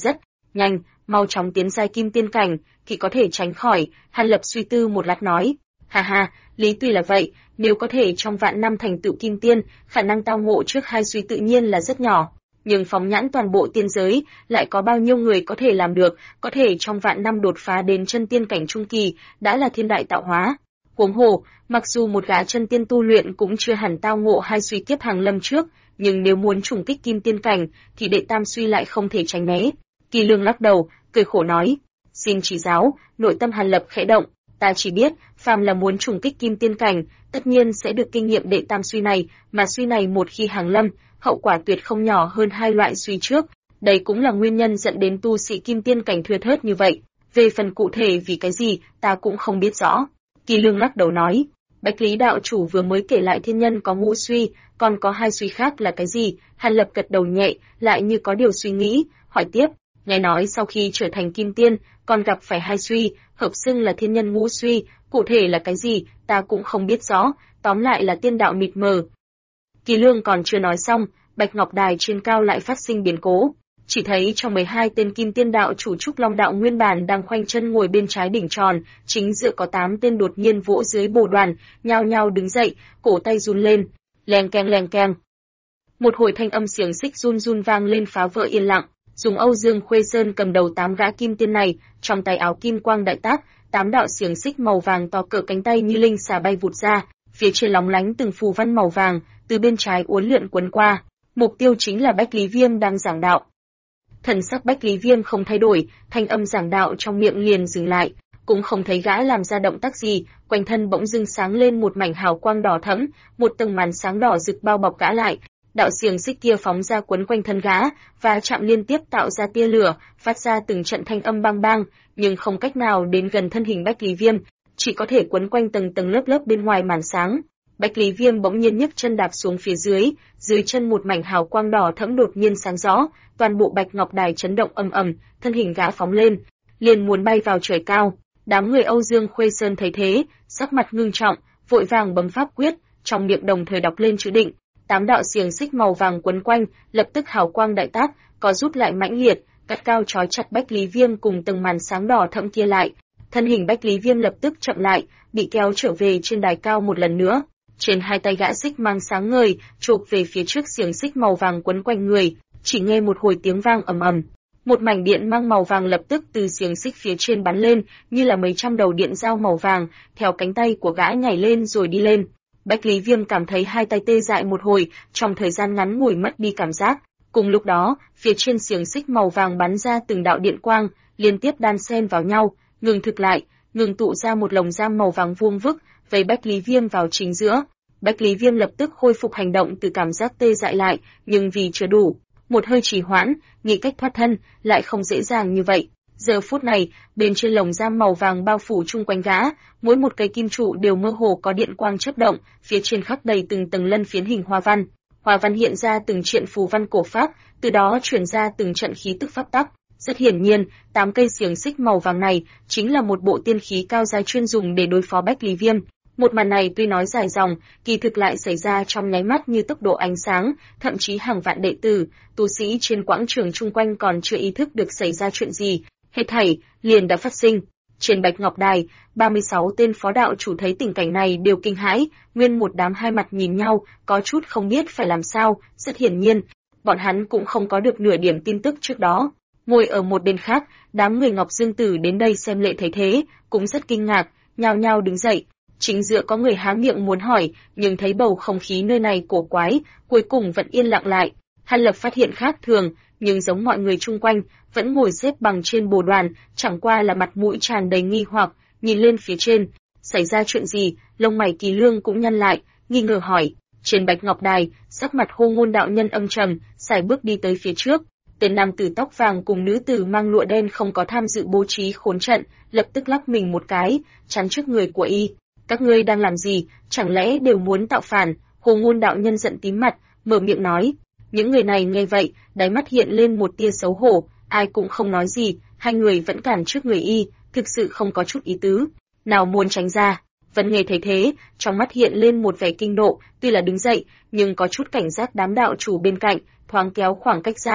Nhanh, mau chóng tiến giai kim tiên cảnh, thì có thể tránh khỏi. Hàn Lập suy tư một lát nói, ha ha, lý tuy là vậy, nếu có thể trong vạn năm thành tựu kim tiên, khả năng tao ngộ trước hai suy tự nhiên là rất nhỏ. Nhưng phóng nhãn toàn bộ tiên giới, lại có bao nhiêu người có thể làm được, có thể trong vạn năm đột phá đến chân tiên cảnh trung kỳ, đã là thiên đại tạo hóa. Huống hồ, mặc dù một gã chân tiên tu luyện cũng chưa hẳn tao ngộ hai suy kiếp hàng lâm trước, nhưng nếu muốn trùng kích kim tiên cảnh, thì đệ tam suy lại không thể tránh né. Kỳ Lương lắc đầu, cười khổ nói, xin chỉ giáo. Nội tâm Hàn Lập khẽ động, ta chỉ biết, phàm là muốn trùng kích kim tiên cảnh, tất nhiên sẽ được kinh nghiệm đệ tam suy này, mà suy này một khi hàng lâm, hậu quả tuyệt không nhỏ hơn hai loại suy trước. Đây cũng là nguyên nhân dẫn đến tu sĩ kim tiên cảnh thưa thớt như vậy. Về phần cụ thể vì cái gì, ta cũng không biết rõ. Kỳ Lương lắc đầu nói, Bạch Lý đạo chủ vừa mới kể lại thiên nhân có ngũ suy, còn có hai suy khác là cái gì? Hàn Lập gật đầu nhẹ, lại như có điều suy nghĩ, hỏi tiếp, nghe nói sau khi trở thành kim tiên, còn gặp phải hai suy, hợp xưng là thiên nhân ngũ suy, cụ thể là cái gì, ta cũng không biết rõ, tóm lại là tiên đạo mịt mờ. Kỳ Lương còn chưa nói xong, Bạch Ngọc Đài trên cao lại phát sinh biến cố. Chỉ thấy trong 12 tên kim tiên đạo chủ Trúc Long đạo nguyên bản đang khoanh chân ngồi bên trái đỉnh tròn, chính giữa có 8 tên đột nhiên vỗ dưới bồ đoàn, nhao nhao đứng dậy, cổ tay run lên, leng keng leng keng. Một hồi thanh âm xiềng xích run run vang lên phá vỡ yên lặng. Dùng Âu Dương Khuê Sơn cầm đầu 8 gã kim tiên này, trong tay áo kim quang đại tác, 8 đạo xiềng xích màu vàng to cỡ cánh tay như linh xà bay vụt ra, phía trên lóng lánh từng phù văn màu vàng, từ bên trái uốn lượn quấn qua. Mục tiêu chính là Bách Lý Viêm đang giảng đạo. Thần sắc Bách Lý Viêm không thay đổi, thanh âm giảng đạo trong miệng liền dừng lại, cũng không thấy gã làm ra động tác gì, quanh thân bỗng dưng sáng lên một mảnh hào quang đỏ thẫm, một tầng màn sáng đỏ rực bao bọc gã lại. Đạo xiềng xích kia phóng ra quấn quanh thân gã, và chạm liên tiếp tạo ra tia lửa, phát ra từng trận thanh âm bang bang, nhưng không cách nào đến gần thân hình Bách Lý Viêm, chỉ có thể quấn quanh tầng tầng lớp lớp bên ngoài màn sáng. Bách Lý Viêm bỗng nhiên nhấc chân đạp xuống phía dưới chân một mảnh hào quang đỏ thẫm đột nhiên sáng rõ, toàn bộ Bạch Ngọc Đài chấn động ầm ầm, thân hình gã phóng lên, liền muốn bay vào trời cao. Đám người Âu Dương Khuê Sơn thấy thế, sắc mặt ngưng trọng, vội vàng bấm pháp quyết, trong miệng đồng thời đọc lên chữ định. 8 đạo xiềng xích màu vàng quấn quanh, lập tức hào quang đại tác, có rút lại mãnh liệt, cắt cao trói chặt Bách Lý Viêm cùng từng màn sáng đỏ thẫm kia lại. Thân hình Bách Lý Viêm lập tức chậm lại, bị kéo trở về trên đài cao một lần nữa. Trên hai tay gã xích mang sáng ngời, chộp về phía trước xiềng xích màu vàng quấn quanh người, chỉ nghe một hồi tiếng vang ầm ầm. Một mảnh điện mang màu vàng lập tức từ xiềng xích phía trên bắn lên, như là mấy trăm đầu điện dao màu vàng, theo cánh tay của gã nhảy lên rồi đi lên. Bách Lý Viêm cảm thấy hai tay tê dại một hồi, trong thời gian ngắn ngủi mất đi cảm giác. Cùng lúc đó, phía trên xiềng xích màu vàng bắn ra từng đạo điện quang, liên tiếp đan xen vào nhau, ngừng thực lại, ngừng tụ ra một lồng giam màu vàng vuông vức, vây Bách Lý Viêm vào chính giữa. Bách Lý Viêm lập tức khôi phục hành động từ cảm giác tê dại lại, nhưng vì chưa đủ, một hơi trì hoãn, nghĩ cách thoát thân, lại không dễ dàng như vậy. Giờ phút này, bên trên lồng giam màu vàng bao phủ chung quanh gã, mỗi một cây kim trụ đều mơ hồ có điện quang chớp động, phía trên khắc đầy từng tầng lân phiến hình hoa văn. Hoa văn hiện ra từng triện phù văn cổ pháp, từ đó truyền ra từng trận khí tức pháp tắc. Rất hiển nhiên, 8 cây xiềng xích màu vàng này chính là một bộ tiên khí cao giai chuyên dùng để đối phó Bách Lý Viêm. Một màn này tuy nói dài dòng, kỳ thực lại xảy ra trong nháy mắt như tốc độ ánh sáng, thậm chí hàng vạn đệ tử, tu sĩ trên quảng trường chung quanh còn chưa ý thức được xảy ra chuyện gì, hết thảy liền đã phát sinh. Trên Bạch Ngọc Đài, 36 tên phó đạo chủ thấy tình cảnh này đều kinh hãi, nguyên một đám hai mặt nhìn nhau, có chút không biết phải làm sao. Rất hiển nhiên, bọn hắn cũng không có được nửa điểm tin tức trước đó. Ngồi ở một bên khác, đám người Ngọc Dương Tử đến đây xem lễ thấy thế, cũng rất kinh ngạc, nhao nhao đứng dậy. Chính giữa có người há miệng muốn hỏi, nhưng thấy bầu không khí nơi này cổ quái, cuối cùng vẫn yên lặng lại. Hàn Lập phát hiện khác thường, nhưng giống mọi người chung quanh, vẫn ngồi xếp bằng trên bồ đoàn, chẳng qua là mặt mũi tràn đầy nghi hoặc, nhìn lên phía trên. Xảy ra chuyện gì? Lông mày Kỳ Lương cũng nhăn lại, nghi ngờ hỏi. Trên Bạch Ngọc Đài, sắc mặt Hô Ngôn đạo nhân âm trầm, sải bước đi tới phía trước. Tên nam tử tóc vàng cùng nữ tử mang lụa đen không có tham dự bố trí khốn trận, lập tức lắc mình một cái, chắn trước người của y. Các ngươi đang làm gì, chẳng lẽ đều muốn tạo phản? Hồ Ngôn đạo nhân giận tím mặt, mở miệng nói. Những người này nghe vậy, đáy mắt hiện lên một tia xấu hổ, ai cũng không nói gì, hai người vẫn cản trước người y, thực sự không có chút ý tứ nào muốn tránh ra. Vẫn nghe thấy thế, trong mắt hiện lên một vẻ kinh nộ, tuy là đứng dậy, nhưng có chút cảnh giác đám đạo chủ bên cạnh, thoáng kéo khoảng cách ra,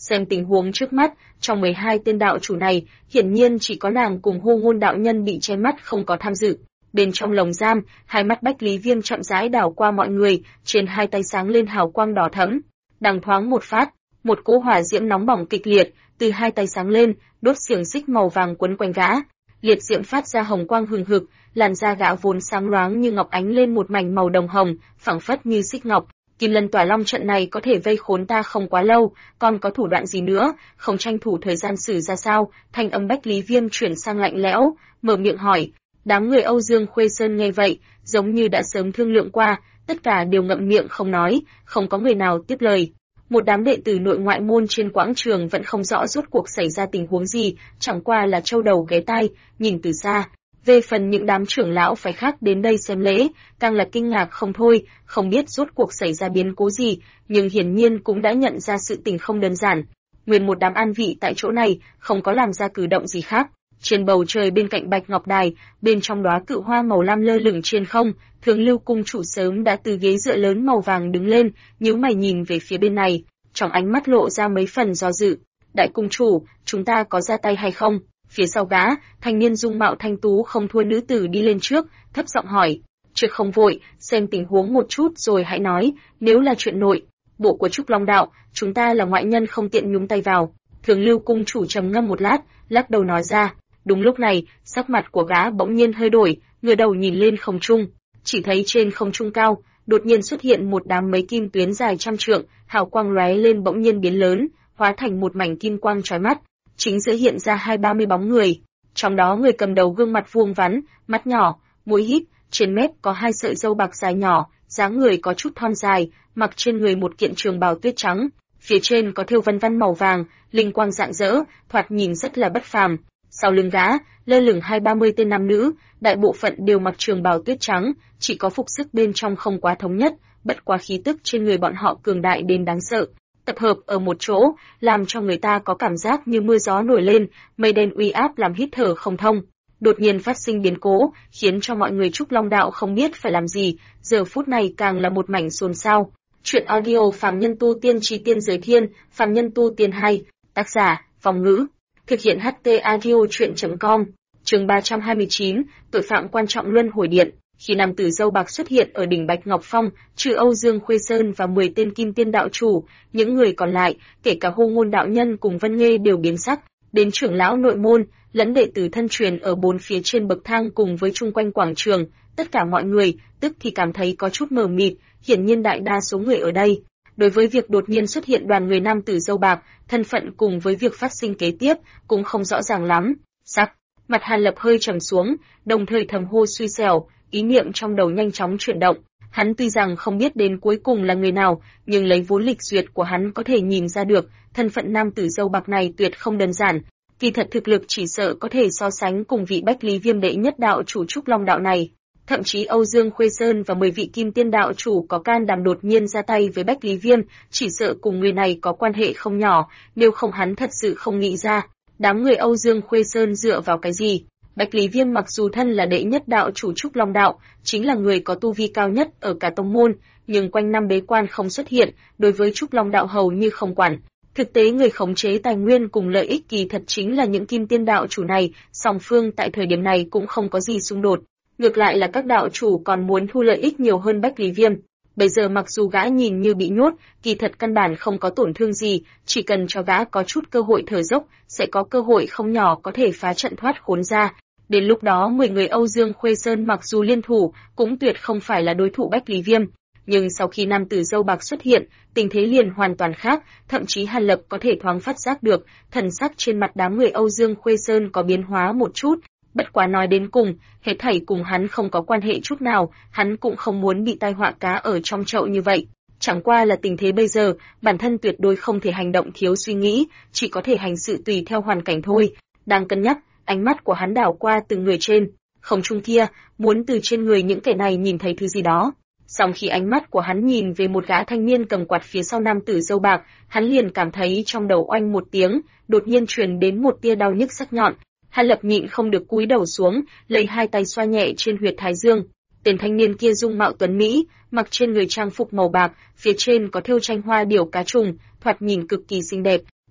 Xem tình huống trước mắt, trong 12 tên đạo chủ này, hiển nhiên chỉ có nàng cùng Hô Ngôn đạo nhân bị che mắt không có tham dự. Bên trong lồng giam, hai mắt Bách Lý Viêm chậm rãi đảo qua mọi người, trên hai tay sáng lên hào quang đỏ thẫm. Đằng thoáng một phát, một cỗ hỏa diễm nóng bỏng kịch liệt từ hai tay sáng lên, đốt xiềng xích màu vàng quấn quanh gã. Liệt diễm phát ra hồng quang hừng hực, làn da gã vốn sáng loáng như ngọc ánh lên một mảnh màu đồng hồng, phẳng phất như xích ngọc. Kim Lân Tỏa Long trận này có thể vây khốn ta không quá lâu, còn có thủ đoạn gì nữa, không tranh thủ thời gian xử ra sao? Thanh âm Bách Lý Viêm chuyển sang lạnh lẽo, mở miệng hỏi. Đám người Âu Dương Khuê Sơn nghe vậy, giống như đã sớm thương lượng qua, tất cả đều ngậm miệng không nói, không có người nào tiếp lời. Một đám đệ tử nội ngoại môn trên quảng trường vẫn không rõ rốt cuộc xảy ra tình huống gì, chẳng qua là châu đầu ghé tai, nhìn từ xa. Về phần những đám trưởng lão phải khác đến đây xem lễ, càng là kinh ngạc không thôi, không biết rốt cuộc xảy ra biến cố gì, nhưng hiển nhiên cũng đã nhận ra sự tình không đơn giản. Nguyên một đám an vị tại chỗ này, không có làm ra cử động gì khác. Trên bầu trời bên cạnh Bạch Ngọc Đài, bên trong đóa cự hoa màu lam lơ lửng trên không, Thường Lưu cung chủ sớm đã từ ghế dựa lớn màu vàng đứng lên, nhíu mày nhìn về phía bên này, trong ánh mắt lộ ra mấy phần do dự. Đại cung chủ, chúng ta có ra tay hay không? Phía sau gã, thanh niên dung mạo thanh tú không thua nữ tử đi lên trước, thấp giọng hỏi. Trước không vội, xem tình huống một chút rồi hãy nói, nếu là chuyện nội bộ của Trúc Long đạo, chúng ta là ngoại nhân không tiện nhúng tay vào. Thường Lưu cung chủ trầm ngâm một lát, lắc đầu nói ra. Đúng lúc này, sắc mặt của gã bỗng nhiên hơi đổi, ngửa đầu nhìn lên không trung, chỉ thấy trên không trung cao, đột nhiên xuất hiện một đám mấy kim tuyến dài trăm trượng, hào quang lóe lên bỗng nhiên biến lớn, hóa thành một mảnh kim quang chói mắt. Chính giữa hiện ra 20-30 bóng người, trong đó người cầm đầu gương mặt vuông vắn, mắt nhỏ, mũi híp, trên mép có hai sợi râu bạc dài nhỏ, dáng người có chút thon dài, mặc trên người một kiện trường bào tuyết trắng, phía trên có thêu vân vân màu vàng, linh quang rạng rỡ, thoạt nhìn rất là bất phàm. Sau lưng gã, lơ lửng 20-30 tên nam nữ, đại bộ phận đều mặc trường bào tuyết trắng, chỉ có phục sức bên trong không quá thống nhất, bất quá khí tức trên người bọn họ cường đại đến đáng sợ. Tập hợp ở một chỗ, làm cho người ta có cảm giác như mưa gió nổi lên, mây đen uy áp làm hít thở không thông. Đột nhiên phát sinh biến cố, khiến cho mọi người Trúc Long đạo không biết phải làm gì, giờ phút này càng là một mảnh xôn xao. Chuyện audio Phàm Nhân Tu Tiên Chí Tiên Giới Thiên, Phàm Nhân Tu Tiên hay, tác giả, Vong Ngữ. Thực hiện HT Audio Chuyện.com. Chương 329, tội phạm quan trọng luân hồi điện. Khi nam tử dâu bạc xuất hiện ở đỉnh Bạch Ngọc Phong, trừ Âu Dương Khuê Sơn và 10 tên kim tiên đạo chủ, những người còn lại, kể cả Hô Ngôn đạo nhân cùng Vân Nghê đều biến sắc, đến trưởng lão nội môn, lẫn đệ tử thân truyền ở bốn phía trên bậc thang cùng với chung quanh quảng trường, tất cả mọi người tức thì cảm thấy có chút mờ mịt, hiển nhiên đại đa số người ở đây đối với việc đột nhiên xuất hiện đoàn người nam tử dâu bạc, thân phận cùng với việc phát sinh kế tiếp cũng không rõ ràng lắm. Sắc mặt Hàn Lập hơi trầm xuống, đồng thời thầm hô suy xẻo, ý niệm trong đầu nhanh chóng chuyển động. Hắn tuy rằng không biết đến cuối cùng là người nào, nhưng lấy vốn lịch duyệt của hắn có thể nhìn ra được, thân phận nam tử dâu bạc này tuyệt không đơn giản. Kỳ thật thực lực chỉ sợ có thể so sánh cùng vị Bách Lý Viêm đệ nhất đạo chủ Trúc Long đạo này. Thậm chí Âu Dương Khuê Sơn và 10 vị kim tiên đạo chủ có can đảm đột nhiên ra tay với Bách Lý Viêm, chỉ sợ cùng người này có quan hệ không nhỏ, nếu không hắn thật sự không nghĩ ra. Đám người Âu Dương Khuê Sơn dựa vào cái gì? Bách Lý Viêm mặc dù thân là đệ nhất đạo chủ Trúc Long đạo, chính là người có tu vi cao nhất ở cả tông môn, nhưng quanh năm bế quan không xuất hiện, đối với Trúc Long đạo hầu như không quản. Thực tế người khống chế tài nguyên cùng lợi ích kỳ thật chính là những kim tiên đạo chủ này, song phương tại thời điểm này cũng không có gì xung đột. Ngược lại là các đạo chủ còn muốn thu lợi ích nhiều hơn Bách Lý Viêm. Bây giờ mặc dù gã nhìn như bị nhốt, kỳ thật căn bản không có tổn thương gì, chỉ cần cho gã có chút cơ hội thở dốc, sẽ có cơ hội không nhỏ có thể phá trận thoát khốn ra. Đến lúc đó 10 người Âu Dương Khuê Sơn mặc dù liên thủ, cũng tuyệt không phải là đối thủ Bách Lý Viêm. Nhưng sau khi nam tử dâu bạc xuất hiện, tình thế liền hoàn toàn khác, thậm chí Hàn Lập có thể thoáng phát giác được, thần sắc trên mặt đám người Âu Dương Khuê Sơn có biến hóa một chút. Bất quá nói đến cùng, hết thảy cùng hắn không có quan hệ chút nào, hắn cũng không muốn bị tai họa cá ở trong chậu như vậy. Chẳng qua là tình thế bây giờ, bản thân tuyệt đối không thể hành động thiếu suy nghĩ, chỉ có thể hành sự tùy theo hoàn cảnh thôi. Đang cân nhắc, ánh mắt của hắn đảo qua từng người trên không trung kia, muốn từ trên người những kẻ này nhìn thấy thứ gì đó. Song khi ánh mắt của hắn nhìn về một gã thanh niên cầm quạt phía sau nam tử dâu bạc, hắn liền cảm thấy trong đầu oanh một tiếng, đột nhiên truyền đến một tia đau nhức sắc nhọn. Hàn Lập nhịn không được cúi đầu xuống, lấy hai tay xoa nhẹ trên huyệt thái dương. Tên thanh niên kia dung mạo tuấn mỹ, mặc trên người trang phục màu bạc, phía trên có thêu tranh hoa điểu cá trùng, thoạt nhìn cực kỳ xinh đẹp.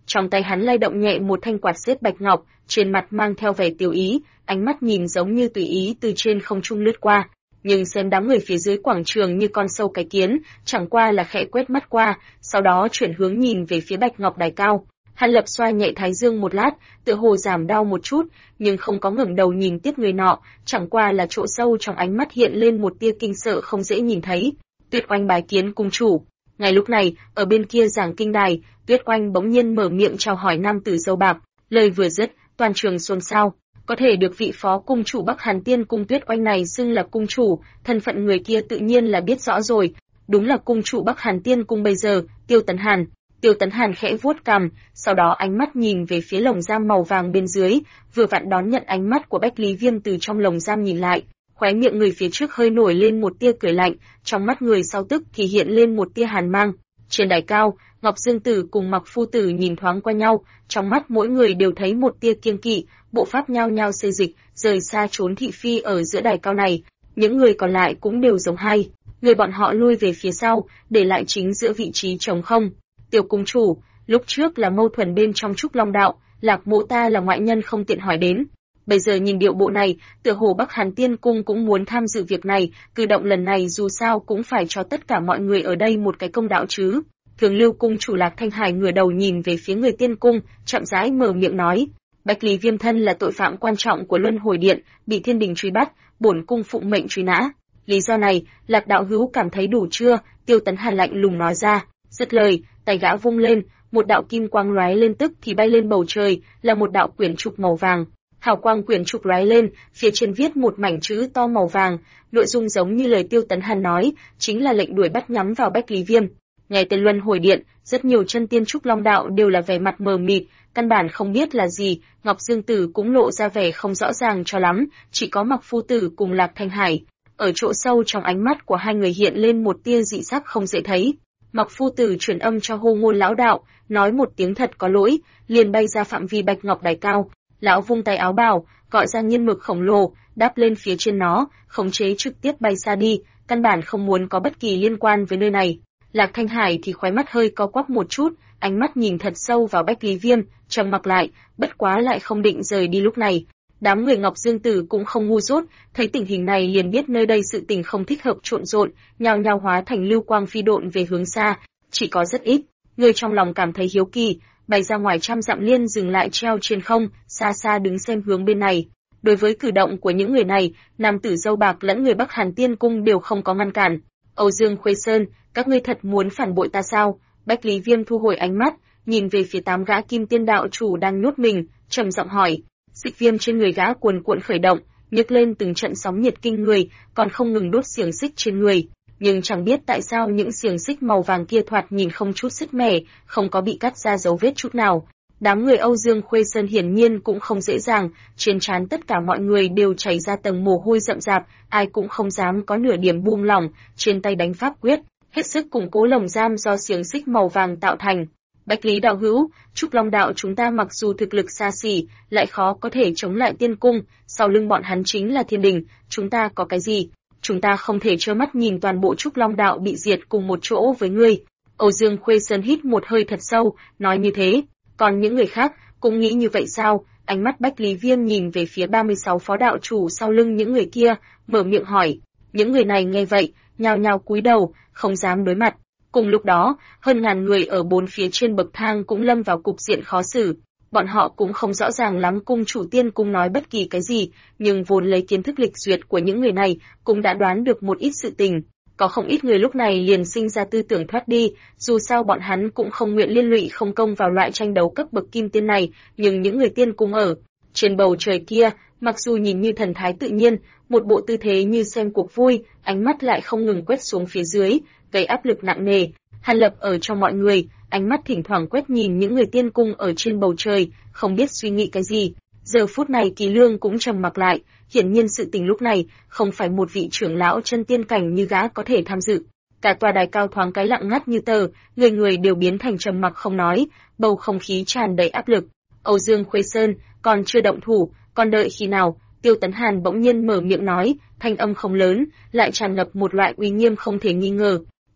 Trong tay hắn lay động nhẹ một thanh quạt xếp bạch ngọc, trên mặt mang theo vẻ tiểu ý, ánh mắt nhìn giống như tùy ý từ trên không trung lướt qua. Nhưng xem đám người phía dưới quảng trường như con sâu cái kiến, chẳng qua là khẽ quét mắt qua, sau đó chuyển hướng nhìn về phía bạch ngọc đài cao. Hàn Lập xoa nhẹ thái dương một lát, tựa hồ giảm đau một chút, nhưng không có ngẩng đầu nhìn tiếp người nọ, chẳng qua là chỗ sâu trong ánh mắt hiện lên một tia kinh sợ không dễ nhìn thấy. Tuyết Oanh bái kiến cung chủ. Ngay lúc này, ở bên kia giảng kinh đài, Tuyết Oanh bỗng nhiên mở miệng chào hỏi nam tử dâu bạc, lời vừa dứt, toàn trường xôn xao. Có thể được vị phó cung chủ Bắc Hàn Tiên cung Tuyết Oanh này xưng là cung chủ, thân phận người kia tự nhiên là biết rõ rồi, đúng là cung chủ Bắc Hàn Tiên cung bây giờ, Tiêu Tấn Hàn. Tiêu Tấn Hàn khẽ vuốt cằm, sau đó ánh mắt nhìn về phía lồng giam màu vàng bên dưới, vừa vặn đón nhận ánh mắt của Bách Lý Viêm từ trong lồng giam nhìn lại, khóe miệng người phía trước hơi nổi lên một tia cười lạnh, trong mắt người sau tức thì hiện lên một tia hàn mang. Trên đài cao, Ngọc Dương Tử cùng Mặc Phu Tử nhìn thoáng qua nhau, trong mắt mỗi người đều thấy một tia kiêng kỵ, bộ pháp nhao nhao xê dịch, rời xa trốn thị phi ở giữa đài cao này. Những người còn lại cũng đều giống hay, người bọn họ lui về phía sau, để lại chính giữa vị trí trống không. Tiểu cung chủ, lúc trước là mâu thuẫn bên trong Trúc Long đạo, Lạc Mộ ta là ngoại nhân không tiện hỏi đến. Bây giờ nhìn điệu bộ này, tựa hồ Bắc Hàn Tiên cung cũng muốn tham dự việc này, cử động lần này dù sao cũng phải cho tất cả mọi người ở đây một cái công đạo chứ. Thường Lưu cung chủ Lạc Thanh Hải ngửa đầu nhìn về phía người tiên cung, chậm rãi mở miệng nói: Bách Lý Viêm thân là tội phạm quan trọng của Luân Hồi Điện, bị thiên đình truy bắt, bổn cung phụng mệnh truy nã. Lý do này, Lạc đạo hữu cảm thấy đủ chưa? Tiêu Tấn Hàn lạnh lùng nói ra. Dứt lời, tay gã vung lên, một đạo kim quang lóe lên tức thì bay lên bầu trời, là một đạo quyển trục màu vàng. Hào quang quyển trục lóe lên, phía trên viết một mảnh chữ to màu vàng, nội dung giống như lời Tiêu Tấn Hàn nói, chính là lệnh đuổi bắt nhắm vào Bách Lý Viêm. Nghe tên Luân Hồi Điện, rất nhiều chân tiên Trúc Long đạo đều là vẻ mặt mờ mịt, căn bản không biết là gì. Ngọc Dương Tử cũng lộ ra vẻ không rõ ràng cho lắm, chỉ có Mặc Phu Tử cùng Lạc Thanh Hải. Ở chỗ sâu trong ánh mắt của hai người hiện lên một tia dị sắc không dễ thấy. Mặc Phu Tử truyền âm cho Hô Ngôn lão đạo, nói một tiếng thật có lỗi, liền bay ra phạm vi bạch ngọc đài cao. Lão vung tay áo bào, gọi ra nghiên mực khổng lồ, đáp lên phía trên nó, khống chế trực tiếp bay xa đi, căn bản không muốn có bất kỳ liên quan với nơi này. Lạc Thanh Hải thì khóe mắt hơi co quắp một chút, ánh mắt nhìn thật sâu vào Bách Lý Viêm, trầm mặc lại, bất quá lại không định rời đi lúc này. Đám người Ngọc Dương Tử cũng không ngu dốt, thấy tình hình này liền biết nơi đây sự tình không thích hợp trộn rộn, nhao nhao hóa thành lưu quang phi độn về hướng xa, chỉ có rất ít người trong lòng cảm thấy hiếu kỳ, bay ra ngoài trăm dặm liên dừng lại treo trên không, xa xa đứng xem hướng bên này. Đối với cử động của những người này, nam tử dâu bạc lẫn người Bắc Hàn Tiên cung đều không có ngăn cản. Âu Dương Khuê Sơn, các ngươi thật muốn phản bội ta sao? Bách Lý Viêm thu hồi ánh mắt, nhìn về phía 8 gã kim tiên đạo chủ đang nhốt mình, trầm giọng hỏi. Xích viêm trên người gã cuồn cuộn khởi động, nhấc lên từng trận sóng nhiệt kinh người, còn không ngừng đốt xiềng xích trên người. Nhưng chẳng biết tại sao những xiềng xích màu vàng kia thoạt nhìn không chút sức mẻ, không có bị cắt ra dấu vết chút nào. Đám người Âu Dương Khuê Sơn hiển nhiên cũng không dễ dàng, trên trán tất cả mọi người đều chảy ra tầng mồ hôi rậm rạp, ai cũng không dám có nửa điểm buông lỏng, trên tay đánh pháp quyết, hết sức củng cố lồng giam do xiềng xích màu vàng tạo thành. Bách Lý đạo hữu, Trúc Long đạo chúng ta mặc dù thực lực xa xỉ, lại khó có thể chống lại tiên cung, sau lưng bọn hắn chính là thiên đình, chúng ta có cái gì? Chúng ta không thể trơ mắt nhìn toàn bộ Trúc Long đạo bị diệt cùng một chỗ với ngươi. Âu Dương Khuê Sơn hít một hơi thật sâu, nói như thế. Còn những người khác cũng nghĩ như vậy sao? Ánh mắt Bách Lý Viêm nhìn về phía 36 phó đạo chủ sau lưng những người kia, mở miệng hỏi. Những người này nghe vậy, nhao nhao cúi đầu, không dám đối mặt. Cùng lúc đó, hơn ngàn người ở bốn phía trên bậc thang cũng lâm vào cục diện khó xử. Bọn họ cũng không rõ ràng lắm cung chủ tiên cung nói bất kỳ cái gì, nhưng vốn lấy kiến thức lịch duyệt của những người này, cũng đã đoán được một ít sự tình. Có không ít người lúc này liền sinh ra tư tưởng thoát đi, dù sao bọn hắn cũng không nguyện liên lụy không công vào loại tranh đấu cấp bậc kim tiên này, nhưng những người tiên cung ở trên bầu trời kia, mặc dù nhìn như thần thái tự nhiên, một bộ tư thế như xem cuộc vui, ánh mắt lại không ngừng quét xuống phía dưới, gây áp lực nặng nề. Hàn Lập ở trong mọi người, ánh mắt thỉnh thoảng quét nhìn những người tiên cung ở trên bầu trời, không biết suy nghĩ cái gì. Giờ phút này Kỳ Lương cũng trầm mặc lại, hiển nhiên sự tình lúc này không phải một vị trưởng lão chân tiên cảnh như gã có thể tham dự. Cả tòa đài cao thoáng cái lặng ngắt như tờ, người người đều biến thành trầm mặc không nói, bầu không khí tràn đầy áp lực. Âu Dương Khuê Sơn còn chưa động thủ, còn đợi khi nào? Tiêu Tấn Hàn bỗng nhiên mở miệng nói, thanh âm không lớn, lại tràn ngập một loại uy nghiêm không thể nghi ngờ.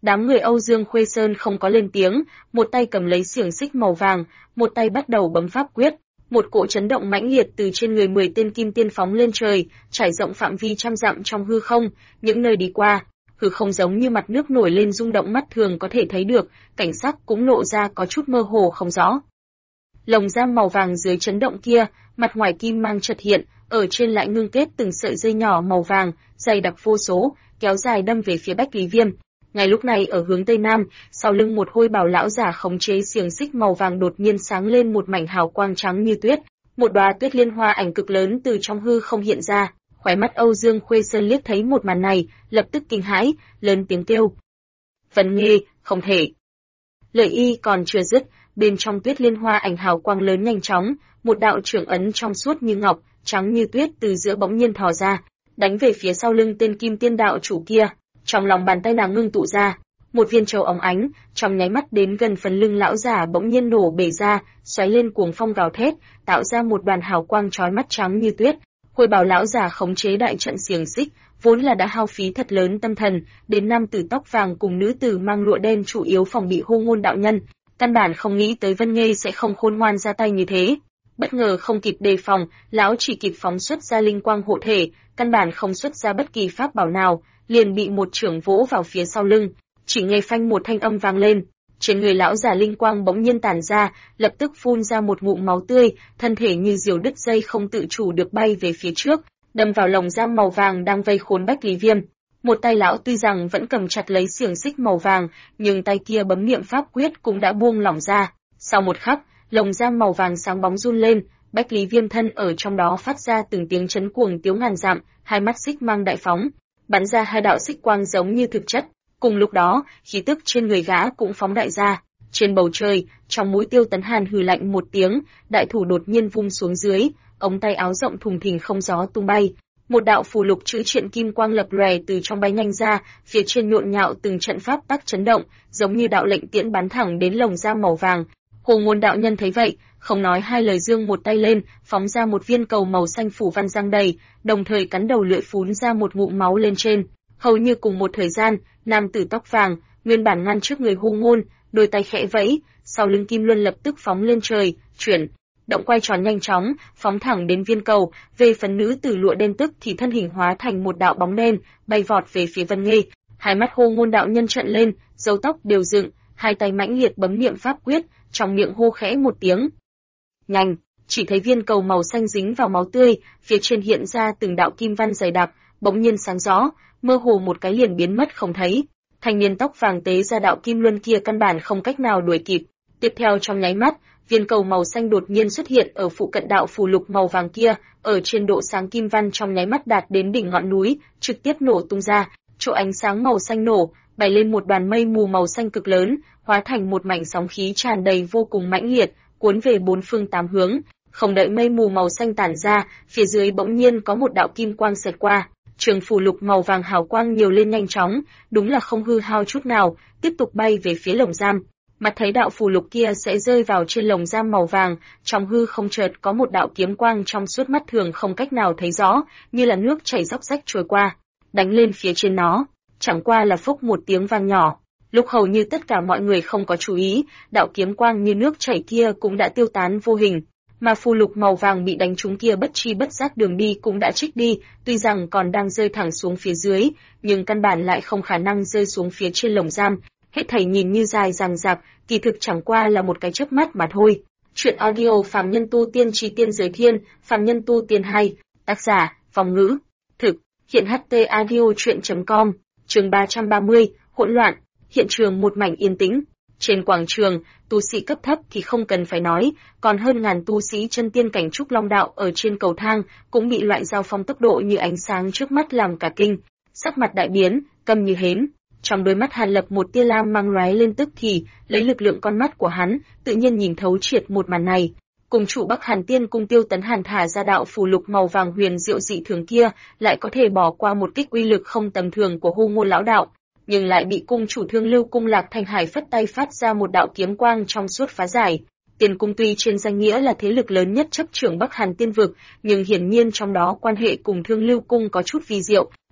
Đám người Âu Dương Khuê Sơn không có lên tiếng, một tay cầm lấy xiềng xích màu vàng, một tay bắt đầu bấm pháp quyết. Một cỗ chấn động mãnh liệt từ trên người 10 tên kim tiên phóng lên trời, trải rộng phạm vi trăm dặm trong hư không, những nơi đi qua, hư không giống như mặt nước nổi lên rung động mắt thường có thể thấy được, cảnh sắc cũng lộ ra có chút mơ hồ không rõ. Lồng giam màu vàng dưới chấn động kia, mặt ngoài kim mang chợt hiện, ở trên lại ngưng kết từng sợi dây nhỏ màu vàng, dày đặc vô số, kéo dài đâm về phía Bách Lý Viêm. Ngay lúc này ở hướng tây nam, sau lưng một hôi bào lão giả khống chế xiềng xích màu vàng đột nhiên sáng lên một mảnh hào quang trắng như tuyết, một đóa tuyết liên hoa ảnh cực lớn từ trong hư không hiện ra. Khóe mắt Âu Dương Khuê Sơn liếc thấy một màn này, lập tức kinh hãi, lớn tiếng kêu: "Vân Nghê, không thể!" Lời y còn chưa dứt, bên trong tuyết liên hoa ảnh hào quang lớn nhanh chóng, một đạo trưởng ấn trong suốt như ngọc, trắng như tuyết từ giữa bỗng nhiên thò ra, đánh về phía sau lưng tên Kim Tiên đạo chủ kia. Trong lòng bàn tay nàng ngưng tụ ra, một viên châu óng ánh, trong nháy mắt đến gần phần lưng lão giả bỗng nhiên nổ bể ra, xoáy lên cuồng phong gào thét, tạo ra một đoàn hào quang chói mắt trắng như tuyết. Hôi bào lão giả khống chế đại trận xiềng xích, vốn là đã hao phí thật lớn tâm thần, đến nam tử tóc vàng cùng nữ tử mang lụa đen chủ yếu phòng bị Hô Ngôn đạo nhân, căn bản không nghĩ tới Vân Nghê sẽ không khôn ngoan ra tay như thế. Bất ngờ không kịp đề phòng, lão chỉ kịp phóng xuất ra linh quang hộ thể, căn bản không xuất ra bất kỳ pháp bảo nào, liền bị một chưởng vỗ vào phía sau lưng. Chỉ nghe phanh một thanh âm vang lên, trên người lão giả linh quang bỗng nhiên tản ra, lập tức phun ra một ngụm máu tươi, thân thể như diều đứt dây không tự chủ được bay về phía trước, đâm vào lồng giam màu vàng đang vây khốn Bách Lý Viêm. Một tay lão tuy rằng vẫn cầm chặt lấy xiềng xích màu vàng, nhưng tay kia bấm niệm pháp quyết cũng đã buông lỏng ra. Sau một khắc, lồng giam màu vàng sáng bóng run lên, Bách Lý Viêm thân ở trong đó phát ra từng tiếng chấn cuồng tiếu ngàn dặm, hai mắt xích mang đại phóng, bắn ra hai đạo xích quang giống như thực chất. Cùng lúc đó, khí tức trên người gã cũng phóng đại ra. Trên bầu trời, trong mũi Tiêu Tấn Hàn hừ lạnh một tiếng, đại thủ đột nhiên vung xuống dưới, ống tay áo rộng thùng thình không gió tung bay. Một đạo phù lục chữ triện kim quang lập lòe từ trong bay nhanh ra, phía trên nhộn nhạo từng trận pháp tắc chấn động, giống như đạo lệnh tiễn bắn thẳng đến lồng giam màu vàng. Hồ Ngôn đạo nhân thấy vậy, không nói hai lời giương một tay lên, phóng ra một viên cầu màu xanh phủ văn giăng đầy, đồng thời cắn đầu lưỡi phun ra một ngụm máu lên trên. Hầu như cùng một thời gian, nam tử tóc vàng, nguyên bản ngăn trước người Hồ Ngôn, đôi tay khẽ vẫy, sau lưng kim luân lập tức phóng lên trời, chuyển động quay tròn nhanh chóng, phóng thẳng đến viên cầu. Về phần nữ tử lụa đen tức thì thân hình hóa thành một đạo bóng đen, bay vọt về phía Vân Nghê. Hai mắt Hồ Ngôn đạo nhân trợn lên, râu tóc đều dựng, hai tay mãnh liệt bấm niệm pháp quyết, trong miệng hô khẽ một tiếng. Nhanh, chỉ thấy viên cầu màu xanh dính vào máu tươi, phía trên hiện ra từng đạo kim văn dày đặc, bỗng nhiên sáng rõ, mơ hồ một cái liền biến mất không thấy. Thanh niên tóc vàng tế ra đạo kim luân kia căn bản không cách nào đuổi kịp. Tiếp theo trong nháy mắt, viên cầu màu xanh đột nhiên xuất hiện ở phụ cận đạo phù lục màu vàng kia, ở trên độ sáng kim văn trong nháy mắt đạt đến đỉnh ngọn núi, trực tiếp nổ tung ra, chỗ ánh sáng màu xanh nổ, bay lên một đoàn mây mù màu xanh cực lớn, hóa thành một mảnh sóng khí tràn đầy vô cùng mãnh liệt, cuốn về bốn phương tám hướng. Không đợi mây mù màu xanh tản ra, phía dưới bỗng nhiên có một đạo kim quang xẹt qua, trường phù lục màu vàng hào quang nhiều lên nhanh chóng, đúng là không hư hao chút nào, tiếp tục bay về phía lồng giam. Mặt thấy đạo phù lục kia sẽ rơi vào trên lồng giam màu vàng, trong hư không chợt có một đạo kiếm quang trong suốt mắt thường không cách nào thấy rõ, như là nước chảy róc rách trôi qua, đánh lên phía trên nó. Chẳng qua là phốc một tiếng vang nhỏ, lúc hầu như tất cả mọi người không có chú ý, đạo kiếm quang như nước chảy kia cũng đã tiêu tán vô hình, mà phù lục màu vàng bị đánh trúng kia bất chi bất giác đường đi cũng đã trích đi, tuy rằng còn đang rơi thẳng xuống phía dưới, nhưng căn bản lại không khả năng rơi xuống phía trên lồng giam. Hết thảy nhìn như dài dằng dặc, kỳ thực chẳng qua là một cái chớp mắt mà thôi. Chuyện audio Phàm Nhân Tu Tiên Chí Tiên Giới Thiên, Phàm Nhân Tu Tiên hay, tác giả, Phong Ngữ, thực, hiện HT audio chuyện.com, chương 330, hỗn loạn, hiện trường một mảnh yên tĩnh. Trên quảng trường, tu sĩ cấp thấp thì không cần phải nói, còn hơn ngàn tu sĩ chân tiên cảnh trúc long đạo ở trên cầu thang cũng bị loại giao phong tốc độ như ánh sáng trước mắt làm cả kinh, sắc mặt đại biến, câm như hến. Trong đôi mắt Hàn Lập một tia lam mang lóe lên tức thì, lấy lực lượng con mắt của hắn, tự nhiên nhìn thấu triệt một màn này. Cùng chủ Bắc Hàn Tiên cung Tiêu Tấn Hàn thả ra đạo phù lục màu vàng huyền diệu dị thường kia, lại có thể bỏ qua một kích uy lực không tầm thường của Hô Ngôn lão đạo, nhưng lại bị cung chủ Thương Lưu cung Lạc Thanh Hải phất tay phát ra một đạo kiếm quang trong suốt phá giải. Tiên cung tuy trên danh nghĩa là thế lực lớn nhất chấp trưởng Bắc Hàn Tiên vực, nhưng hiển nhiên trong đó quan hệ cùng Thương Lưu cung có chút vi diệu,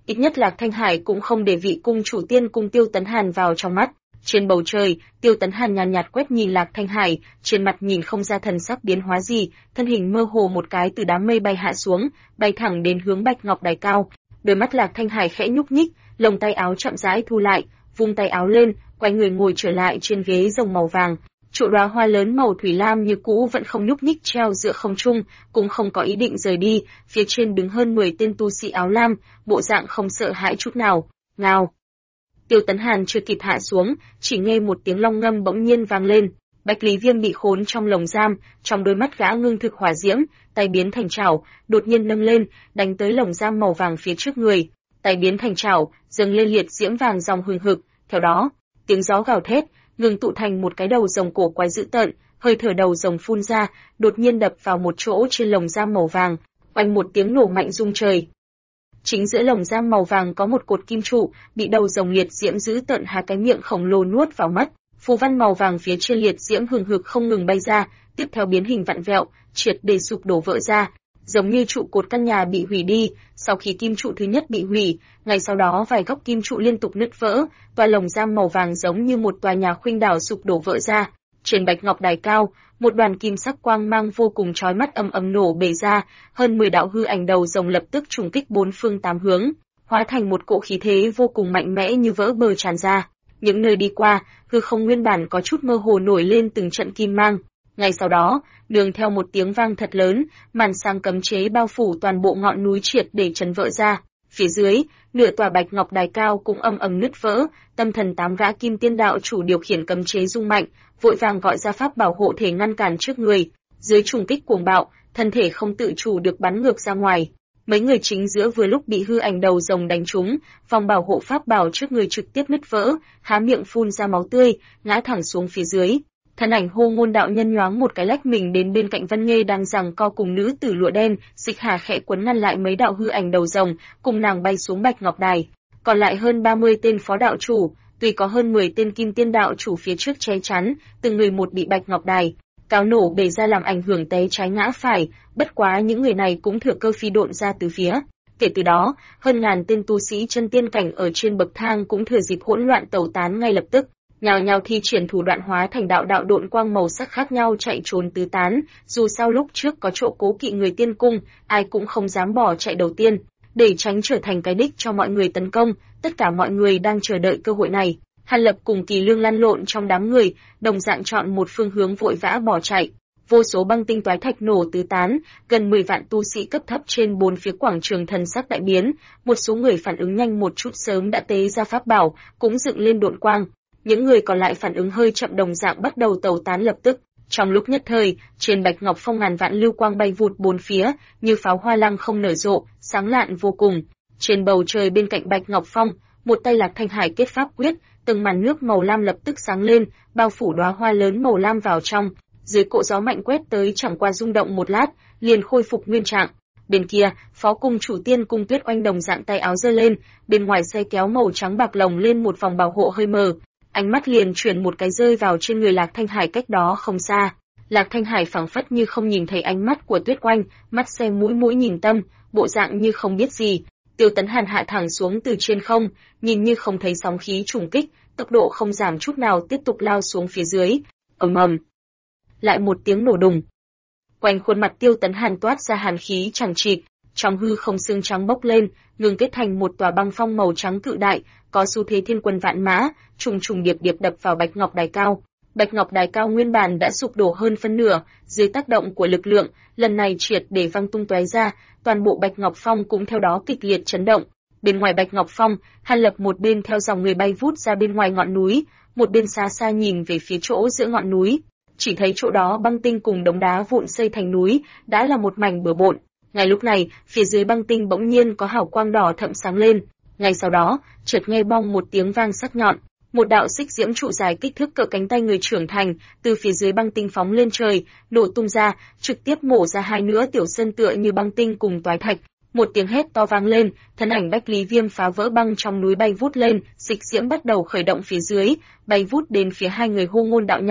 Ít nhất Lạc Thanh Hải cũng không để vị cung chủ tiên cung Tiêu Tấn Hàn vào trong mắt. Trên bầu trời, Tiêu Tấn Hàn nhàn nhạt quét nhìn Lạc Thanh Hải, trên mặt nhìn không ra thần sắc biến hóa gì, thân hình mơ hồ một cái từ đám mây bay hạ xuống, bay thẳng đến hướng Bạch Ngọc Đài cao. Đôi mắt Lạc Thanh Hải khẽ nhúc nhích, lồng tay áo chậm rãi thu lại, vung tay áo lên, quay người ngồi trở lại trên ghế rồng màu vàng. Chỗ đóa hoa lớn màu thủy lam như cũ vẫn không nhúc nhích treo giữa không trung, cũng không có ý định rời đi, phía trên đứng hơn 10 tên tu sĩ áo lam, bộ dạng không sợ hãi chút nào. Ngao. Tiêu Tấn Hàn chưa kịp hạ xuống, chỉ nghe một tiếng long ngâm bỗng nhiên vang lên. Bạch Lý Viêm bị khốn trong lồng giam, trong đôi mắt gã ngưng thực hỏa diễm, tay biến thành chảo, đột nhiên nâng lên, đánh tới lồng giam màu vàng phía trước người. Tay biến thành chảo, dâng lên liệt diễm vàng dòng hừng hực, theo đó, tiếng gió gào thét, ngừng tụ thành một cái đầu rồng cổ quái dữ tợn, hơi thở đầu rồng phun ra, đột nhiên đập vào một chỗ trên lồng giam màu vàng, oanh một tiếng nổ mạnh rung trời. Chính giữa lồng giam màu vàng có một cột kim trụ, bị đầu rồng liệt diễm dữ tợn há cái miệng khổng lồ nuốt vào mất. Phù văn màu vàng phía trên liệt diễm hừng hực không ngừng bay ra, tiếp theo biến hình vặn vẹo, triệt để sụp đổ vỡ ra, giống như trụ cột căn nhà bị hủy đi. Sau khi kim trụ thứ nhất bị hủy, ngay sau đó vài góc kim trụ liên tục nứt vỡ, tòa lồng giam màu vàng giống như một tòa nhà khuynh đảo sụp đổ vỡ ra. Trên Bạch Ngọc Đài cao, một đoàn kim sắc quang mang vô cùng chói mắt ầm ầm nổ bể ra, hơn 10 đạo hư ảnh đầu rồng lập tức trùng kích bốn phương tám hướng, hóa thành một cỗ khí thế vô cùng mạnh mẽ như vỡ bờ tràn ra. Những nơi đi qua, hư không nguyên bản có chút mơ hồ nổi lên từng trận kim mang. Ngay sau đó, nương theo một tiếng vang thật lớn, màn sáng cấm chế bao phủ toàn bộ ngọn núi triệt để chấn vỡ ra. Phía dưới, nửa tòa Bạch Ngọc Đài cao cũng ầm ầm nứt vỡ, tâm thần 8 gã kim tiên đạo chủ điều khiển cấm chế rung mạnh, vội vàng gọi ra pháp bảo hộ thể ngăn cản trước người. Dưới trùng kích cuồng bạo, thân thể không tự chủ được bắn ngược ra ngoài. Mấy người chính giữa vừa lúc bị hư ảnh đầu rồng đánh trúng, vòng bảo hộ pháp bảo trước người trực tiếp nứt vỡ, há miệng phun ra máu tươi, ngã thẳng xuống phía dưới. Thân ảnh Hô Ngôn đạo nhân nhoáng một cái lách mình đến bên cạnh Vân Nghê đang giằng co cùng nữ tử lụa đen, Dịch Hà khẽ quấn ngăn lại mấy đạo hư ảnh đầu rồng, cùng nàng bay xuống Bạch Ngọc Đài. Còn lại hơn 30 tên phó đạo chủ, tuy có hơn 10 tên kim tiên đạo chủ phía trước che chắn, từng người một bị Bạch Ngọc Đài cao nổ bể ra làm ảnh hưởng té trái ngã phải, bất quá những người này cũng thừa cơ phi độn ra từ phía. Kể từ đó, hơn ngàn tên tu sĩ chân tiên cảnh ở trên bậc thang cũng thừa dịp hỗn loạn tẩu tán ngay lập tức, nhào nhào thi triển thủ đoạn hóa thành đạo đạo độn quang màu sắc khác nhau chạy trốn tứ tán. Dù sao lúc trước có chỗ cố kỵ người tiên cung, ai cũng không dám bỏ chạy đầu tiên, để tránh trở thành cái đích cho mọi người tấn công. Tất cả mọi người đang chờ đợi cơ hội này. Hàn Lập cùng Kỳ Lương lăn lộn trong đám người, đồng dạng chọn một phương hướng vội vã bỏ chạy. Vô số băng tinh toái thạch nổ tứ tán, gần 10 vạn tu sĩ cấp thấp trên bốn phía quảng trường thần sắc đại biến, một số người phản ứng nhanh một chút sớm đã tế ra pháp bảo, cũng dựng lên độn quang. Những người còn lại phản ứng hơi chậm đồng dạng bắt đầu tẩu tán lập tức. Trong lúc nhất thời, trên Bạch Ngọc Phong ngàn vạn lưu quang bay vụt bốn phía, như pháo hoa lăng không nở rộ, sáng lạn vô cùng. Trên bầu trời bên cạnh Bạch Ngọc Phong, một tay Lạc Thanh Hải kết pháp quyết, từng màn nước màu lam lập tức sáng lên, bao phủ đóa hoa lớn màu lam vào trong. Dưới cỗ gió mạnh quét tới chẳng qua rung động một lát, liền khôi phục nguyên trạng. Bên kia, phó cung chủ tiên cung Tuyết Oanh đồng dạng tay áo giơ lên, bên ngoài xe kéo màu trắng bạc lồng lên một vòng bảo hộ hơi mờ. Ánh mắt liền chuyển một cái rơi vào trên người Lạc Thanh Hải cách đó không xa. Lạc Thanh Hải phảng phất như không nhìn thấy ánh mắt của Tuyết Oanh, mắt xem mũi mũi nhìn tâm, bộ dạng như không biết gì. Tiêu Tấn Hàn hạ thẳng xuống từ trên không, nhìn như không thấy sóng khí trùng kích, tốc độ không giảm chút nào tiếp tục lao xuống phía dưới. Ầm ầm. Lại một tiếng nổ đùng. Quanh khuôn mặt Tiêu Tấn Hàn toát ra hàn khí chằng chịt, trong hư không xương trắng bốc lên, ngừng kết thành một tòa băng phong màu trắng cự đại, có xu thế thiên quân vạn mã, trùng trùng điệp điệp đập vào Bạch Ngọc Đài cao. Bạch Ngọc Đài cao nguyên bản đã sụp đổ hơn phân nửa, dưới tác động của lực lượng, lần này triệt để văng tung tóe ra, toàn bộ Bạch Ngọc Phong cũng theo đó kịch liệt chấn động. Bên ngoài Bạch Ngọc Phong, Hàn Lập một bên theo dòng người bay vút ra bên ngoài ngọn núi, một bên xa xa nhìn về phía chỗ giữa ngọn núi, chỉ thấy chỗ đó băng tinh cùng đống đá vụn xây thành núi, đã là một mảnh bừa bộn. Ngay lúc này, phía dưới băng tinh bỗng nhiên có hào quang đỏ thẫm sáng lên. Ngay sau đó, chợt nghe bong một tiếng vang sắc nhọn, một đạo xích diễm trụ dài kích thước cỡ cánh tay người trưởng thành, từ phía dưới băng tinh phóng lên trời, nổ tung ra, trực tiếp mổ ra hai nửa tiểu sơn tựa như băng tinh cùng toái thạch. Một tiếng hét to vang lên, thân ảnh Bách Lý Viêm phá vỡ băng trong núi bay vút lên, xích diễm bắt đầu khởi động phía dưới, bay vút đến phía hai người Hô Ngôn đạo nhân.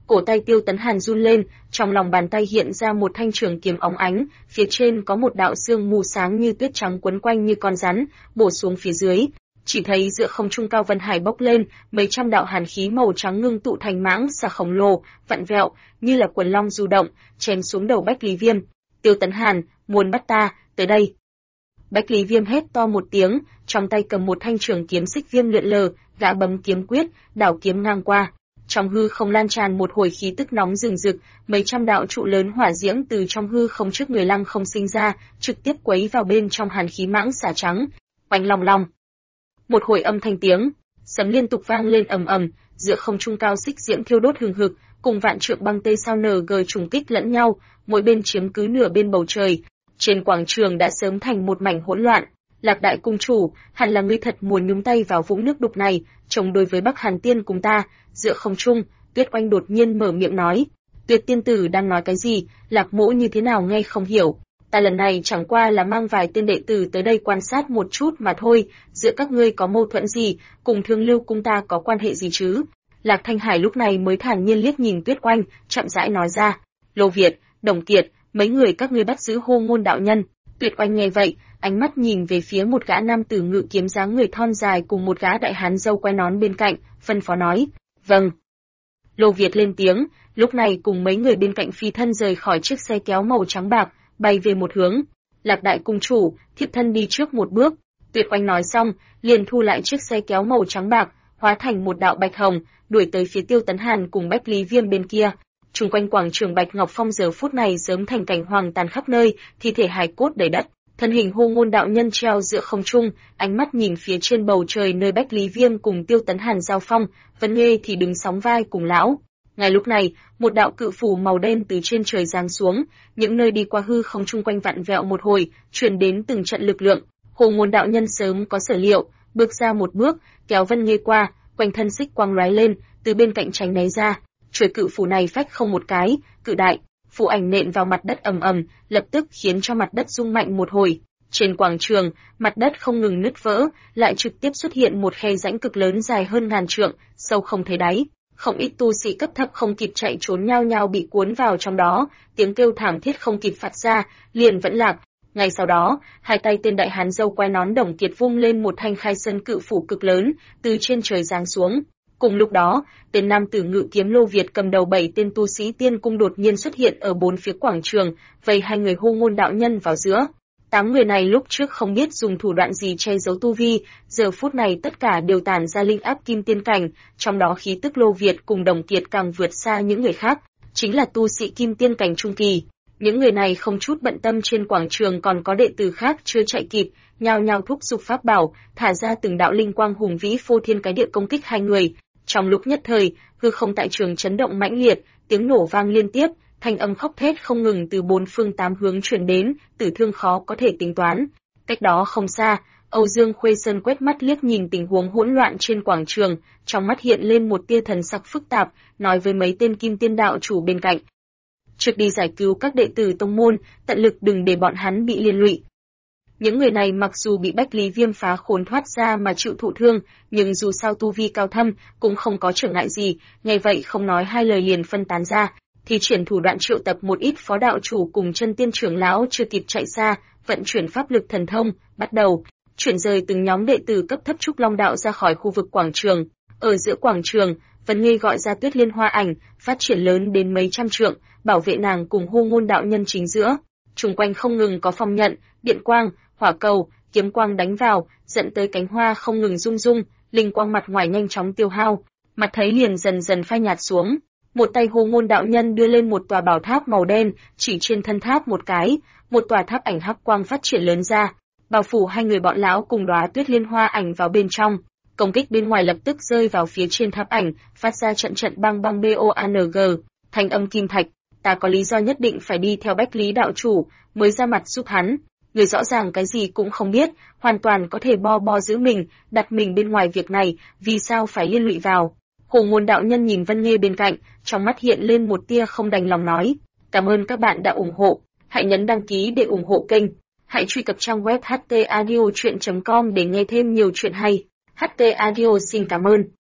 Cổ tay Tiêu Tấn Hàn run lên, trong lòng bàn tay hiện ra một thanh trường kiếm óng ánh, phía trên có một đạo sương mù sáng như tuyết trắng quấn quanh như con rắn, bổ xuống phía dưới. Chỉ thấy giữa không trung cao vân hải bốc lên, mấy trăm đạo hàn khí màu trắng ngưng tụ thành mãng xà khổng lồ, vặn vẹo, như là quần long du động, chém xuống đầu Bách Lý Viêm. Tiêu Tấn Hàn, muốn bắt ta, tới đây. Bách Lý Viêm hét to một tiếng, trong tay cầm một thanh trường kiếm xích viêm lượn lờ, gã bấm kiếm quyết, đảo kiếm ngang qua. Trong hư không lan tràn một hồi khí tức nóng rừng rực, mấy trăm đạo trụ lớn hỏa diễm từ trong hư không trước người Lăng Không sinh ra, trực tiếp quấy vào bên trong hàn khí mãng xà trắng. Oanh long long. Một hồi âm thanh tiếng sấm liên tục vang lên ầm ầm, giữa không trung cao xích diễm thiêu đốt hừng hực, cùng vạn trượng băng tê sao NG trùng kích lẫn nhau, mỗi bên chiếm cứ nửa bên bầu trời. Trên quảng trường đã sớm thành một mảnh hỗn loạn. Lạc đại cung chủ, hẳn là ngươi thật muốn nhúng tay vào vũng nước đục này, chống đối với Bắc Hàn Tiên cùng ta. Giữa không trung, Tuyết Oanh đột nhiên mở miệng nói. Tuyết tiên tử đang nói cái gì, Lạc mỗ như thế nào nghe không hiểu. Ta lần này chẳng qua là mang vài tên đệ tử tới đây quan sát một chút mà thôi, giữa các ngươi có mâu thuẫn gì, cùng Thương Lưu cung ta có quan hệ gì chứ? Lạc Thanh Hải lúc này mới thản nhiên liếc nhìn Tuyết Oanh, chậm rãi nói ra. Lô Việt, Đồng Kiệt, mấy người các ngươi bắt giữ Hô Ngôn đạo nhân. Tuyết Oanh nghe vậy, ánh mắt nhìn về phía một gã nam tử ngự kiếm dáng người thon dài cùng một gã đại hán râu quai nón bên cạnh, phân phó nói. Vâng. Lô Việt lên tiếng, lúc này cùng mấy người bên cạnh phi thân rời khỏi chiếc xe kéo màu trắng bạc, bay về một hướng. Lạc đại cung chủ, thiếp thân đi trước một bước. Tuyệt Oanh nói xong, liền thu lại chiếc xe kéo màu trắng bạc, hóa thành một đạo bạch hồng, đuổi tới phía Tiêu Tấn Hàn cùng Bách Lý Viêm bên kia. Chung quanh quảng trường Bạch Ngọc Phong giờ phút này sớm thành cảnh hoang tàn khắp nơi, thi thể hài cốt đầy đất. Thân hình Hô Ngôn đạo nhân treo giữa không trung, ánh mắt nhìn phía trên bầu trời nơi Bách Lý Viêm cùng Tiêu Tấn Hàn giao phong, Vân Nghê thì đứng sóng vai cùng lão. Ngay lúc này, một đạo cự phủ màu đen từ trên trời giáng xuống, những nơi đi qua hư không chung quanh vặn vẹo một hồi, truyền đến từng trận lực lượng. Hô Ngôn đạo nhân sớm có sở liệu, bước ra một bước, kéo Vân Nghê qua, quanh thân xích quang lóe lên, từ bên cạnh tránh né ra. Chuôi cự phủ này phách không một cái, cự đại, phù ảnh nện vào mặt đất ầm ầm, lập tức khiến cho mặt đất rung mạnh một hồi. Trên quảng trường, mặt đất không ngừng nứt vỡ, lại trực tiếp xuất hiện một khe rãnh cực lớn dài hơn ngàn trượng, sâu không thấy đáy. Không ít tu sĩ cấp thấp không kịp chạy trốn nhao nhao bị cuốn vào trong đó, tiếng kêu thảm thiết không kịp phát ra, liền vẫn lạc. Ngay sau đó, hai tay tên đại hán râu quai nón Đồng Kiệt vung lên một thanh khai sơn cự phủ cực lớn, từ trên trời giáng xuống. Cùng lúc đó, tên nam tử ngự kiếm Lô Việt cầm đầu 7 tên tu sĩ tiên cung đột nhiên xuất hiện ở bốn phía quảng trường, vây hai người Hô Ngôn đạo nhân vào giữa. 8 người này lúc trước không biết dùng thủ đoạn gì che giấu tu vi, giờ phút này tất cả đều tản ra linh áp kim tiên cảnh, trong đó khí tức Lô Việt cùng Đồng Kiệt càng vượt xa những người khác, chính là tu sĩ kim tiên cảnh trung kỳ. Những người này không chút bận tâm trên quảng trường còn có đệ tử khác chưa chạy kịp, nhao nhao thúc giục pháp bảo, thả ra từng đạo linh quang hùng vĩ phô thiên cái địa công kích hai người. Trong lúc nhất thời, hư không tại trường chấn động mãnh liệt, tiếng nổ vang liên tiếp, thanh âm khóc thét không ngừng từ bốn phương tám hướng truyền đến, tử thương khó có thể tính toán. Cách đó không xa, Âu Dương Khuê Sơn quét mắt liếc nhìn tình huống hỗn loạn trên quảng trường, trong mắt hiện lên một tia thần sắc phức tạp, nói với mấy tên kim tiên đạo chủ bên cạnh. Trước đi giải cứu các đệ tử tông môn, tận lực đừng để bọn hắn bị liên lụy. Những người này mặc dù bị Bách Lý Viêm phá khốn thoát ra mà chịu thụ thương, nhưng dù sao tu vi cao thâm, cũng không có trở ngại gì, nghe vậy không nói hai lời liền phân tán ra, thì triển thủ đoạn triệu tập một ít phó đạo chủ cùng chân tiên trưởng lão chưa kịp chạy xa, vận chuyển pháp lực thần thông, bắt đầu chuyển rời từng nhóm đệ tử cấp thấp Trúc Long đạo ra khỏi khu vực quảng trường. Ở giữa quảng trường, Vân Nghê gọi ra Tuyết Liên Hoa Ảnh, phát triển lớn đến mấy trăm trượng, bảo vệ nàng cùng Hô Ngôn đạo nhân chính giữa. Xung quanh không ngừng có phong nhận, điện quang, hỏa cầu, kiếm quang đánh vào, dẫn tới cánh hoa không ngừng rung rung, linh quang mặt ngoài nhanh chóng tiêu hao, mặt thấy liền dần dần phai nhạt xuống. Một tay Hô Ngôn đạo nhân đưa lên một tòa bảo tháp màu đen, chỉ trên thân tháp một cái, một tòa tháp ảnh hắc quang phát triển lớn ra, bao phủ hai người bọn lão cùng đóa Tuyết Liên Hoa Ảnh vào bên trong. Công kích bên ngoài lập tức rơi vào phía trên tháp ảnh, phát ra trận trận bang bang bong, thanh âm kim thạch. Ta có lý do nhất định phải đi theo Bách Lý đạo chủ, mới ra mặt giúp hắn. Người rõ ràng cái gì cũng không biết, hoàn toàn có thể bo giữ mình, đặt mình bên ngoài việc này, vì sao phải liên lụy vào. Hồ Ngôn đạo nhân nhìn Vân Nghê bên cạnh, trong mắt hiện lên một tia không đành lòng nói. Cảm ơn các bạn đã ủng hộ, hãy nhấn đăng ký để ủng hộ kênh. Hãy truy cập trang web htaudio.com để nghe thêm nhiều chuyện hay. HT Audio xin cảm ơn.